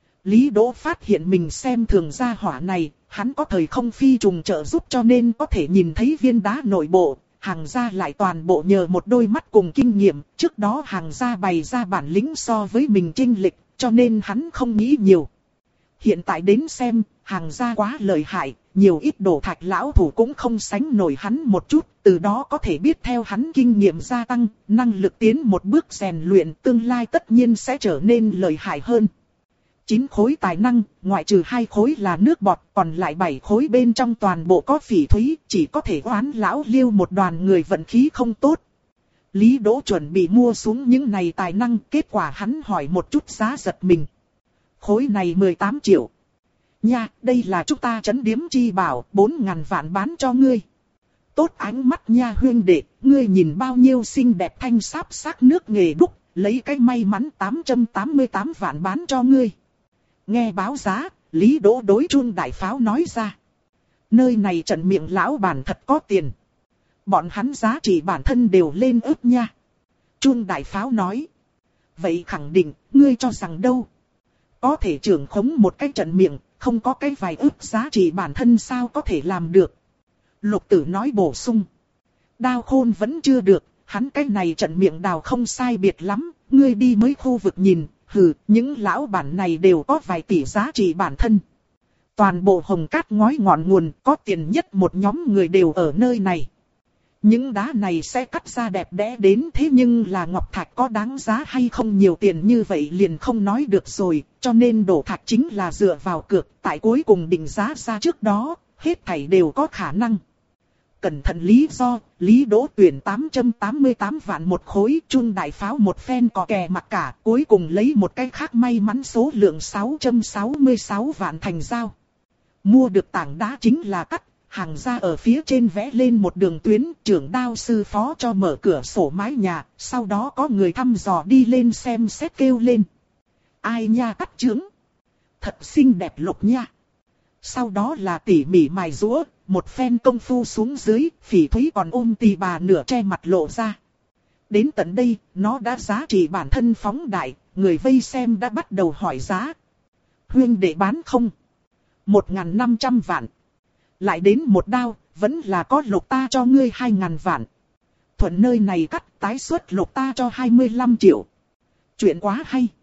Lý Đỗ phát hiện mình xem thường gia hỏa này, hắn có thời không phi trùng trợ giúp cho nên có thể nhìn thấy viên đá nội bộ. Hằng gia lại toàn bộ nhờ một đôi mắt cùng kinh nghiệm, trước đó Hằng gia bày ra bản lĩnh so với mình chênh lệch, cho nên hắn không nghĩ nhiều. Hiện tại đến xem, Hằng gia quá lợi hại, nhiều ít đổ thạch lão thủ cũng không sánh nổi hắn một chút, từ đó có thể biết theo hắn kinh nghiệm gia tăng, năng lực tiến một bước rèn luyện, tương lai tất nhiên sẽ trở nên lợi hại hơn. Chín khối tài năng, ngoại trừ hai khối là nước bọt, còn lại bảy khối bên trong toàn bộ có phỉ thúy, chỉ có thể oán lão Liêu một đoàn người vận khí không tốt. Lý Đỗ chuẩn bị mua xuống những này tài năng, kết quả hắn hỏi một chút giá giật mình. Khối này mười tám triệu. Nha, đây là chúng ta trấn điếm chi bảo, bốn ngàn vạn bán cho ngươi. Tốt ánh mắt nha huyên đệ, ngươi nhìn bao nhiêu xinh đẹp thanh sáp sắc nước nghề đúc, lấy cái may mắn tám trăm tám mươi tám vạn bán cho ngươi. Nghe báo giá, Lý Đỗ đối Chun đại pháo nói ra. Nơi này trận miệng lão bản thật có tiền. Bọn hắn giá trị bản thân đều lên ức nha. Chun đại pháo nói. Vậy khẳng định, ngươi cho rằng đâu? Có thể trưởng khống một cái trận miệng, không có cái vài ức giá trị bản thân sao có thể làm được? Lục Tử nói bổ sung. Đao Khôn vẫn chưa được, hắn cái này trận miệng đào không sai biệt lắm, ngươi đi mấy khu vực nhìn. Hừ, những lão bản này đều có vài tỷ giá trị bản thân. Toàn bộ Hồng Cát ngói ngọn nguồn, có tiền nhất một nhóm người đều ở nơi này. Những đá này sẽ cắt ra đẹp đẽ đến, thế nhưng là ngọc thạch có đáng giá hay không nhiều tiền như vậy liền không nói được rồi, cho nên đổ thạch chính là dựa vào cược, tại cuối cùng định giá ra trước đó, hết thảy đều có khả năng. cẩn thận lý do, Lý Đỗ tuyển tám trăm tám mươi tám vạn một khối, Chung đại pháo một phen cò kè mặc cả, cuối cùng lấy một cái khác may mắn số lượng sáu trăm sáu mươi sáu vạn thành giao. Mua được tảng đá chính là cắt, hàng ra ở phía trên vẽ lên một đường tuyến, trưởng đao sư phó cho mở cửa sổ mái nhà, sau đó có người thăm dò đi lên xem xét kêu lên. Ai nha cắt chướng? Thật xinh đẹp Lục nha. Sau đó là tỉ mỉ mài rũa, một phen công phu xuống dưới, Phỉ Thúy còn ôm tì bà nửa che mặt lộ ra. Đến tận đây, nó đã giá trị bản thân phóng đại, người vây xem đã bắt đầu hỏi giá. Huynh đệ bán không? Một ngàn năm trăm vạn. Lại đến một đao, vẫn là có Lục ta cho ngươi hai ngàn vạn. Thuận nơi này cắt tái xuất Lục ta cho hai mươi lăm triệu. Chuyện quá hay.